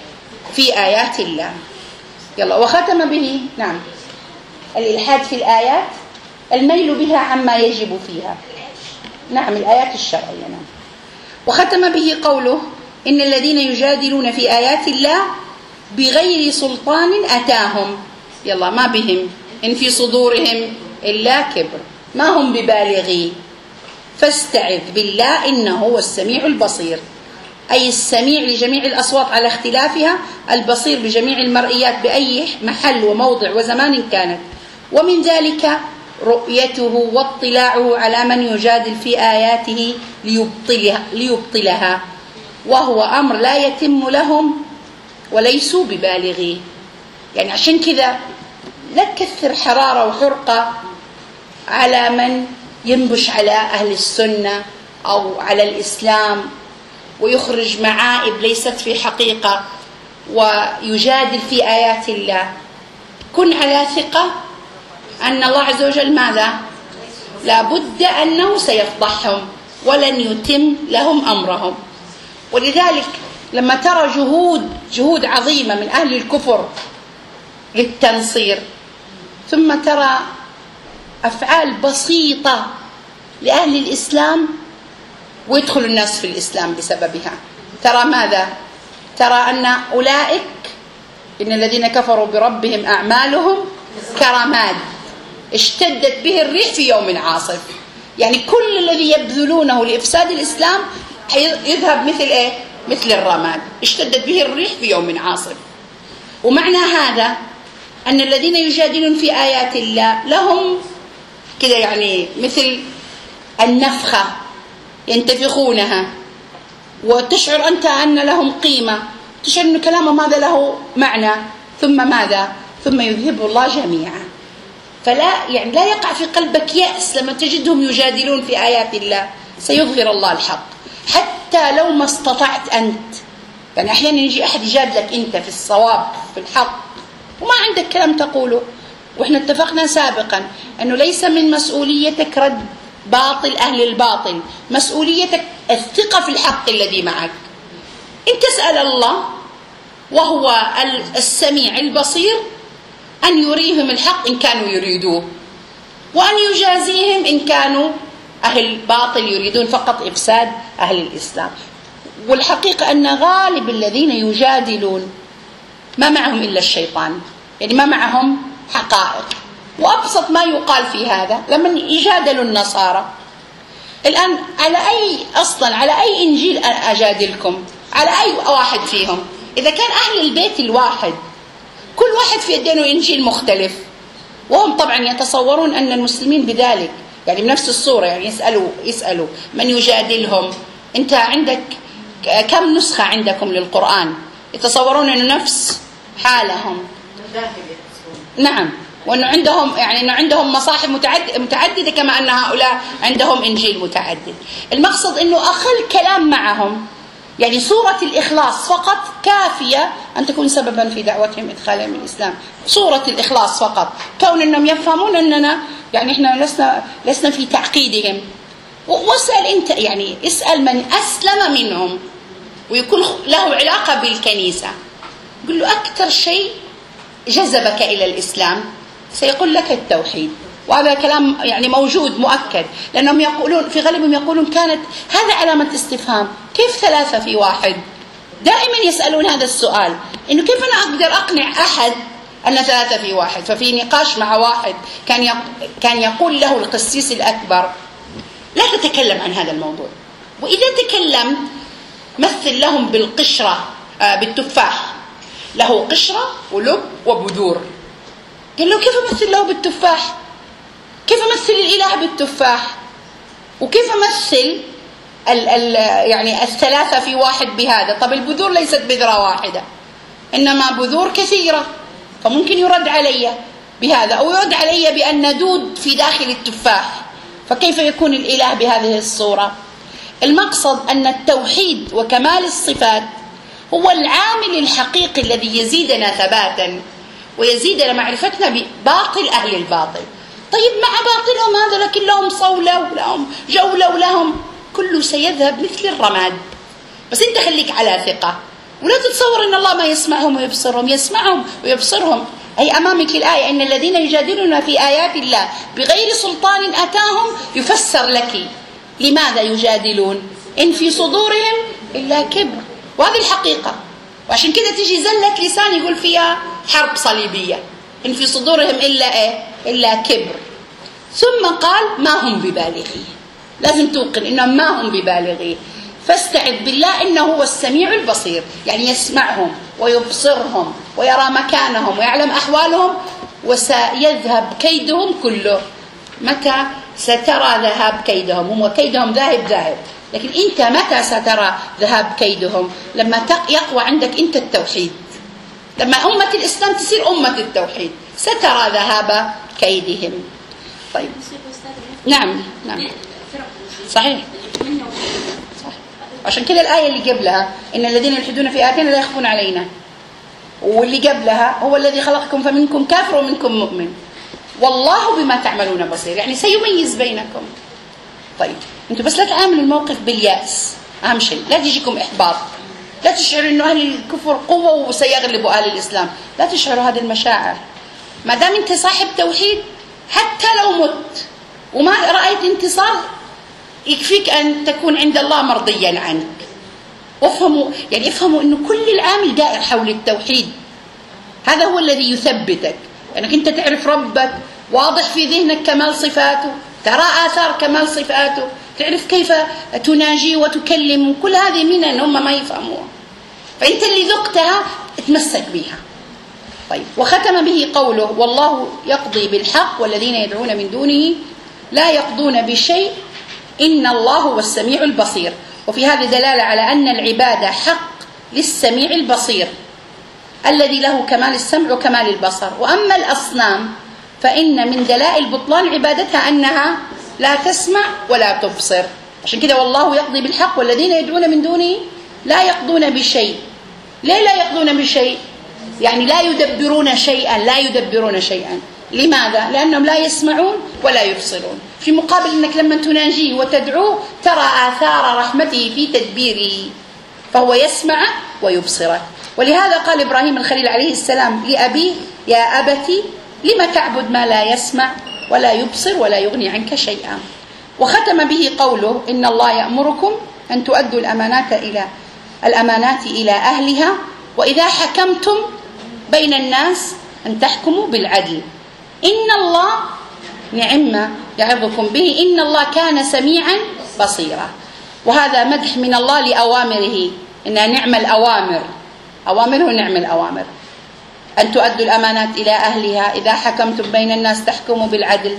في آيات الله. يلا، وختم به نعم الإلحاد في الآيات الميل بها عما يجب فيها، نعم الآيات الشرعية. نعم. وختم به قوله إن الذين يجادلون في آيات الله بغير سلطان أتاهم، يلا ما بهم إن في صدورهم إلا كبر ما هم ببالغي فاستعذ بالله إنه هو السميع البصير، أي السميع لجميع الأصوات على اختلافها، البصير بجميع المرئيات بأي محل وموضع وزمان كانت، ومن ذلك رؤيته واطلاعه على من يجادل في آياته ليبطلها, ليبطلها وهو أمر لا يتم لهم وليسوا ببالغيه. يعني عشان كذا لا تكثر حرارة وحرقة على من ينبش على أهل السنة أو على الإسلام ويخرج معائب ليست في حقيقة ويجادل في آيات الله. كن على ثقة أن الله عز وجل ماذا؟ لابد أنه سيفضحهم ولن يتم لهم أمرهم. ولذلك لما ترى جهود جهود عظيمة من أهل الكفر للتنصير، ثم ترى أفعال بسيطة لأهل الإسلام ويدخل الناس في الإسلام بسببها، ترى ماذا؟ ترى أن أولئك إن الذين كفروا بربهم أعمالهم كرماد اشتدت به الريح في يوم عاصف. يعني كل الذي يبذلونه لإفساد الإسلام يذهب مثل إيه؟ مثل الرماد، اشتدت به الريح في يوم عاصف. ومعنى هذا أن الذين يجادلون في آيات الله لهم كده يعني مثل النفخة ينتفخونها، وتشعر أنت أن لهم قيمة، تشعر أن كلامهم هذا له معنى، ثم ماذا؟ ثم يذهب الله جميعا. فلا يعني لا يقع في قلبك يأس لما تجدهم يجادلون في آيات الله، سيظهر الله الحق حتى لو ما استطعت أنت. يعني أحيانا يجي أحد يجادلك أنت في الصواب في الحق وما عندك كلام تقوله، وإحنا اتفقنا سابقا أنه ليس من مسؤوليتك رد باطل أهل الباطل، مسؤوليتك الثقة في الحق الذي معك. إن تسأل الله وهو السميع البصير أن يريهم الحق إن كانوا يريدوه، وأن يجازيهم إن كانوا أهل الباطل يريدون فقط إفساد أهل الإسلام. والحقيقة أن غالب الذين يجادلون ما معهم إلا الشيطان، يعني ما معهم حقائق. وأبسط ما يقال في هذا لما يجادلوا النصارى الآن على أي أصلا على أي إنجيل أجادلكم؟ على أي واحد فيهم؟ إذا كان أهل البيت الواحد كل واحد في يدينه إنجيل مختلف، وهم طبعا يتصورون أن المسلمين بذلك يعني بنفس الصورة. يعني يسألوا يسألوا من يجادلهم أنت عندك كم نسخة عندكم للقرآن؟ يتصورون أنه نفس حالهم. نعم، وأنه عندهم يعني أنه عندهم مصاحف متعددة متعددة كما أن هؤلاء عندهم إنجيل متعدد. المقصد أنه أقل كلام معهم يعني سورة الإخلاص فقط كافية أن تكون سببا في دعوتهم إدخالهم الإسلام. سورة الإخلاص فقط، كون أنهم يفهمون أننا يعني إحنا لسنا لسنا في تعقيدهم. واسأل أنت يعني اسأل من أسلم منهم ويكون له علاقة بالكنيسة، قل له أكثر شيء جذبك إلى الإسلام، سيقول لك التوحيد. وهذا كلام يعني موجود مؤكد، لأنهم يقولون في غالبهم يقولون كانت هذا علامة استفهام، كيف ثلاثة في واحد؟ دائما يسألون هذا السؤال، إنه كيف أنا أقدر أقنع أحد أن ثلاثة في واحد؟ ففي نقاش مع واحد كان كان يقول له القسيس الأكبر لا تتكلم عن هذا الموضوع، وإذا تكلمت مثل لهم بالقشرة آه بالتفاح، له قشرة ولب وبذور، قال له كيف أمثل له بالتفاح؟ كيف أمثل الإله بالتفاح؟ وكيف أمثل ال ال يعني الثلاثة في واحد بهذا؟ طب البذور ليست بذرة واحدة، إنما بذور كثيرة، فممكن يرد علي بهذا، أو يرد علي بأن دود في داخل التفاح، فكيف يكون الإله بهذه الصورة؟ المقصد أن التوحيد وكمال الصفات هو العامل الحقيقي الذي يزيدنا ثباتا ويزيدنا معرفتنا بباطل أهل الباطل. طيب مع باطلهم هذا لكن لهم صولة ولهم جولة ولهم كله سيذهب مثل الرماد. بس انت خليك على ثقة، ولا تتصور ان الله ما يسمعهم ويبصرهم، يسمعهم ويبصرهم. أي أمامك الآية إن الذين يجادلون في آيات الله بغير سلطان أتاهم، يفسر لك لماذا يجادلون، إن في صدورهم إلا كبر، وهذه الحقيقة. وعشان كده تيجي زلة لسان يقول فيها حرب صليبية، إن في صدورهم إلا إيه؟ إلا كبر. ثم قال ما هم ببالغين، لازم توقن إنهم ما هم ببالغين، فاستعذ بالله إنه هو السميع البصير، يعني يسمعهم ويبصرهم ويرى مكانهم ويعلم أحوالهم، وسيذهب كيدهم كله. متى سترى ذهاب كيدهم؟ هم كيدهم ذاهب ذاهب، لكن أنت متى سترى ذهاب كيدهم؟ لما يقوى عندك أنت التوحيد، لما أمة الإسلام تصير أمة التوحيد سترى ذهاب كيدهم. طيب نعم نعم صحيح صح. عشان كده الآية اللي قبلها إن الذين يلحدون في آياتنا لا يخفون علينا، واللي قبلها هو الذي خلقكم فمنكم كافر ومنكم مؤمن والله بما تعملون بصير، يعني سيميز بينكم. طيب انتوا بس لا تعاملوا الموقف باليأس، أهم شيء لا تجيكم إحباط، لا تشعروا إنه أهل الكفر قوة وسيغلبوا أهل الإسلام، لا تشعروا هذه المشاعر. ما دام أنت صاحب توحيد حتى لو مت وما رأيت انتصار يكفيك أن تكون عند الله مرضيا عنك. وافهموا يعني افهموا إنه كل العامل دائر حول التوحيد، هذا هو الذي يثبتك، أنك أنت تعرف ربك، واضح في ذهنك كمال صفاته، ترى آثار كمال صفاته، تعرف كيف تناجي وتكلم، كل هذه من أن هم ما يفهموها، فأنت اللي ذقتها اتمسك بها. طيب وختم به قوله والله يقضي بالحق والذين يدعون من دونه لا يقضون بشيء إن الله هو السميع البصير. وفي هذه دلالة على أن العبادة حق للسميع البصير الذي له كمال السمع وكمال البصر. وأما الأصنام فإن من دلائل بطلان عبادتها أنها لا تسمع ولا تبصر. عشان كده والله يقضي بالحق والذين يدعون من دونه لا يقضون بشيء. ليه لا يقضون بشيء؟ يعني لا يدبرون شيئا، لا يدبرون شيئا. لماذا؟ لأنهم لا يسمعون ولا يبصرون. في مقابل أنك لما تناجيه وتدعوه ترى آثار رحمته في تدبيره، فهو يسمع ويبصرك. ولهذا قال إبراهيم الخليل عليه السلام لأبيه يا أبتي لم تعبد ما لا يسمع ولا يبصر ولا يغني عنك شيئا. وختم به قوله إن الله يأمركم أن تؤدوا الأمانات إلى الأمانات إلى أهلها وإذا حكمتم بين الناس أن تحكموا بالعدل إن الله نعم يعظكم به إن الله كان سميعا بصيرا. وهذا مدح من الله لأوامره، إنها نعم الأوامر، أوامره نعم الأوامر، أن تؤدوا الأمانات إلى أهلها إذا حكمتم بين الناس تحكموا بالعدل.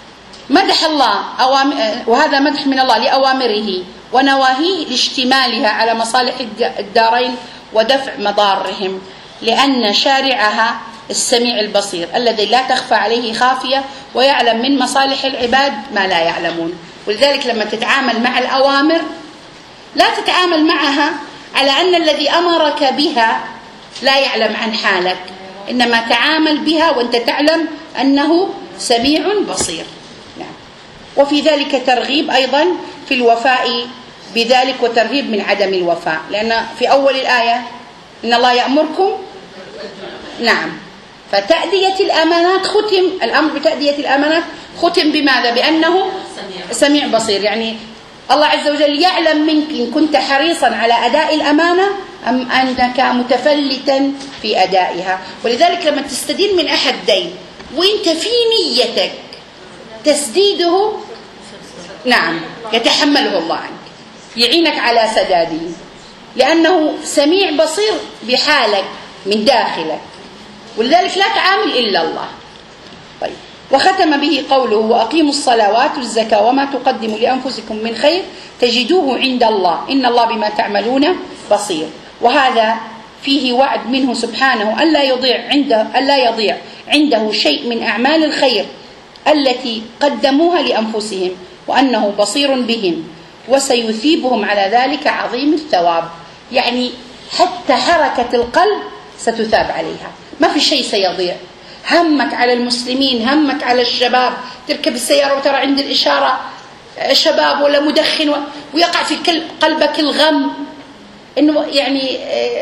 مدح الله أوامر، وهذا مدح من الله لأوامره ونواهيه لاشتمالها على مصالح الدارين ودفع مضارهم، لأن شارعها السميع البصير الذي لا تخفى عليه خافية ويعلم من مصالح العباد ما لا يعلمون. ولذلك لما تتعامل مع الأوامر لا تتعامل معها على أن الذي أمرك بها لا يعلم عن حالك، إنما تعامل بها وأنت تعلم أنه سميع بصير. نعم. وفي ذلك ترغيب أيضا في الوفاء بذلك وترهيب من عدم الوفاء، لأن في أول الآية إن الله يأمركم، نعم، فتأدية الأمانات ختم الأمر بتأدية الأمانات ختم بماذا؟ بأنه سميع بصير. يعني الله عز وجل يعلم منك إن كنت حريصا على أداء الأمانة أم أنك متفلتا في أدائها. ولذلك لما تستدين من أحد دين وإنت في نيتك تسديده، نعم، يتحمله الله عنك، يعينك على سداده، لأنه سميع بصير بحالك من داخلك. ولذلك لا تعامل إلا الله، وختم به قوله وأقيموا الصلوات والزكاة وما تقدموا لأنفسكم من خير تجدوه عند الله إن الله بما تعملون بصير. وهذا فيه وعد منه سبحانه ألا يضيع عنده, ألا يضيع عنده شيء من أعمال الخير التي قدموها لأنفسهم وأنه بصير بهم وسيثيبهم على ذلك عظيم الثواب. يعني حتى حركة القلب ستثاب عليها، ما في شيء سيضيع. همك على المسلمين، همك على الشباب، تركب السيارة وترى عند الإشارة شباب ولا مدخن ويقع في قلبك الغم إنه يعني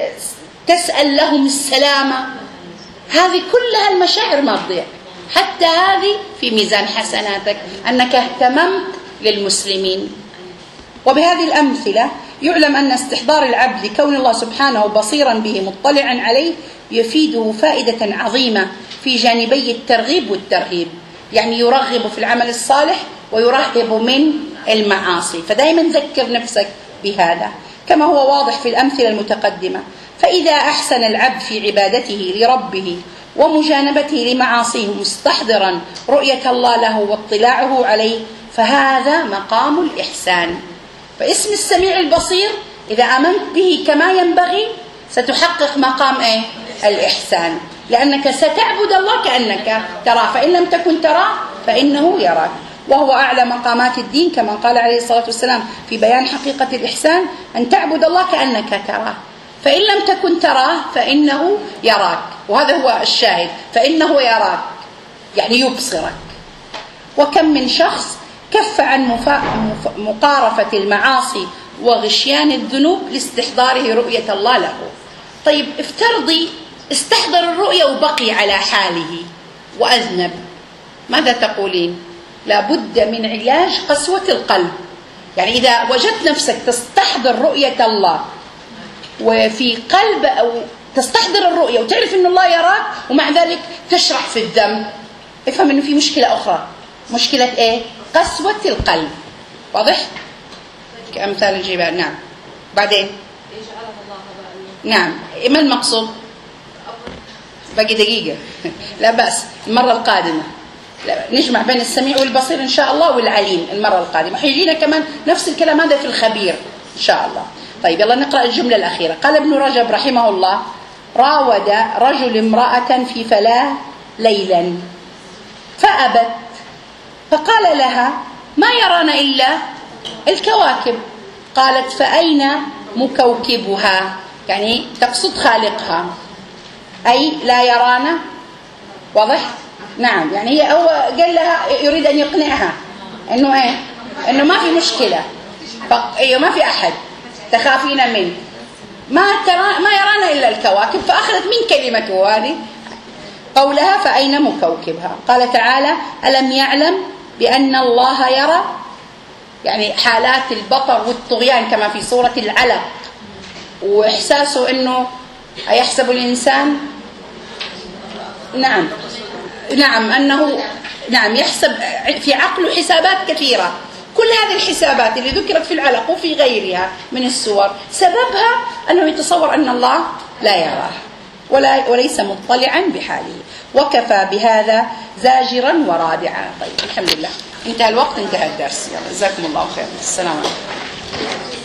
تسأل لهم السلامة، هذه كلها المشاعر ما تضيع، حتى هذه في ميزان حسناتك أنك اهتممت للمسلمين. وبهذه الأمثلة يعلم أن استحضار العبد لكون الله سبحانه بصيرا به مطلعا عليه يفيده فائدة عظيمة في جانبي الترغيب والترهيب، يعني يرغب في العمل الصالح ويرهب من المعاصي، فدائما ذكر نفسك بهذا كما هو واضح في الأمثلة المتقدمة. فإذا أحسن العبد في عبادته لربه ومجانبته لمعاصيه مستحضرا رؤية الله له واطلاعه عليه فهذا مقام الإحسان. فاسم السميع البصير إذا آمنت به كما ينبغي ستحقق مقام إيه؟ الإحسان، لأنك ستعبد الله كأنك تراه، فإن لم تكن تراه فإنه يراك. وهو أعلى مقامات الدين كما قال عليه الصلاة والسلام في بيان حقيقة الإحسان أن تعبد الله كأنك تراه، فإن لم تكن تراه فإنه يراك، وهذا هو الشاهد، فإنه يراك يعني يبصرك. وكم من شخص كف عن مقارفة المعاصي وغشيان الذنوب لاستحضاره رؤية الله له. طيب افترضي استحضر الرؤية وبقي على حاله وأذنب، ماذا تقولين؟ لابد من علاج قسوة القلب. يعني إذا وجدت نفسك تستحضر رؤية الله وفي قلب أو تستحضر الرؤية وتعرف أن الله يراك ومع ذلك تشرح في الذنب، افهم أنه في مشكلة أخرى، مشكلة إيه؟ قسوة القلب. واضح؟ كأمثال الجبال. نعم. بعدين نعم، ما المقصود؟ باقي دقيقة لا بأس، المرة القادمة نجمع بين السميع والبصير إن شاء الله والعليم المرة القادمة، حيجينا كمان نفس الكلام هذا في الخبير إن شاء الله. طيب يلا نقرأ الجملة الأخيرة. قال ابن رجب رحمه الله راود رجل امرأة في فلاة ليلا فأبت، فقال لها ما يرانا إلا الكواكب. قالت فأين مكوكبها؟ يعني تقصد خالقها، أي لا يرانا. واضح؟ نعم، يعني هي هو قال لها يريد أن يقنعها إنه إيه؟ إنه ما في مشكلة، أيوه ما في أحد تخافين منه، ما ترى ما يرانا إلا الكواكب. فأخذت من كلمته هذه قولها فأين مكوكبها. قال تعالى ألم يعلم بأن الله يرى، يعني حالات البطر والطغيان كما في سورة العلق، وإحساسه أنه أيحسب الإنسان نعم نعم أنه نعم يحسب في عقله حسابات كثيرة. كل هذه الحسابات اللي ذكرت في العلق وفي غيرها من السور سببها أنه يتصور أن الله لا يراه ولا وليس مطلعا بحاله، وكفى بهذا زاجرا ورادعا. طيب الحمد لله انتهى الوقت، انتهى الدرس. يلا جزاكم الله خير، السلام عليكم.